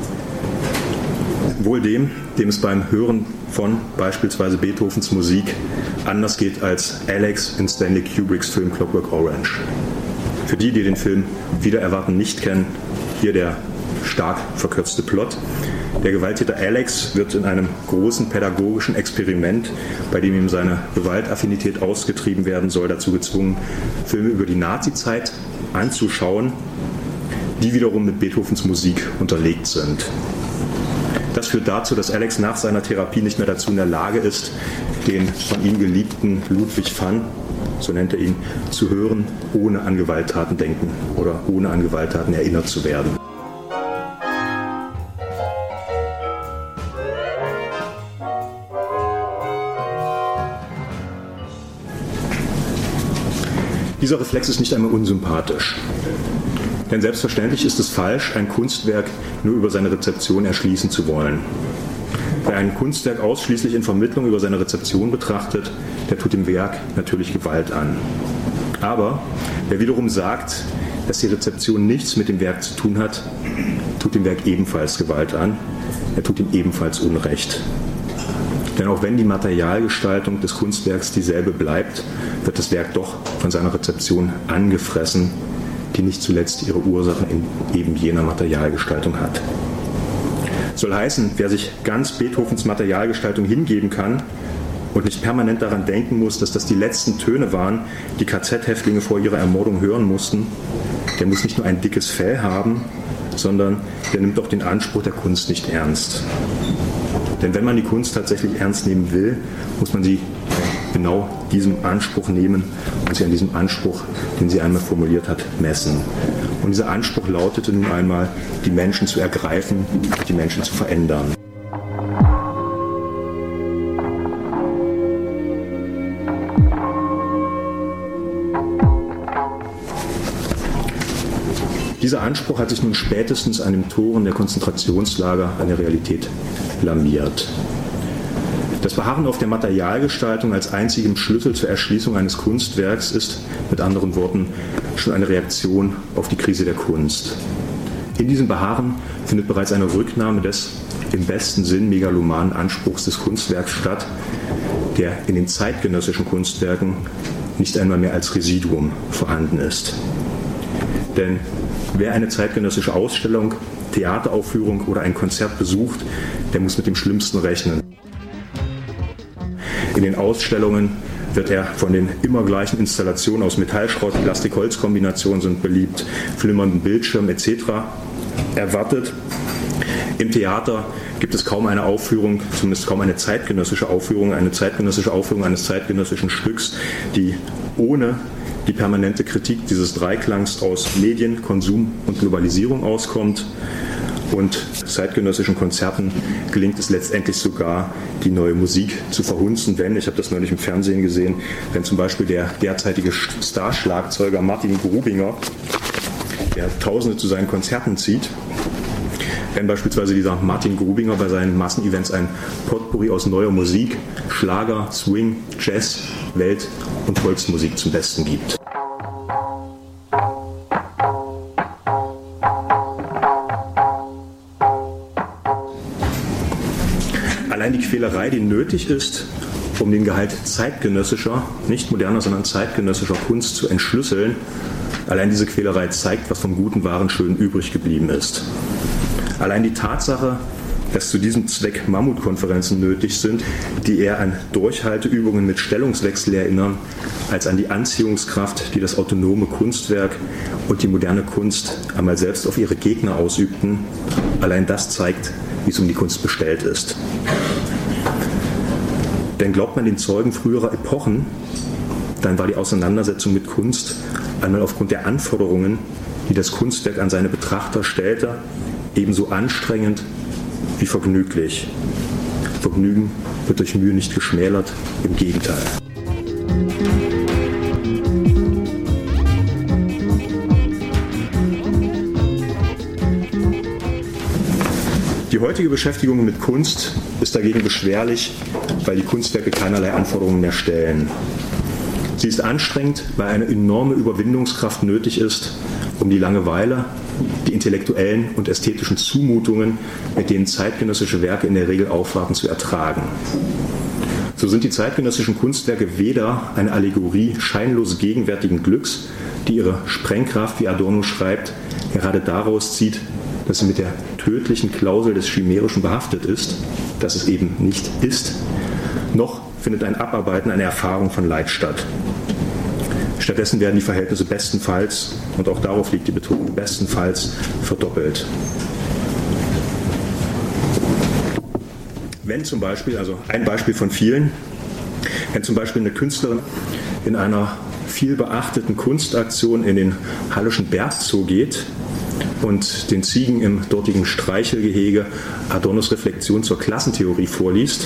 wohl dem es beim Hören von beispielsweise Beethovens Musik anders geht als Alex in Stanley Kubricks Film Clockwork Orange. Für die den Film wider Erwarten nicht kennen, hier der stark verkürzte Plot. Der Gewalttäter Alex wird in einem großen pädagogischen Experiment, bei dem ihm seine Gewaltaffinität ausgetrieben werden soll, dazu gezwungen, Filme über die Nazizeit anzuschauen, die wiederum mit Beethovens Musik unterlegt sind. Das führt dazu, dass Alex nach seiner Therapie nicht mehr dazu in der Lage ist, den von ihm geliebten Ludwig van, so nennt er ihn, zu hören, ohne an Gewalttaten denken oder ohne an Gewalttaten erinnert zu werden. Dieser Reflex ist nicht einmal unsympathisch. Denn selbstverständlich ist es falsch, ein Kunstwerk nur über seine Rezeption erschließen zu wollen. Wer ein Kunstwerk ausschließlich in Vermittlung über seine Rezeption betrachtet, der tut dem Werk natürlich Gewalt an. Aber wer wiederum sagt, dass die Rezeption nichts mit dem Werk zu tun hat, tut dem Werk ebenfalls Gewalt an. Er tut ihm ebenfalls Unrecht. Denn auch wenn die Materialgestaltung des Kunstwerks dieselbe bleibt, wird das Werk doch von seiner Rezeption angefressen, die nicht zuletzt ihre Ursachen in eben jener Materialgestaltung hat. Soll heißen, wer sich ganz Beethovens Materialgestaltung hingeben kann und nicht permanent daran denken muss, dass das die letzten Töne waren, die KZ-Häftlinge vor ihrer Ermordung hören mussten, der muss nicht nur ein dickes Fell haben, sondern der nimmt auch den Anspruch der Kunst nicht ernst. Denn wenn man die Kunst tatsächlich ernst nehmen will, muss man sie genau diesem Anspruch nehmen und sie an diesem Anspruch, den sie einmal formuliert hat, messen. Und dieser Anspruch lautete nun einmal, die Menschen zu ergreifen, die Menschen zu verändern. Dieser Anspruch hat sich nun spätestens an den Toren der Konzentrationslager an der Realität blamiert. Das Beharren auf der Materialgestaltung als einzigem Schlüssel zur Erschließung eines Kunstwerks ist, mit anderen Worten, schon eine Reaktion auf die Krise der Kunst. In diesem Beharren findet bereits eine Rücknahme des im besten Sinn megalomanen Anspruchs des Kunstwerks statt, der in den zeitgenössischen Kunstwerken nicht einmal mehr als Residuum vorhanden ist. Denn wer eine zeitgenössische Ausstellung, Theateraufführung oder ein Konzert besucht, der muss mit dem Schlimmsten rechnen. In den Ausstellungen wird er von den immer gleichen Installationen aus Metallschrott, Plastik-Holz-Kombinationen sind beliebt, flimmernden Bildschirmen etc. erwartet. Im Theater gibt es kaum eine Aufführung, zumindest kaum eine zeitgenössische Aufführung eines zeitgenössischen Stücks, die ohne die permanente Kritik dieses Dreiklangs aus Medien, Konsum und Globalisierung auskommt. Und zeitgenössischen Konzerten gelingt es letztendlich sogar, die neue Musik zu verhunzen, wenn, ich habe das neulich im Fernsehen gesehen, wenn zum Beispiel der derzeitige Starschlagzeuger Martin Grubinger, der Tausende zu seinen Konzerten zieht, wenn beispielsweise dieser Martin Grubinger bei seinen Massenevents ein Potpourri aus neuer Musik, Schlager, Swing, Jazz, Welt- und Volksmusik zum Besten gibt. Allein die Quälerei, die nötig ist, um den Gehalt zeitgenössischer, nicht moderner, sondern zeitgenössischer Kunst zu entschlüsseln, allein diese Quälerei zeigt, was vom guten, wahren, schönen übrig geblieben ist. Allein die Tatsache, dass zu diesem Zweck Mammutkonferenzen nötig sind, die eher an Durchhalteübungen mit Stellungswechsel erinnern, als an die Anziehungskraft, die das autonome Kunstwerk und die moderne Kunst einmal selbst auf ihre Gegner ausübten, allein das zeigt, wie es um die Kunst bestellt ist. Denn glaubt man den Zeugen früherer Epochen, dann war die Auseinandersetzung mit Kunst einmal aufgrund der Anforderungen, die das Kunstwerk an seine Betrachter stellte, ebenso anstrengend wie vergnüglich. Vergnügen wird durch Mühe nicht geschmälert, im Gegenteil. Die heutige Beschäftigung mit Kunst ist dagegen beschwerlich, weil die Kunstwerke keinerlei Anforderungen mehr stellen. Sie ist anstrengend, weil eine enorme Überwindungskraft nötig ist, um die Langeweile, die intellektuellen und ästhetischen Zumutungen, mit denen zeitgenössische Werke in der Regel aufwarten, zu ertragen. So sind die zeitgenössischen Kunstwerke weder eine Allegorie scheinlos gegenwärtigen Glücks, die ihre Sprengkraft, wie Adorno schreibt, gerade daraus zieht, dass sie mit der tödlichen Klausel des Chimärischen behaftet ist, dass es eben nicht ist, noch findet ein Abarbeiten einer Erfahrung von Leid statt. Stattdessen werden die Verhältnisse bestenfalls, und auch darauf liegt die Betonung, bestenfalls verdoppelt. Wenn zum Beispiel, also ein Beispiel von vielen, wenn zum Beispiel eine Künstlerin in einer viel beachteten Kunstaktion in den Hallischen Bergzoo geht und den Ziegen im dortigen Streichelgehege Adornos Reflexion zur Klassentheorie vorliest,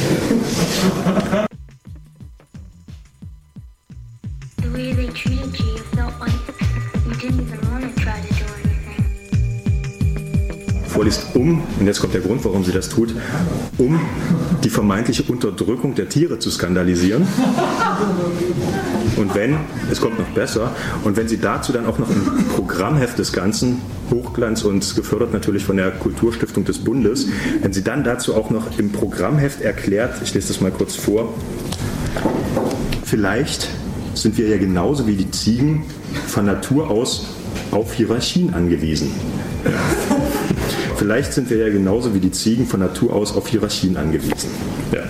und jetzt kommt der Grund, warum sie das tut, um die vermeintliche Unterdrückung der Tiere zu skandalisieren. Und wenn, es kommt noch besser, und wenn sie dazu dann auch noch im Programmheft des Ganzen, Hochglanz und gefördert natürlich von der Kulturstiftung des Bundes, wenn sie dann dazu auch noch im Programmheft erklärt, ich lese das mal kurz vor, vielleicht sind wir ja genauso wie die Ziegen von Natur aus auf Hierarchien angewiesen. Vielleicht sind wir ja genauso wie die Ziegen von Natur aus auf Hierarchien angewiesen. Ja.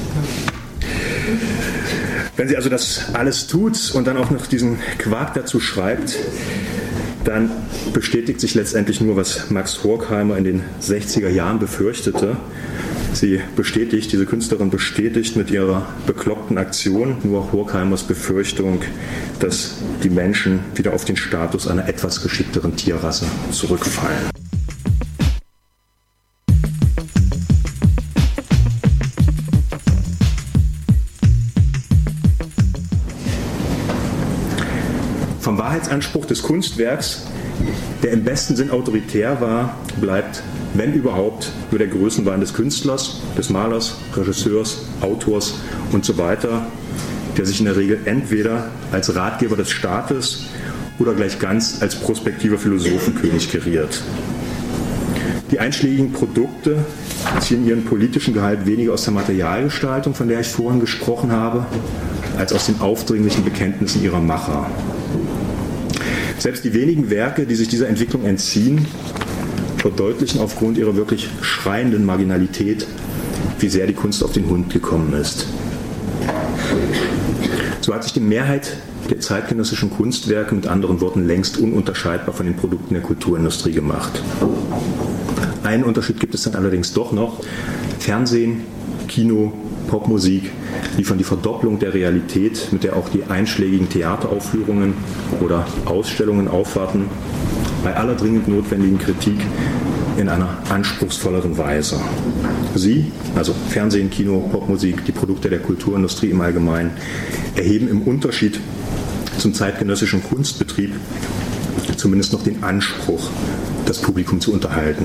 Wenn sie also das alles tut und dann auch noch diesen Quark dazu schreibt, dann bestätigt sich letztendlich nur, was Max Horkheimer in den 60er Jahren befürchtete. Diese Künstlerin bestätigt mit ihrer bekloppten Aktion nur Horkheimers Befürchtung, dass die Menschen wieder auf den Status einer etwas geschickteren Tierrasse zurückfallen. Vom Wahrheitsanspruch des Kunstwerks, der im besten Sinn autoritär war, bleibt, wenn überhaupt, nur der Größenwahn des Künstlers, des Malers, Regisseurs, Autors und so weiter, der sich in der Regel entweder als Ratgeber des Staates oder gleich ganz als prospektiver Philosophenkönig geriert. Die einschlägigen Produkte ziehen ihren politischen Gehalt weniger aus der Materialgestaltung, von der ich vorhin gesprochen habe, als aus den aufdringlichen Bekenntnissen ihrer Macher. Selbst die wenigen Werke, die sich dieser Entwicklung entziehen, verdeutlichen aufgrund ihrer wirklich schreienden Marginalität, wie sehr die Kunst auf den Hund gekommen ist. So hat sich die Mehrheit der zeitgenössischen Kunstwerke mit anderen Worten längst ununterscheidbar von den Produkten der Kulturindustrie gemacht. Einen Unterschied gibt es dann allerdings doch noch. Fernsehen, Kino, Popmusik liefern die Verdopplung der Realität, mit der auch die einschlägigen Theateraufführungen oder Ausstellungen aufwarten, bei aller dringend notwendigen Kritik in einer anspruchsvolleren Weise. Sie, also Fernsehen, Kino, Popmusik, die Produkte der Kulturindustrie im Allgemeinen, erheben im Unterschied zum zeitgenössischen Kunstbetrieb zumindest noch den Anspruch, das Publikum zu unterhalten.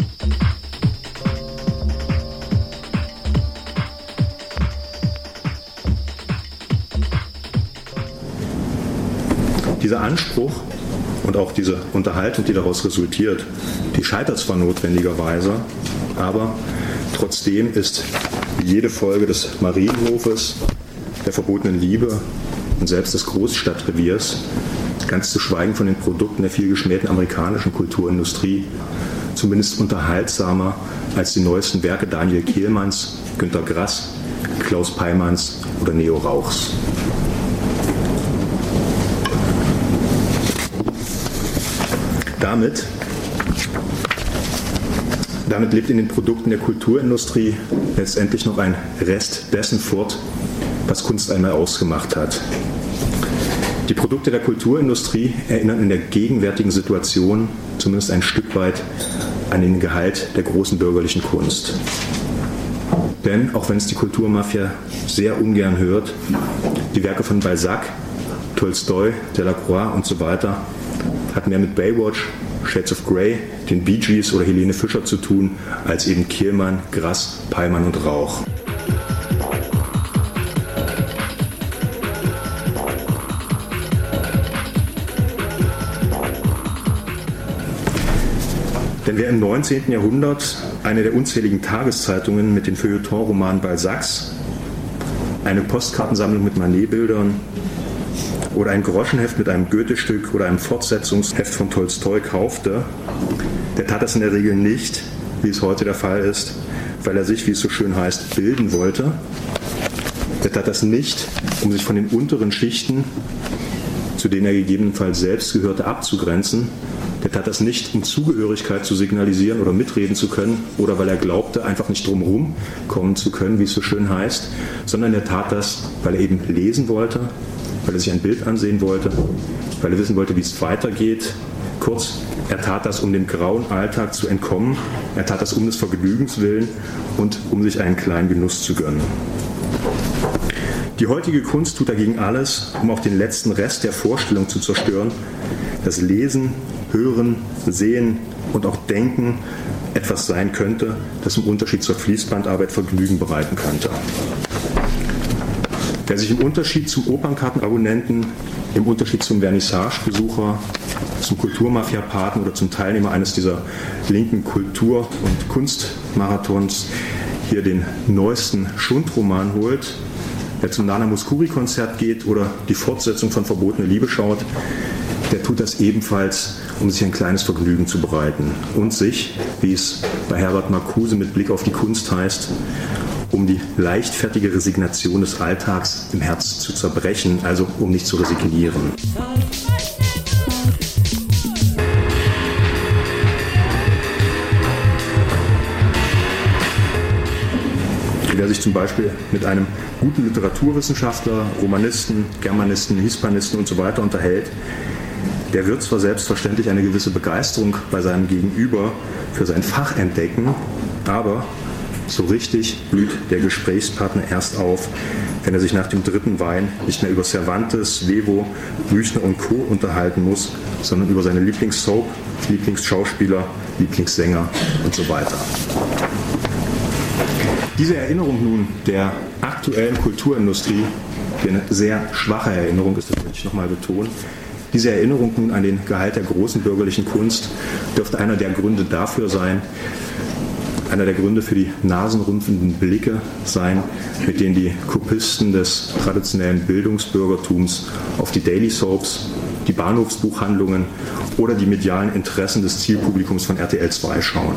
Dieser Anspruch und auch diese Unterhaltung, die daraus resultiert, die scheitert zwar notwendigerweise, aber trotzdem ist jede Folge des Marienhofes, der verbotenen Liebe und selbst des Großstadtreviers, ganz zu schweigen von den Produkten der vielgeschmähten amerikanischen Kulturindustrie, zumindest unterhaltsamer als die neuesten Werke Daniel Kehlmanns, Günter Grass, Klaus Peimanns oder Neo Rauchs. Damit lebt in den Produkten der Kulturindustrie letztendlich noch ein Rest dessen fort, was Kunst einmal ausgemacht hat. Die Produkte der Kulturindustrie erinnern in der gegenwärtigen Situation zumindest ein Stück weit an den Gehalt der großen bürgerlichen Kunst. Denn, auch wenn es die Kulturmafia sehr ungern hört, die Werke von Balzac, Tolstoi, Delacroix und so weiter hat mehr mit Baywatch, Shades of Grey, den Bee Gees oder Helene Fischer zu tun, als eben Kehlmann, Grass, Peimann und Rauch. Denn wer im 19. Jahrhundert eine der unzähligen Tageszeitungen mit den Feuilleton-Romanen Balzacs, eine Postkartensammlung mit Manet-Bildern oder ein Groschenheft mit einem Goethe-Stück oder einem Fortsetzungsheft von Tolstoi kaufte, der tat das in der Regel nicht, wie es heute der Fall ist, weil er sich, wie es so schön heißt, bilden wollte. Der tat das nicht, um sich von den unteren Schichten, zu denen er gegebenenfalls selbst gehörte, abzugrenzen. Der tat das nicht, um Zugehörigkeit zu signalisieren oder mitreden zu können oder weil er glaubte, einfach nicht drumherum kommen zu können, wie es so schön heißt, sondern er tat das, weil er eben lesen wollte, weil er sich ein Bild ansehen wollte, weil er wissen wollte, wie es weitergeht. Kurz, er tat das, um dem grauen Alltag zu entkommen. Er tat das um des Vergnügens willen und um sich einen kleinen Genuss zu gönnen. Die heutige Kunst tut dagegen alles, um auch den letzten Rest der Vorstellung zu zerstören, dass Lesen, Hören, Sehen und auch Denken etwas sein könnte, das im Unterschied zur Fließbandarbeit Vergnügen bereiten könnte. Wer sich im Unterschied zum Opernkartenabonnenten, im Unterschied zum Vernissagebesucher, zum Kulturmafia-Paten oder zum Teilnehmer eines dieser linken Kultur- und Kunstmarathons hier den neuesten Schundroman holt, wer zum Nana Mouskouri-Konzert geht oder die Fortsetzung von Verbotene Liebe schaut, der tut das ebenfalls, um sich ein kleines Vergnügen zu bereiten und sich, wie es bei Herbert Marcuse mit Blick auf die Kunst heißt, um die leichtfertige Resignation des Alltags im Herz zu zerbrechen, also um nicht zu resignieren. Wer sich zum Beispiel mit einem guten Literaturwissenschaftler, Romanisten, Germanisten, Hispanisten und so weiter unterhält, der wird zwar selbstverständlich eine gewisse Begeisterung bei seinem Gegenüber für sein Fach entdecken, aber so richtig blüht der Gesprächspartner erst auf, wenn er sich nach dem dritten Wein nicht mehr über Cervantes, Levo, Büchner und Co. unterhalten muss, sondern über seine Lieblingssoap, Lieblingsschauspieler, Lieblingssänger und so weiter. Diese Erinnerung nun der aktuellen Kulturindustrie, die eine sehr schwache Erinnerung ist, das möchte ich nochmal betonen, diese Erinnerung nun an den Gehalt der großen bürgerlichen Kunst dürfte einer der Gründe dafür sein, einer der Gründe für die nasenrümpfenden Blicke sein, mit denen die Kopisten des traditionellen Bildungsbürgertums auf die Daily Soaps, die Bahnhofsbuchhandlungen oder die medialen Interessen des Zielpublikums von RTL 2 schauen.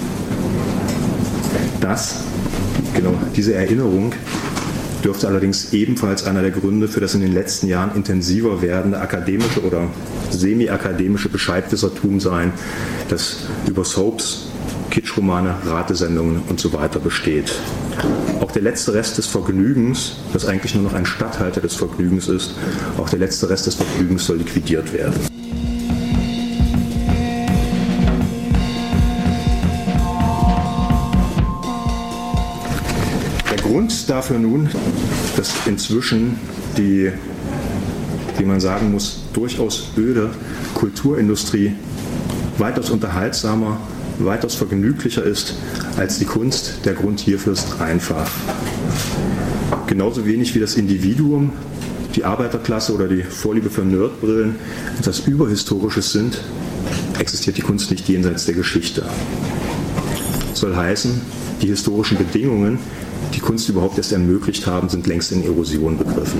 Diese Erinnerung dürfte allerdings ebenfalls einer der Gründe für das in den letzten Jahren intensiver werdende akademische oder semi-akademische Bescheidwissertum sein, das über Soaps, Kitschromane, Ratesendungen und so weiter besteht. Auch der letzte Rest des Vergnügens, das eigentlich nur noch ein Statthalter des Vergnügens ist, auch der letzte Rest des Vergnügens soll liquidiert werden. Grund dafür nun, dass inzwischen die, wie man sagen muss, durchaus öde Kulturindustrie weitaus unterhaltsamer, weitaus vergnüglicher ist als die Kunst, der Grund hierfür ist einfach. Genauso wenig wie das Individuum, die Arbeiterklasse oder die Vorliebe für Nerdbrillen etwas Überhistorisches sind, existiert die Kunst nicht jenseits der Geschichte. Das soll heißen, die historischen Bedingungen, die Kunst überhaupt erst ermöglicht haben, sind längst in Erosion begriffen.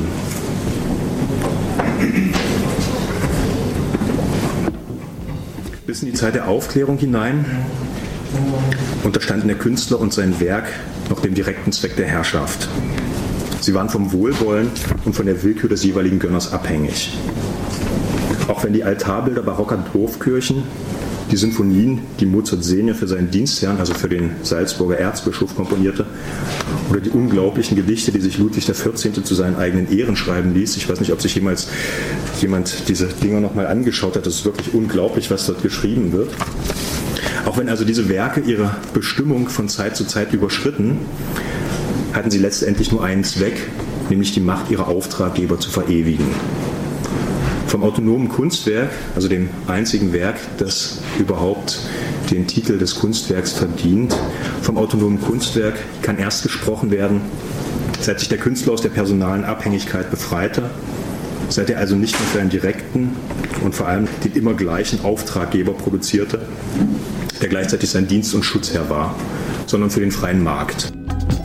Bis in die Zeit der Aufklärung hinein unterstanden der Künstler und sein Werk noch dem direkten Zweck der Herrschaft. Sie waren vom Wohlwollen und von der Willkür des jeweiligen Gönners abhängig. Auch wenn die Altarbilder barocker Hofkirchen, die Sinfonien, die Mozart Senior für seinen Dienstherrn, also für den Salzburger Erzbischof, komponierte, oder die unglaublichen Gedichte, die sich Ludwig XIV. Zu seinen eigenen Ehren schreiben ließ. Ich weiß nicht, ob sich jemals jemand diese Dinger nochmal angeschaut hat. Das ist wirklich unglaublich, was dort geschrieben wird. Auch wenn also diese Werke ihre Bestimmung von Zeit zu Zeit überschritten, hatten sie letztendlich nur einen Zweck, nämlich die Macht ihrer Auftraggeber zu verewigen. Vom autonomen Kunstwerk, also dem einzigen Werk, das überhaupt den Titel des Kunstwerks verdient, vom autonomen Kunstwerk kann erst gesprochen werden, seit sich der Künstler aus der personalen Abhängigkeit befreite, seit er also nicht mehr für einen direkten und vor allem den immer gleichen Auftraggeber produzierte, der gleichzeitig sein Dienst- und Schutzherr war, sondern für den freien Markt.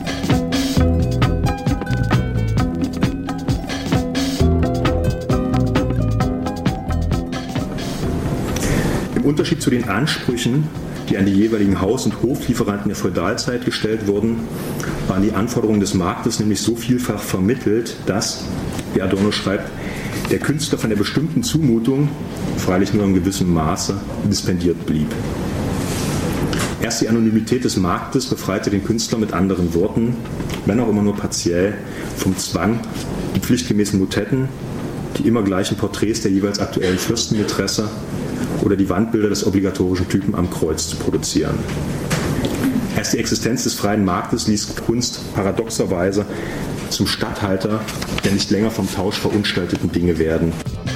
Im Unterschied zu den Ansprüchen, die an die jeweiligen Haus- und Hoflieferanten der Feudalzeit gestellt wurden, waren die Anforderungen des Marktes nämlich so vielfach vermittelt, dass, wie Adorno schreibt, der Künstler von der bestimmten Zumutung, freilich nur in gewissem Maße, dispendiert blieb. Erst die Anonymität des Marktes befreite den Künstler mit anderen Worten, wenn auch immer nur partiell, vom Zwang, die pflichtgemäßen Motetten, die immer gleichen Porträts der jeweils aktuellen Fürstenmätresse oder die Wandbilder des obligatorischen Typen am Kreuz zu produzieren. Erst die Existenz des freien Marktes ließ Kunst paradoxerweise zum Statthalter der nicht länger vom Tausch verunstalteten Dinge werden.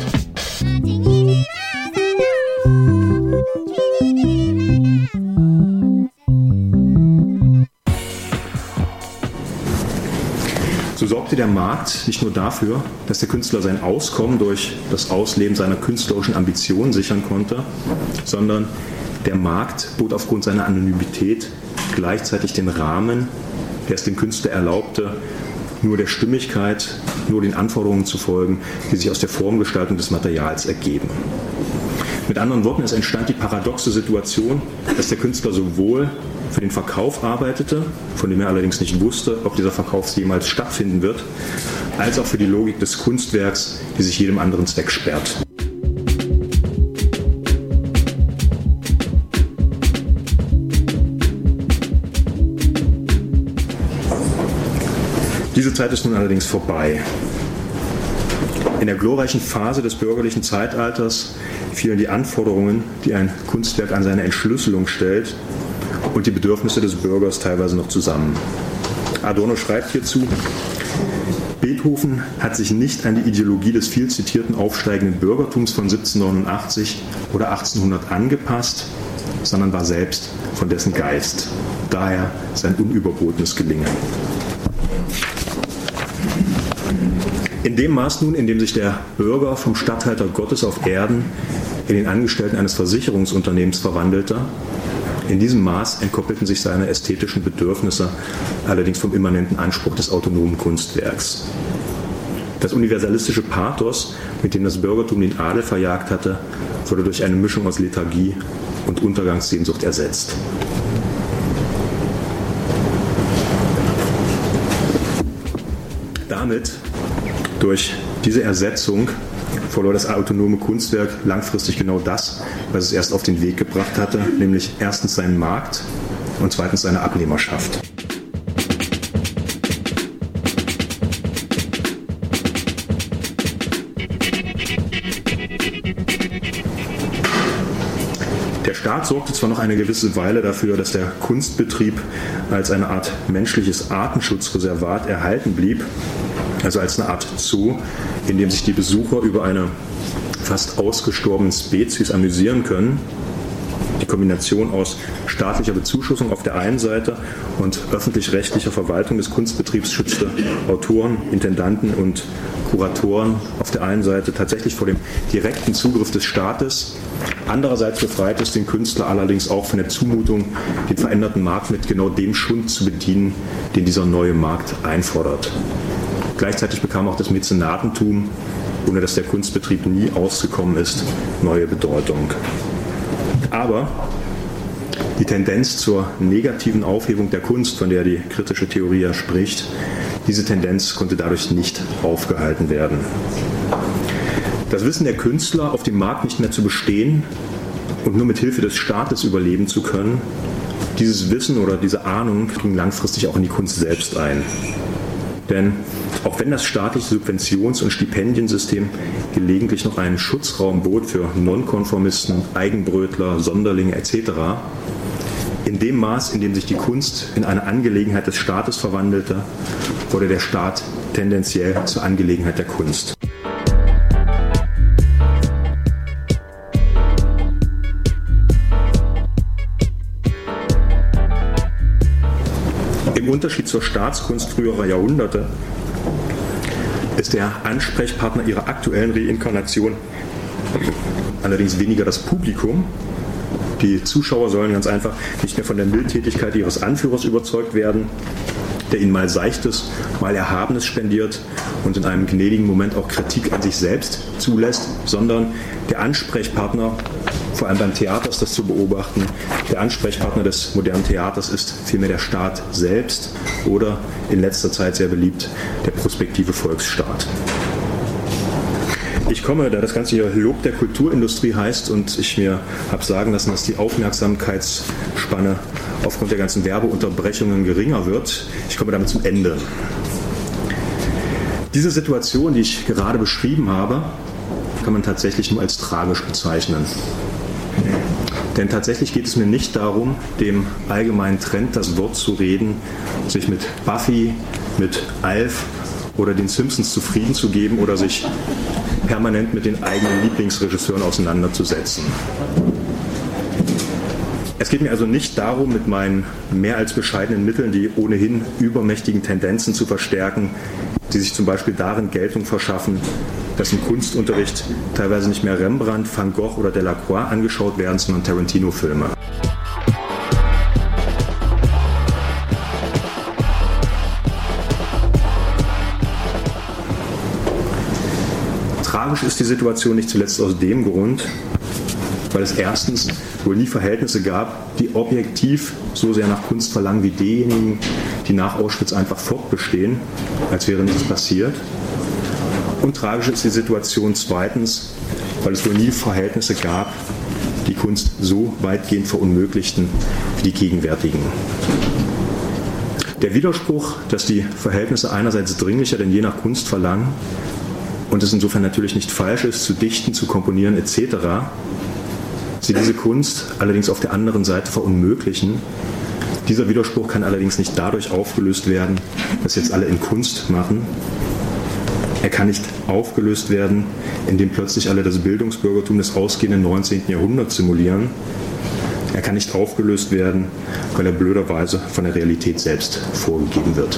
So sorgte der Markt nicht nur dafür, dass der Künstler sein Auskommen durch das Ausleben seiner künstlerischen Ambitionen sichern konnte, sondern der Markt bot aufgrund seiner Anonymität gleichzeitig den Rahmen, der es dem Künstler erlaubte, nur der Stimmigkeit, nur den Anforderungen zu folgen, die sich aus der Formgestaltung des Materials ergeben. Mit anderen Worten, es entstand die paradoxe Situation, dass der Künstler sowohl für den Verkauf arbeitete, von dem er allerdings nicht wusste, ob dieser Verkauf jemals stattfinden wird, als auch für die Logik des Kunstwerks, die sich jedem anderen Zweck sperrt. Diese Zeit ist nun allerdings vorbei. In der glorreichen Phase des bürgerlichen Zeitalters fielen die Anforderungen, die ein Kunstwerk an seine Entschlüsselung stellt, und die Bedürfnisse des Bürgers teilweise noch zusammen. Adorno schreibt hierzu: Beethoven hat sich nicht an die Ideologie des viel zitierten aufsteigenden Bürgertums von 1789 oder 1800 angepasst, sondern war selbst von dessen Geist. Daher sein unüberbotenes Gelingen. In dem Maß nun, in dem sich der Bürger vom Statthalter Gottes auf Erden in den Angestellten eines Versicherungsunternehmens verwandelte, in diesem Maß entkoppelten sich seine ästhetischen Bedürfnisse allerdings vom immanenten Anspruch des autonomen Kunstwerks. Das universalistische Pathos, mit dem das Bürgertum den Adel verjagt hatte, wurde durch eine Mischung aus Lethargie und Untergangssehnsucht ersetzt. Damit, durch diese Ersetzung, verlor das autonome Kunstwerk langfristig genau das, was es erst auf den Weg gebracht hatte, nämlich erstens seinen Markt und zweitens seine Abnehmerschaft. Der Staat sorgte zwar noch eine gewisse Weile dafür, dass der Kunstbetrieb als eine Art menschliches Artenschutzreservat erhalten blieb, also als eine Art Zoo, in dem sich die Besucher über eine fast ausgestorbene Spezies amüsieren können. Die Kombination aus staatlicher Bezuschussung auf der einen Seite und öffentlich-rechtlicher Verwaltung des Kunstbetriebs schützte Autoren, Intendanten und Kuratoren auf der einen Seite tatsächlich vor dem direkten Zugriff des Staates. Andererseits befreit es den Künstler allerdings auch von der Zumutung, den veränderten Markt mit genau dem Schund zu bedienen, den dieser neue Markt einfordert. Gleichzeitig bekam auch das Mäzenatentum, ohne dass der Kunstbetrieb nie ausgekommen ist, neue Bedeutung. Aber die Tendenz zur negativen Aufhebung der Kunst, von der die kritische Theorie ja spricht, diese Tendenz konnte dadurch nicht aufgehalten werden. Das Wissen der Künstler, auf dem Markt nicht mehr zu bestehen und nur mit Hilfe des Staates überleben zu können, dieses Wissen oder diese Ahnung ging langfristig auch in die Kunst selbst ein. Denn auch wenn das staatliche Subventions- und Stipendiensystem gelegentlich noch einen Schutzraum bot für Nonkonformisten, Eigenbrötler, Sonderlinge etc., in dem Maß, in dem sich die Kunst in eine Angelegenheit des Staates verwandelte, wurde der Staat tendenziell zur Angelegenheit der Kunst. Im Unterschied zur Staatskunst früherer Jahrhunderte ist der Ansprechpartner ihrer aktuellen Reinkarnation allerdings weniger das Publikum. Die Zuschauer sollen ganz einfach nicht mehr von der Mildtätigkeit ihres Anführers überzeugt werden, der ihnen mal Seichtes, mal Erhabenes spendiert und in einem gnädigen Moment auch Kritik an sich selbst zulässt, sondern der Ansprechpartner, vor allem beim Theater ist das zu beobachten, der Ansprechpartner des modernen Theaters ist vielmehr der Staat selbst oder in letzter Zeit sehr beliebt der prospektive Volksstaat. Ich komme, da das Ganze hier Lob der Kulturindustrie heißt und ich mir habe sagen lassen, dass die Aufmerksamkeitsspanne aufgrund der ganzen Werbeunterbrechungen geringer wird, ich komme damit zum Ende. Diese Situation, die ich gerade beschrieben habe, kann man tatsächlich nur als tragisch bezeichnen. Denn tatsächlich geht es mir nicht darum, dem allgemeinen Trend das Wort zu reden, sich mit Buffy, mit Alf oder den Simpsons zufrieden zu geben oder sich permanent mit den eigenen Lieblingsregisseuren auseinanderzusetzen. Es geht mir also nicht darum, mit meinen mehr als bescheidenen Mitteln die ohnehin übermächtigen Tendenzen zu verstärken, die sich zum Beispiel darin Geltung verschaffen, dass im Kunstunterricht teilweise nicht mehr Rembrandt, Van Gogh oder Delacroix angeschaut werden, sondern Tarantino-Filme. Tragisch ist die Situation nicht zuletzt aus dem Grund, weil es erstens wohl nie Verhältnisse gab, die objektiv so sehr nach Kunst verlangen wie diejenigen, die nach Auschwitz einfach fortbestehen, als wäre nichts passiert. Und tragisch ist die Situation zweitens, weil es wohl nie Verhältnisse gab, die Kunst so weitgehend verunmöglichten wie die gegenwärtigen. Der Widerspruch, dass die Verhältnisse einerseits dringlicher denn je nach Kunst verlangen und es insofern natürlich nicht falsch ist, zu dichten, zu komponieren etc., sie diese Kunst allerdings auf der anderen Seite verunmöglichen. Dieser Widerspruch kann allerdings nicht dadurch aufgelöst werden, dass jetzt alle in Kunst machen. Er kann nicht aufgelöst werden, indem plötzlich alle das Bildungsbürgertum des ausgehenden 19. Jahrhunderts simulieren. Er kann nicht aufgelöst werden, weil er blöderweise von der Realität selbst vorgegeben wird.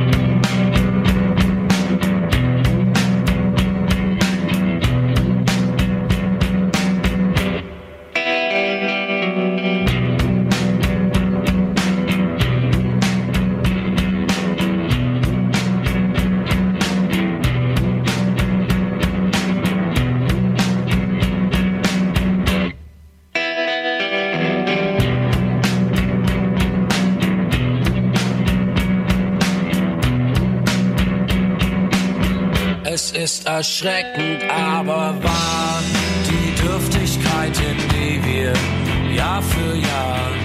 Es ist erschreckend, aber wahr, die Dürftigkeit, in die wir Jahr für Jahr